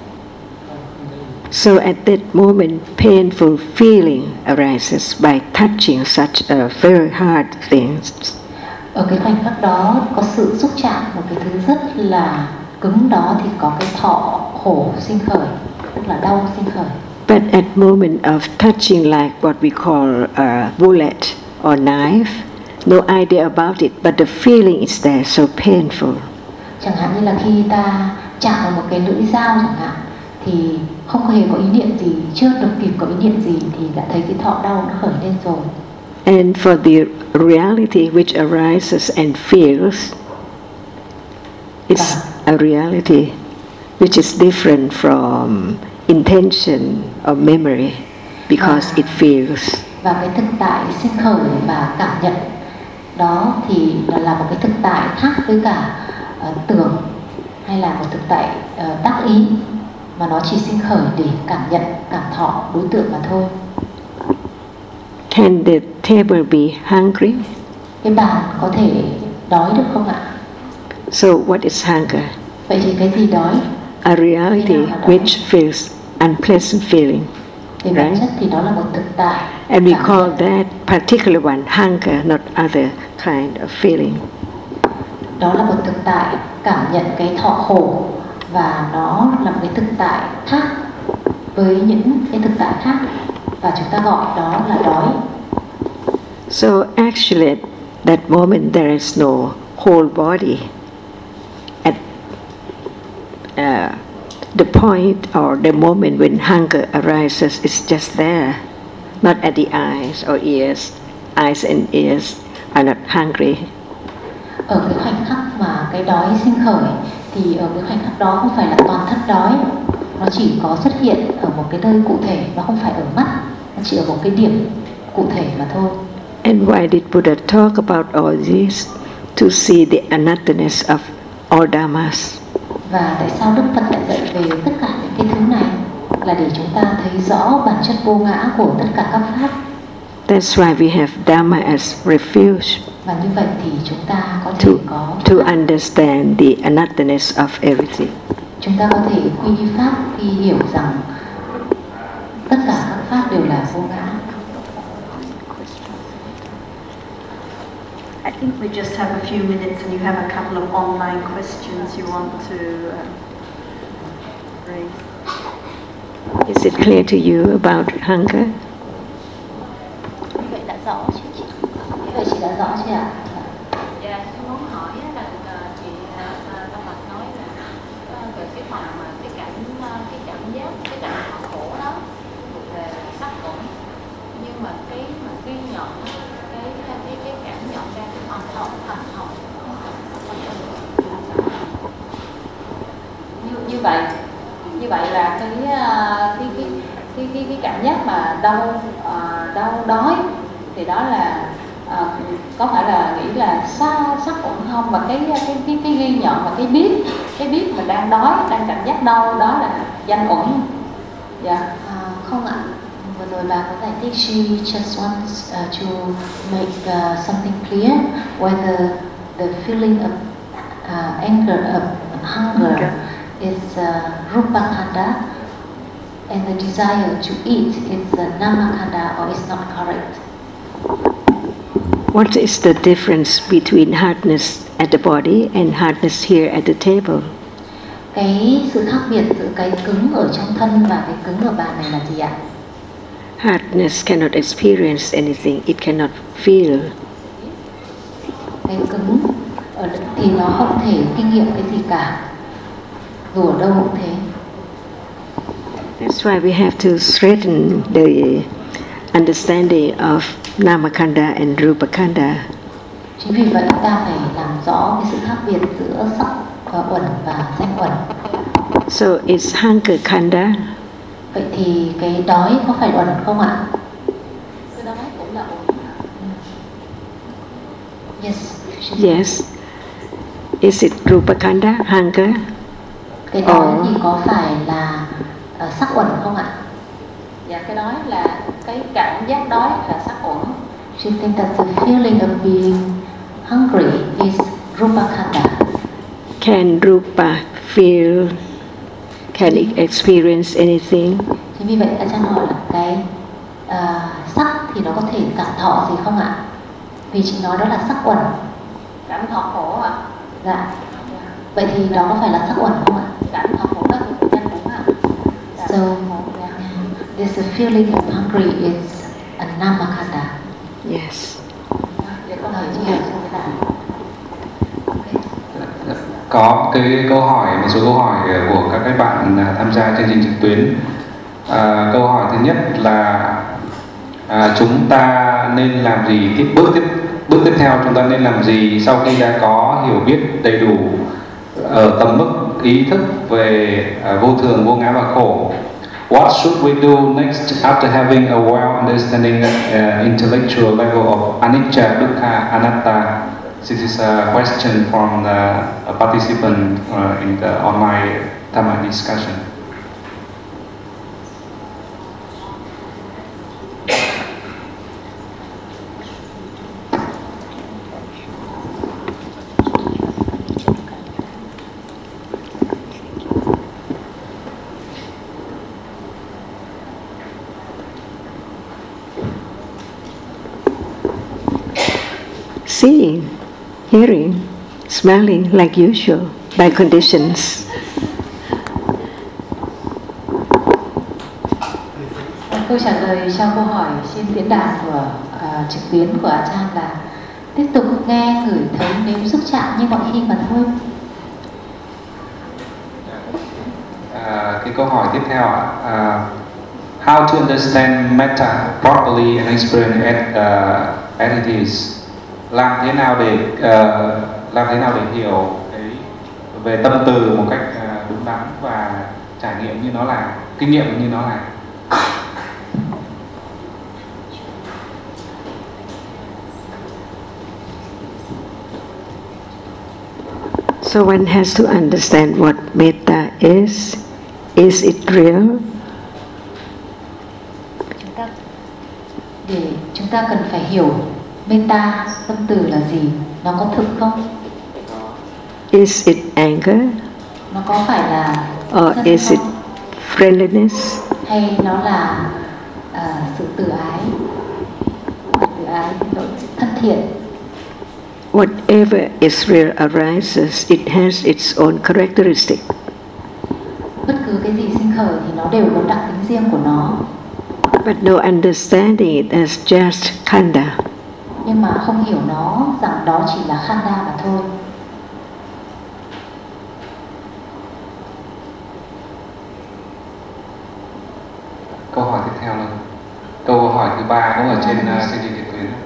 So at that moment, painful feeling arises by touching such a very hard thing. Ở cái khoảnh khắc đó có sự xúc chạm một cái thứ rất là cứng đó thì có cái thọ khổ sinh khởi, tức là đau sinh khởi. But at moment of touching like what we call a bullet or knife, no idea about it, but the feeling is there, so painful. Chẳng hạn như là khi ta chạm vào một cái lưỡi dao chẳng hạn, thì không hề có ý niệm gì, chưa được kịp có ý niệm gì thì đã thấy cái thọ đau nó khởi lên rồi. And for the reality which arises and feels, it's a reality which is different from intention or memory because it feels. Và cái thực tại sinh khởi và cảm nhận đó thì là một cái thực tại khác với cả uh, tưởng hay là một thực tại uh, đắc ý, mà nó chỉ sinh khởi để cảm nhận, cảm thọ đối tượng mà thôi. Can the table be hungry? Cái bàn có thể đói được không ạ? So what is hunger? Vậy thì cái gì đói? A reality which feels unpleasant feeling. Về bản chất thì đó là một thực tại. And we call that particular one hunger, not other kind of feeling. Đó là một thực tại cảm nhận cái thọ khổ, và nó là một cái thực tại khác với những cái thực tại khác, và chúng ta gọi đó là đói. So actually at that moment there is no whole body. At uh, the point or the moment when hunger arises, it's just there, not at the eyes or ears. Eyes and ears are not hungry. Ở cái khoảnh khắc mà cái đói sinh khởi thì ở cái khoảnh khắc đó không phải là toàn thân đói, nó chỉ có xuất hiện ở một cái nơi cụ thể, nó không phải ở mắt, nó chỉ ở một cái điểm cụ thể mà thôi. And why did Buddha talk about all this? To see the anatterness of all dhammas. Và tại sao Đức Phật lại dạy về tất cả những cái thứ này? Là để chúng ta thấy rõ bản chất vô ngã của tất cả các pháp. That's why we have Dhamma as refuge. Và như vậy thì chúng ta có thể to, có to understand the anatterness of everything. Chúng ta có thể quy y pháp khi hiểu rằng tất cả các pháp đều là vô ngã. I think we just have a few minutes and you have a couple of online questions you want to uh, raise. Is it clear to you about hunger? Vậy đã rõ chưa chị? Vậy chị đã rõ chưa ạ? Dạ, tôi muốn hỏi là chị Tâm Bạch nói là về cái phần mà cái cảm cái cảm giác, cái cảm thọ khổ đó về sắc uẩn, nhưng mà cái mà ghi nhận cái cái cái cảm nhận ra cái phần hồn thành hồn như như vậy như vậy là cái cái cái cái cái, cái cảm giác mà đau uh, đau đói thì đó là uh, có phải là nghĩ là sắc sắc uẩn không, và cái cái cái cái ghi nhận và cái biết cái biết mà đang đói, đang cảm giác đau đó là danh uẩn. Dạ. Yeah. Uh, không ạ. Vừa rồi bà có giải thích, she just wants uh, to make uh, something clear whether the feeling of uh, anger, of hunger okay. is uh, rupa khanda, and the desire to eat is uh, nama khanda, or is not correct. What is the difference between hardness at the body and hardness here at the table? Cái sự khác biệt giữa cái cứng ở trong thân và cái cứng ở bàn này là gì ạ? Hardness cannot experience anything, it cannot feel. Cái cứng ở thì nó không thể kinh nghiệm cái gì cả, dù ở đâu cũng thế. That's why we have to straighten the understanding of Namakanda and Rupakanda. Chính vì vậy ta phải làm rõ cái sự khác biệt giữa sắc uẩn và danh uẩn. So it's hunger kanda. Vậy thì cái đói có phải uẩn không ạ? Cái đói cũng là uẩn. Yes. Yes. Is it Rupakanda, hunger? Cái đói or... thì có phải là uh, sắc uẩn không ạ? Dạ, cái đói là cái cảm giác đói là sắc uẩn. She thinks that the feeling of being hungry is Rupakanda. Can Rupa feel? Can it experience anything? Chính vì vậy anh Chan hỏi là cái uh, sắc thì nó có thể cảm thọ gì không ạ? Vì chị nói đó là sắc uẩn. Cảm thọ khổ ạ? Dạ. Vậy thì đó có phải là sắc uẩn không ạ? Cảm thọ khổ đó thì danh uẩn ạ. So there's a feeling of hungry is a namakanda. Yes. Để con hỏi chị hiểu sao thế nào? Có cái câu hỏi, một số câu hỏi của các cái bạn tham gia chương trình trực tuyến. À, câu hỏi thứ nhất là à, chúng ta nên làm gì, tiếp bước tiếp bước tiếp theo chúng ta nên làm gì sau khi đã có hiểu biết đầy đủ ở tầm mức ý thức về uh, vô thường, vô ngã và khổ. What should we do next after having a well understanding uh, intellectual level of anicca, dukkha, anatta? This is a question from the, a participant uh, in the online Dhamma discussion. Seeing, hearing, smelling like usual by conditions. Câu trả lời cho câu hỏi trên diễn đàn của uh, trực tuyến của Ajahn là tiếp tục nghe, ngửi, thấy, nếm, xúc chạm như mọi khi mà thôi. À, cái câu hỏi tiếp theo ạ. Uh, how to understand metta properly and experience it uh, as it is? Làm thế nào để uh, làm thế nào để hiểu cái về tâm từ một cách uh, đúng đắn và trải nghiệm như nó là, kinh nghiệm như nó là. So one has to understand what metta is. Is it real? Chúng ta, để chúng ta cần phải hiểu metta, tâm từ là gì? Nó có thực không? Is it anger? Nó có phải là or is it friendliness? Hay nó là uh, sự từ ái, từ ái, thân thiện? Whatever is real arises, it has its own characteristic. Bất cứ cái gì sinh khởi thì nó đều có đặc tính riêng của nó. But no understanding it as just khanda. Nhưng mà không hiểu nó rằng đó chỉ là khanda mà thôi. Câu hỏi tiếp theo là câu hỏi thứ ba cũng ở trên uh, xê đê trực tuyến.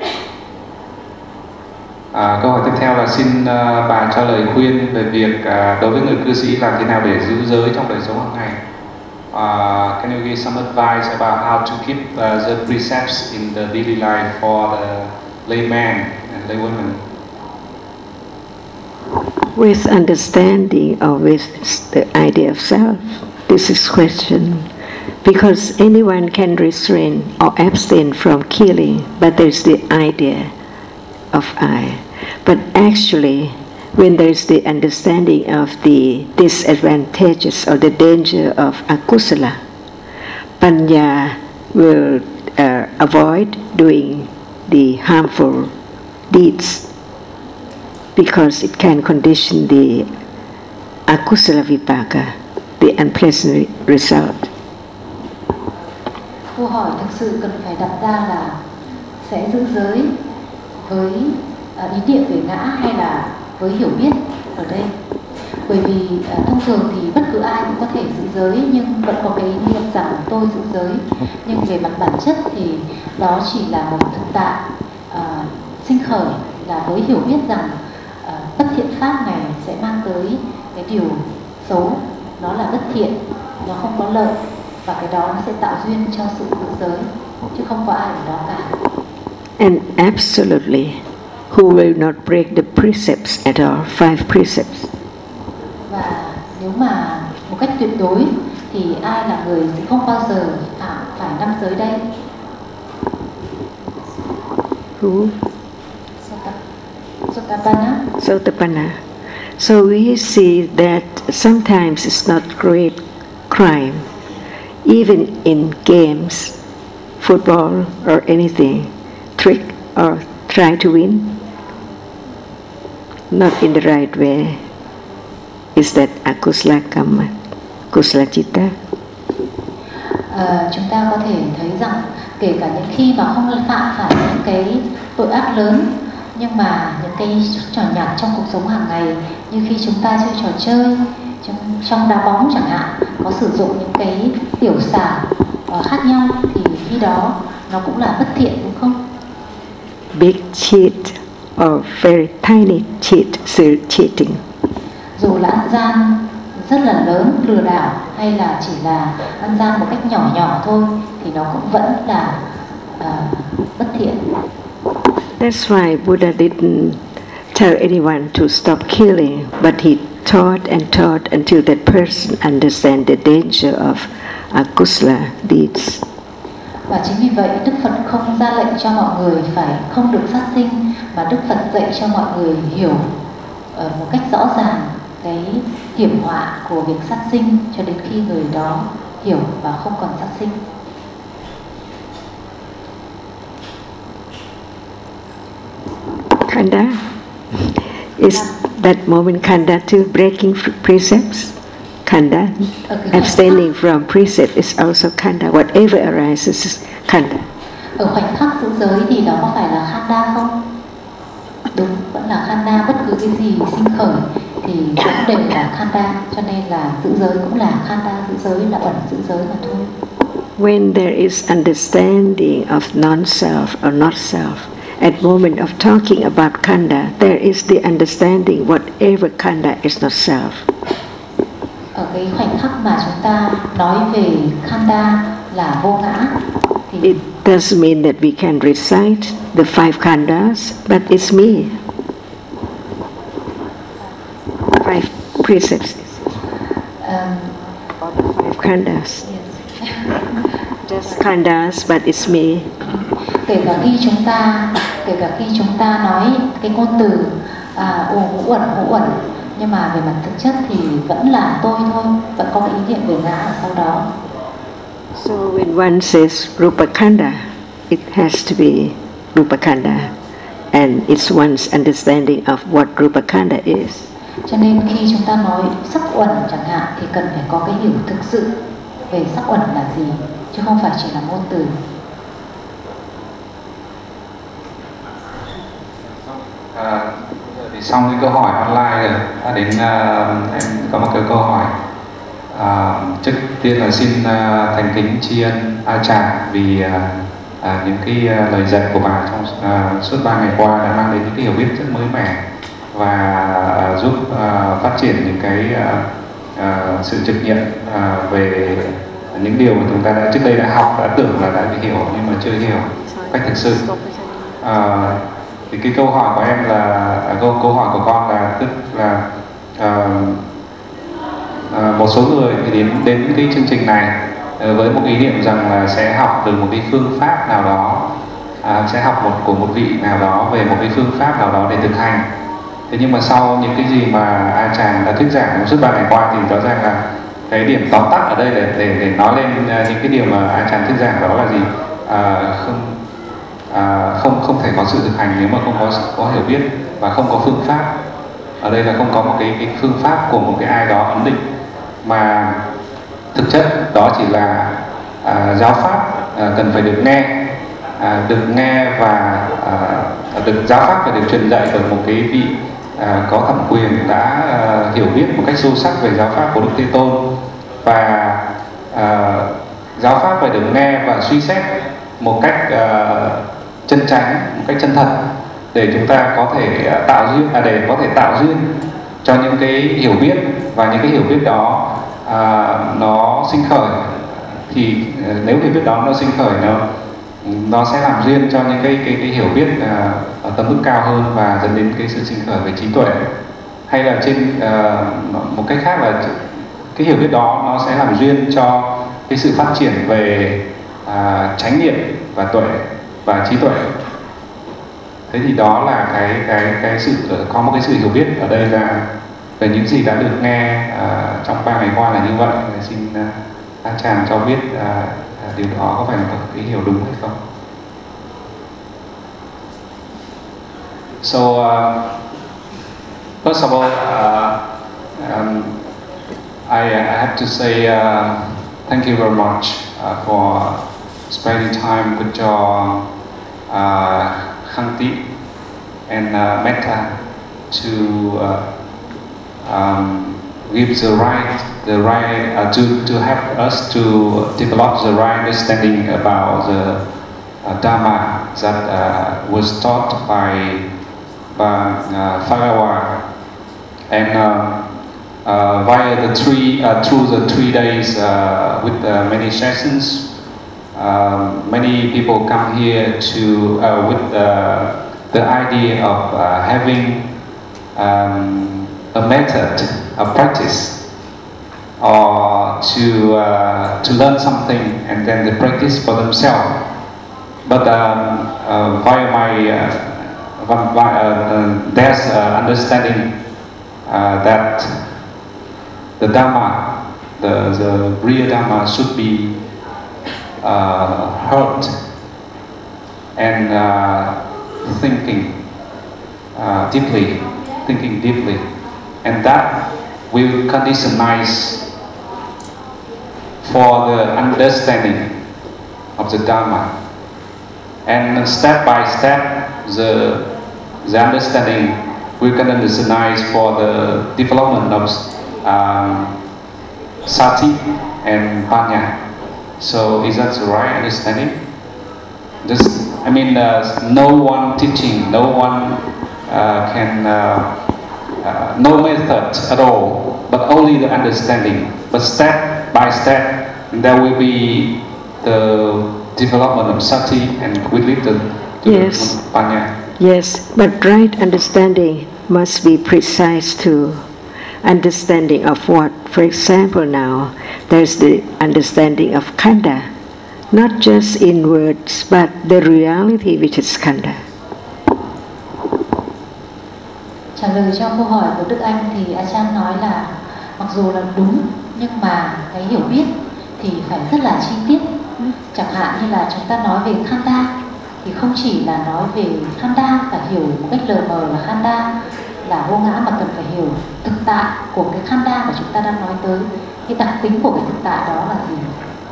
À, câu hỏi tiếp theo là xin uh, bà cho lời khuyên về việc uh, đối với người cư sĩ làm thế nào để giữ giới trong đời sống hàng ngày. Uh, can you give some advice about how to keep uh, the precepts in the daily life for the layman and laywomen? With understanding or with the idea of self, this is question. Because anyone can restrain or abstain from killing, but there's the idea of I. But actually, when there's the understanding of the disadvantages or the danger of akusala, panya will uh, avoid doing the harmful deeds because it can condition the akusala vipaka, the unpleasant result. Câu hỏi thực sự cần phải đặt ra là sẽ giữ giới với uh, ý niệm về ngã hay là với hiểu biết ở đây. Bởi vì uh, thông thường thì bất cứ ai cũng có thể giữ giới nhưng vẫn có cái ý niệm rằng tôi giữ giới. Nhưng về mặt bản chất thì đó chỉ là một thực tại uh, sinh khởi, là với hiểu biết rằng uh, bất thiện pháp này sẽ mang tới cái điều xấu, nó là bất thiện, nó không có lợi. Và cái đó nó sẽ tạo duyên cho sự giữ giới, chứ không có ai ở đó cả. And absolutely, who will not break the precepts at all, five precepts? Và nếu mà một cách tuyệt đối thì ai là người sẽ không bao giờ phạm phải năm giới đây? Who? Sotapanna. Sotapanna. So we see that sometimes it's not great crime. Even in games, football or anything, trick or try to win, not in the right way, is that akusala kamma, kusala citta? À, chúng ta có thể thấy rằng kể cả những khi mà không phạm phải những cái tội ác lớn, nhưng mà những cái nhỏ nhặt trong cuộc sống hàng ngày, như khi chúng ta chơi trò chơi, trong, trong đá bóng chẳng hạn, có sử dụng những cái tiểu xảo uh, khác nhau, thì khi đó nó cũng là bất thiện, đúng không? Big cheat or very tiny cheat, still cheating. Dù là ăn gian rất là lớn, lừa đảo, hay là chỉ là ăn gian một cách nhỏ nhỏ thôi, thì nó cũng vẫn là uh, bất thiện. That's why Buddha didn't tell anyone to stop killing, but he taught and taught until that person understands the danger of akusala deeds. Và chính vì vậy Đức Phật không ra lệnh cho mọi người phải không được sát sinh, mà Đức Phật dạy cho mọi người hiểu uh, một cách rõ ràng cái hiểm họa của việc sát sinh cho đến khi người đó hiểu và không còn sát sinh. Khanda, is that moment khanda to breaking precepts? Khanda, okay. Abstaining from precept is also khanda. Whatever arises is khanda. Ở khoảnh khắc giữ giới thì đó có phải là khanda không? Đúng, vẫn là khanda. Bất cứ cái gì sinh khởi thì cũng đều là khanda, cho nên là giữ giới cũng là khanda, giữ giới là ẩn giữ giới mà thôi. When there is understanding of non-self or not self, at moment of talking about khanda, there is the understanding whatever khanda is not self. Ở cái khoảnh khắc mà chúng ta nói về khanda là vô ngã, thì it doesn't mean that we can recite the five khandas, but it's me. Five precepts. Um, or the five khandas. Yes. Just khandas, but it's me. Kể cả khi chúng ta, kể cả khi chúng ta nói cái ngôn từ à, ồ ngũ uẩn ngũ uẩn, nhưng mà về mặt thực chất thì vẫn là tôi thôi, vẫn có cái ý niệm về ngã ở sau đó. So when one says rupa khanda, it has to be rupa khanda, and it's one's understanding of what rupa khanda is. Cho nên khi chúng ta nói sắc uẩn chẳng hạn thì cần phải có cái hiểu thực sự về sắc uẩn là gì, chứ không phải chỉ là ngôn từ. À, thì xong cái câu hỏi online rồi, đã đến uh, em có một cái câu hỏi. À, trước tiên là xin uh, thành kính tri ân A Tràng vì uh, uh, những cái uh, lời dạy của bà trong uh, suốt ba ngày qua đã mang đến những cái hiểu biết rất mới mẻ và uh, giúp uh, phát triển những cái uh, uh, sự trực nhận uh, về những điều mà chúng ta đã trước đây đã học, đã tưởng là đã hiểu nhưng mà chưa hiểu cách thực sự. Uh, thì cái câu hỏi của em là à, câu câu hỏi của con là tức là uh, uh, một số người thì đến đến cái chương trình này uh, với một ý niệm rằng là sẽ học được một cái phương pháp nào đó, uh, sẽ học một của một vị nào đó về một cái phương pháp nào đó để thực hành. Thế nhưng mà sau những cái gì mà A Tràng đã thuyết giảng trong suốt ba ngày qua thì rõ ràng là cái điểm tóm tắt ở đây để để để nói lên uh, những cái điều mà A Tràng thuyết giảng đó là gì? Uh, không À, không không thể có sự thực hành nếu mà không có có hiểu biết và không có phương pháp. Ở đây là không có một cái, cái phương pháp của một cái ai đó ấn định, mà thực chất đó chỉ là à, giáo pháp à, cần phải được nghe, à, được nghe và à, được giáo pháp phải được truyền dạy bởi một cái vị à, có thẩm quyền đã à, hiểu biết một cách sâu sắc về giáo pháp của Đức Thế Tôn, và à, giáo pháp phải được nghe và suy xét một cách uh, chân chánh, một cách chân thật để chúng ta có thể uh, tạo duyên, à, để có thể tạo duyên cho những cái hiểu biết, và những cái hiểu biết đó uh, nó sinh khởi thì uh, nếu hiểu biết đó nó sinh khởi nó nó sẽ làm duyên cho những cái cái, cái hiểu biết uh, ở tầm mức cao hơn và dẫn đến cái sự sinh khởi về trí tuệ, hay là trên uh, một cách khác là cái hiểu biết đó nó sẽ làm duyên cho cái sự phát triển về À, chánh niệm và tuệ và trí tuệ. Thế thì đó là cái cái cái sự có một cái sự hiểu biết ở đây là về những gì đã được nghe à, trong ba ngày qua là như vậy. Xin A Tràng cho biết à, điều đó có phải là một cái hiểu đúng hay không? So uh, first of all, uh, um, I, I have to say uh, thank you very much uh, for spending time with your uh, Khanti and uh, Metta to uh, um, give the right, the right uh, to to help us to develop the right understanding about the uh, Dharma that uh, was taught by, by uh, Pharaoh, and uh, uh, via the three uh, through the three days uh, with uh, many sessions, uh, many people come here to uh, with uh, the idea of uh, having um, a method, a practice, or to uh, to learn something and then they practice for themselves. But um, uh, via my uh, via, uh, there's uh, understanding uh, that the Dhamma, the, the real Dhamma should be uh, heard and uh, thinking uh, deeply, thinking deeply, and that will conditionize for the understanding of the Dhamma. And step by step, the, the understanding will conditionize for the development of um, Sati and Panya. So is that the right understanding? Just, I mean, uh, no one teaching, no one uh, can, uh, uh, no method at all, but only the understanding. But step by step, there will be the development of Sati and will lead to, to yes. Panya. Yes, but right understanding must be precise too. Understanding of what? For example, now there's the understanding of Khanda, not just in words, but the reality which is Khanda. Trả lời cho câu hỏi của Đức Anh thì Ajahn nói là mặc dù là đúng nhưng mà cái hiểu biết thì phải rất là chi tiết. Chẳng hạn như là chúng ta nói về Khanda thì không chỉ là nói về Khanda, phải hiểu một cách lờ mờ là Khanda là vô ngã, mà cần phải hiểu thực tại của cái Khanda mà chúng ta đang nói tới. Cái đặc tính của cái thực tại đó là gì?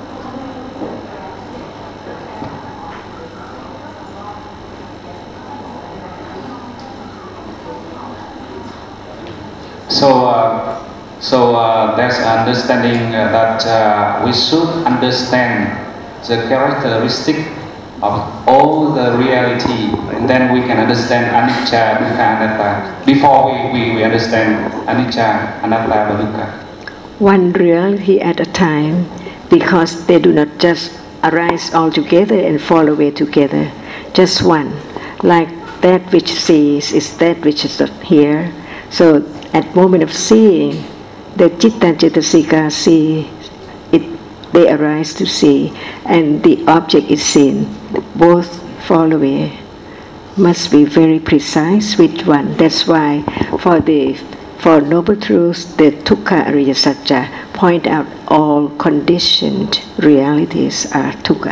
So, uh, so uh, there's understanding uh, that uh, we should understand the characteristic of all the reality, and then we can understand anicca, dukkha, anatta. Before we, we, we understand anicca, anatta, dukkha. One reality at a time, because they do not just arise all together and fall away together. Just one, like that which sees is that which is not here. So at moment of seeing, the citta and cetasika see, it, they arise to see, and the object is seen. Both fall away. Must be very precise which one. That's why for the for Noble Truths, the Dukkha Ariya Satya point out all conditioned realities are dukkha.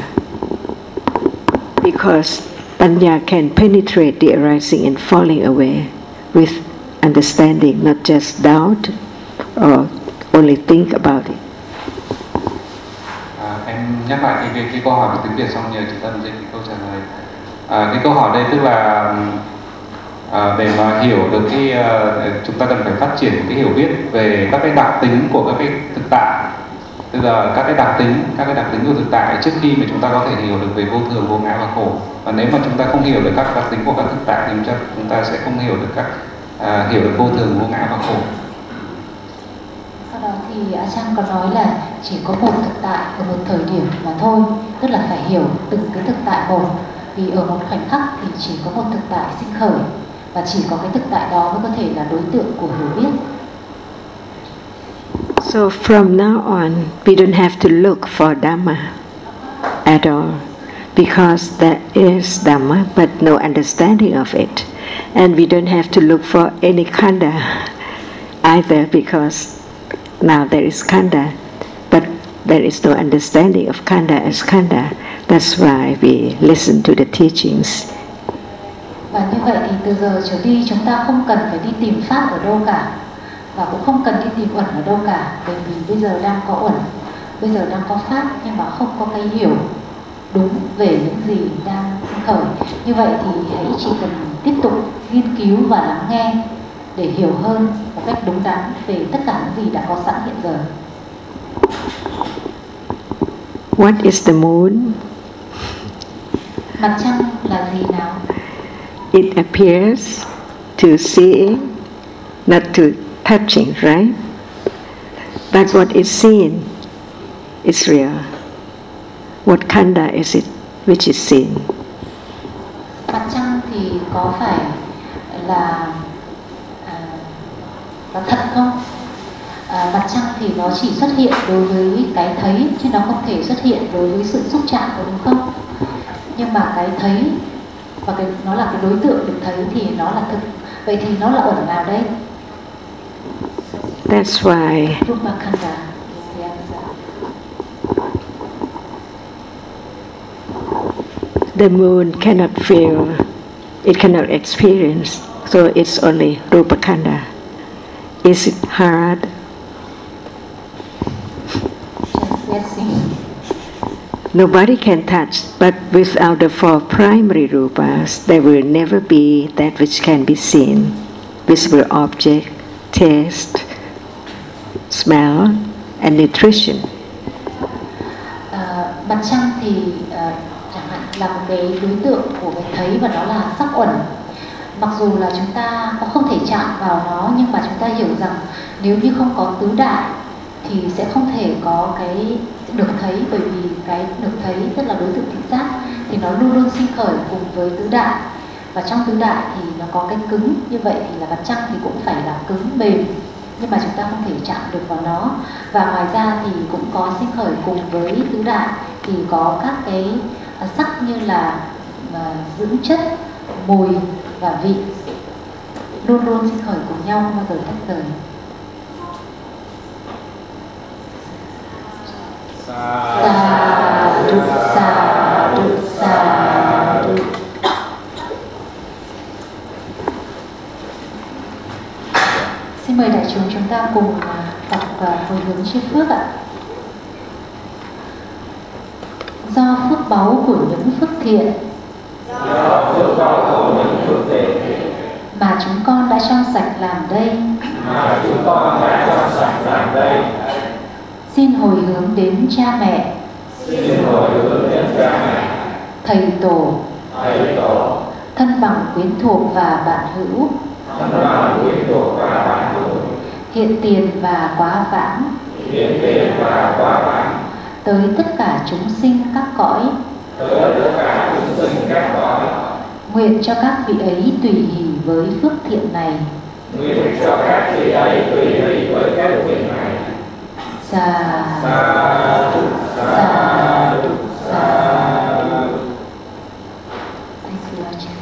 Because Panya can penetrate the arising and falling away with understanding, not just doubt or only think about it. À, em nhắc lại cái, cái, cái câu hỏi của tiếng Việt xong nhờ chị Tâm dịch cái câu trả lời. À, cái câu hỏi đây tức là à, để mà hiểu được cái uh, chúng ta cần phải phát triển cái hiểu biết về các cái đặc tính của các cái thực tại. Tức là các cái đặc tính, các cái đặc tính của thực tại trước khi mà chúng ta có thể hiểu được về vô thường, vô ngã và khổ. Và nếu mà chúng ta không hiểu được các đặc tính của các thực tại thì chúng ta, chúng ta sẽ không hiểu được các uh, hiểu được vô thường, vô ngã và khổ. Sau đó thì Ajahn có nói là chỉ có một thực tại ở một thời điểm mà thôi, tức là phải hiểu từng cái thực tại một, vì ở một khoảnh khắc thì chỉ có một thực tại sinh khởi và chỉ có cái thực tại đó mới có thể là đối tượng của hiểu biết. So from now on, we don't have to look for Dhamma at all, because there is Dhamma but no understanding of it, and we don't have to look for any Khanda either, because now there is Khanda, but there is no understanding of Khanda as Khanda. That's why we listen to the teachings. Và như vậy thì từ giờ trở đi chúng ta không cần phải đi tìm pháp ở đâu cả, và cũng không cần đi tìm uẩn ở đâu cả, bởi vì bây giờ đang có uẩn, bây giờ đang có pháp, nhưng mà không có cái hiểu đúng về những gì đang sinh khởi. Như vậy thì hãy chỉ cần tiếp tục nghiên cứu và lắng nghe để hiểu hơn một cách đúng đắn về tất cả những gì đã có sẵn hiện giờ. What is the moon? Mặt trăng là gì nào? It appears to seeing, not to touching, right? But what is seen is real. What khanda is it which is seen? Mặt trăng thì có phải là à, là thật không? À, mặt trăng thì nó chỉ xuất hiện đối với cái thấy, chứ nó không thể xuất hiện đối với sự xúc chạm, của đúng không? Nhưng mà cái thấy và cái, nó là cái đối tượng được thấy thì nó là thực. Vậy thì nó là uẩn nào đây? That's why Rupa khanda is the answer. the moon cannot feel, it cannot experience, so it's only Rupa khanda. Is it hard? Just guessing. Nobody can touch, but without the four primary rupas, there will never be that which can be seen. Visible object, taste, smell, and nutrition. À, mặt trăng thì à, chẳng hạn là một cái đối tượng của cái thấy và nó là sắc uẩn. Mặc dù là chúng ta cũng không thể chạm vào nó, nhưng mà chúng ta hiểu rằng nếu như không có tứ đại thì sẽ không thể có cái được thấy, bởi vì cái được thấy tức là đối tượng thị giác thì nó luôn luôn sinh khởi cùng với tứ đại, và trong tứ đại thì nó có cái cứng, như vậy thì là mặt trăng thì cũng phải là cứng mềm, nhưng mà chúng ta không thể chạm được vào nó. Và ngoài ra thì cũng có sinh khởi cùng với tứ đại thì có các cái sắc như là uh, dưỡng chất, mùi và vị, luôn luôn sinh khởi cùng nhau, không bao giờ tách rời. Sa du sa du sa du. Xin mời đại chúng chúng ta cùng đọc hồi hướng chư phước ạ. Do phước báu của những phước thiện, do phước báu của những phước thiện mà chúng con đã trong sạch làm đây, mà chúng con đã trong sạch làm đây, xin hồi hướng đến cha mẹ, xin hồi hướng đến cha mẹ, thầy tổ, thầy tổ, thân bằng quyến thuộc và bạn hữu, thân bằng quyến thuộc và bạn hữu, hiện tiền và quá vãng, hiện tiền và quá vãng, tới tất cả chúng sinh các cõi, tới tất cả chúng sinh các cõi. Nguyện cho các vị ấy tùy hỷ với phước thiện này. Nguyện cho các vị ấy tùy hỷ với phước thiện này. Sa Sa du sa du sa du. Thank you, Ajahn.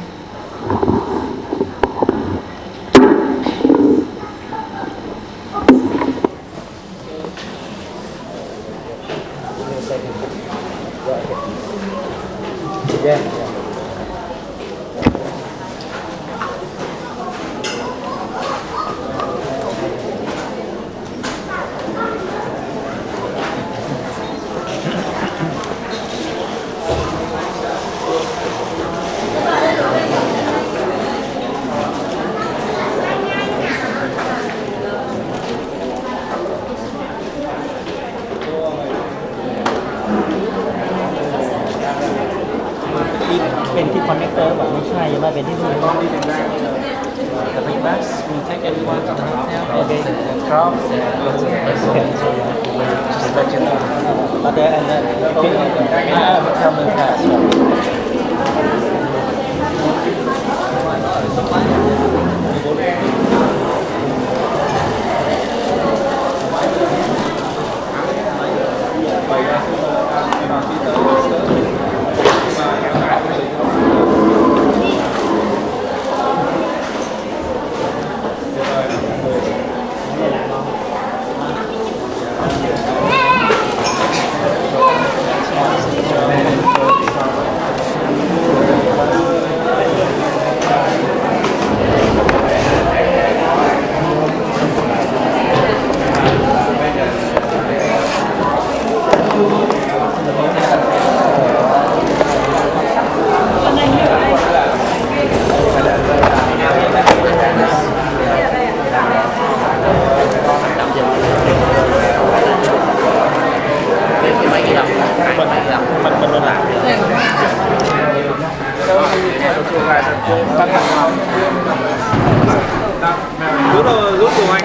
Yeah. เป็นที่คอนเนคเตอร์แบบไม่ใช่ยังไม่เป็นที่นู่นแต่ไปบัสมีเทคเอวันกับโอเคครับbut there and then I will tell them that Rút đồ, rút đồ anh.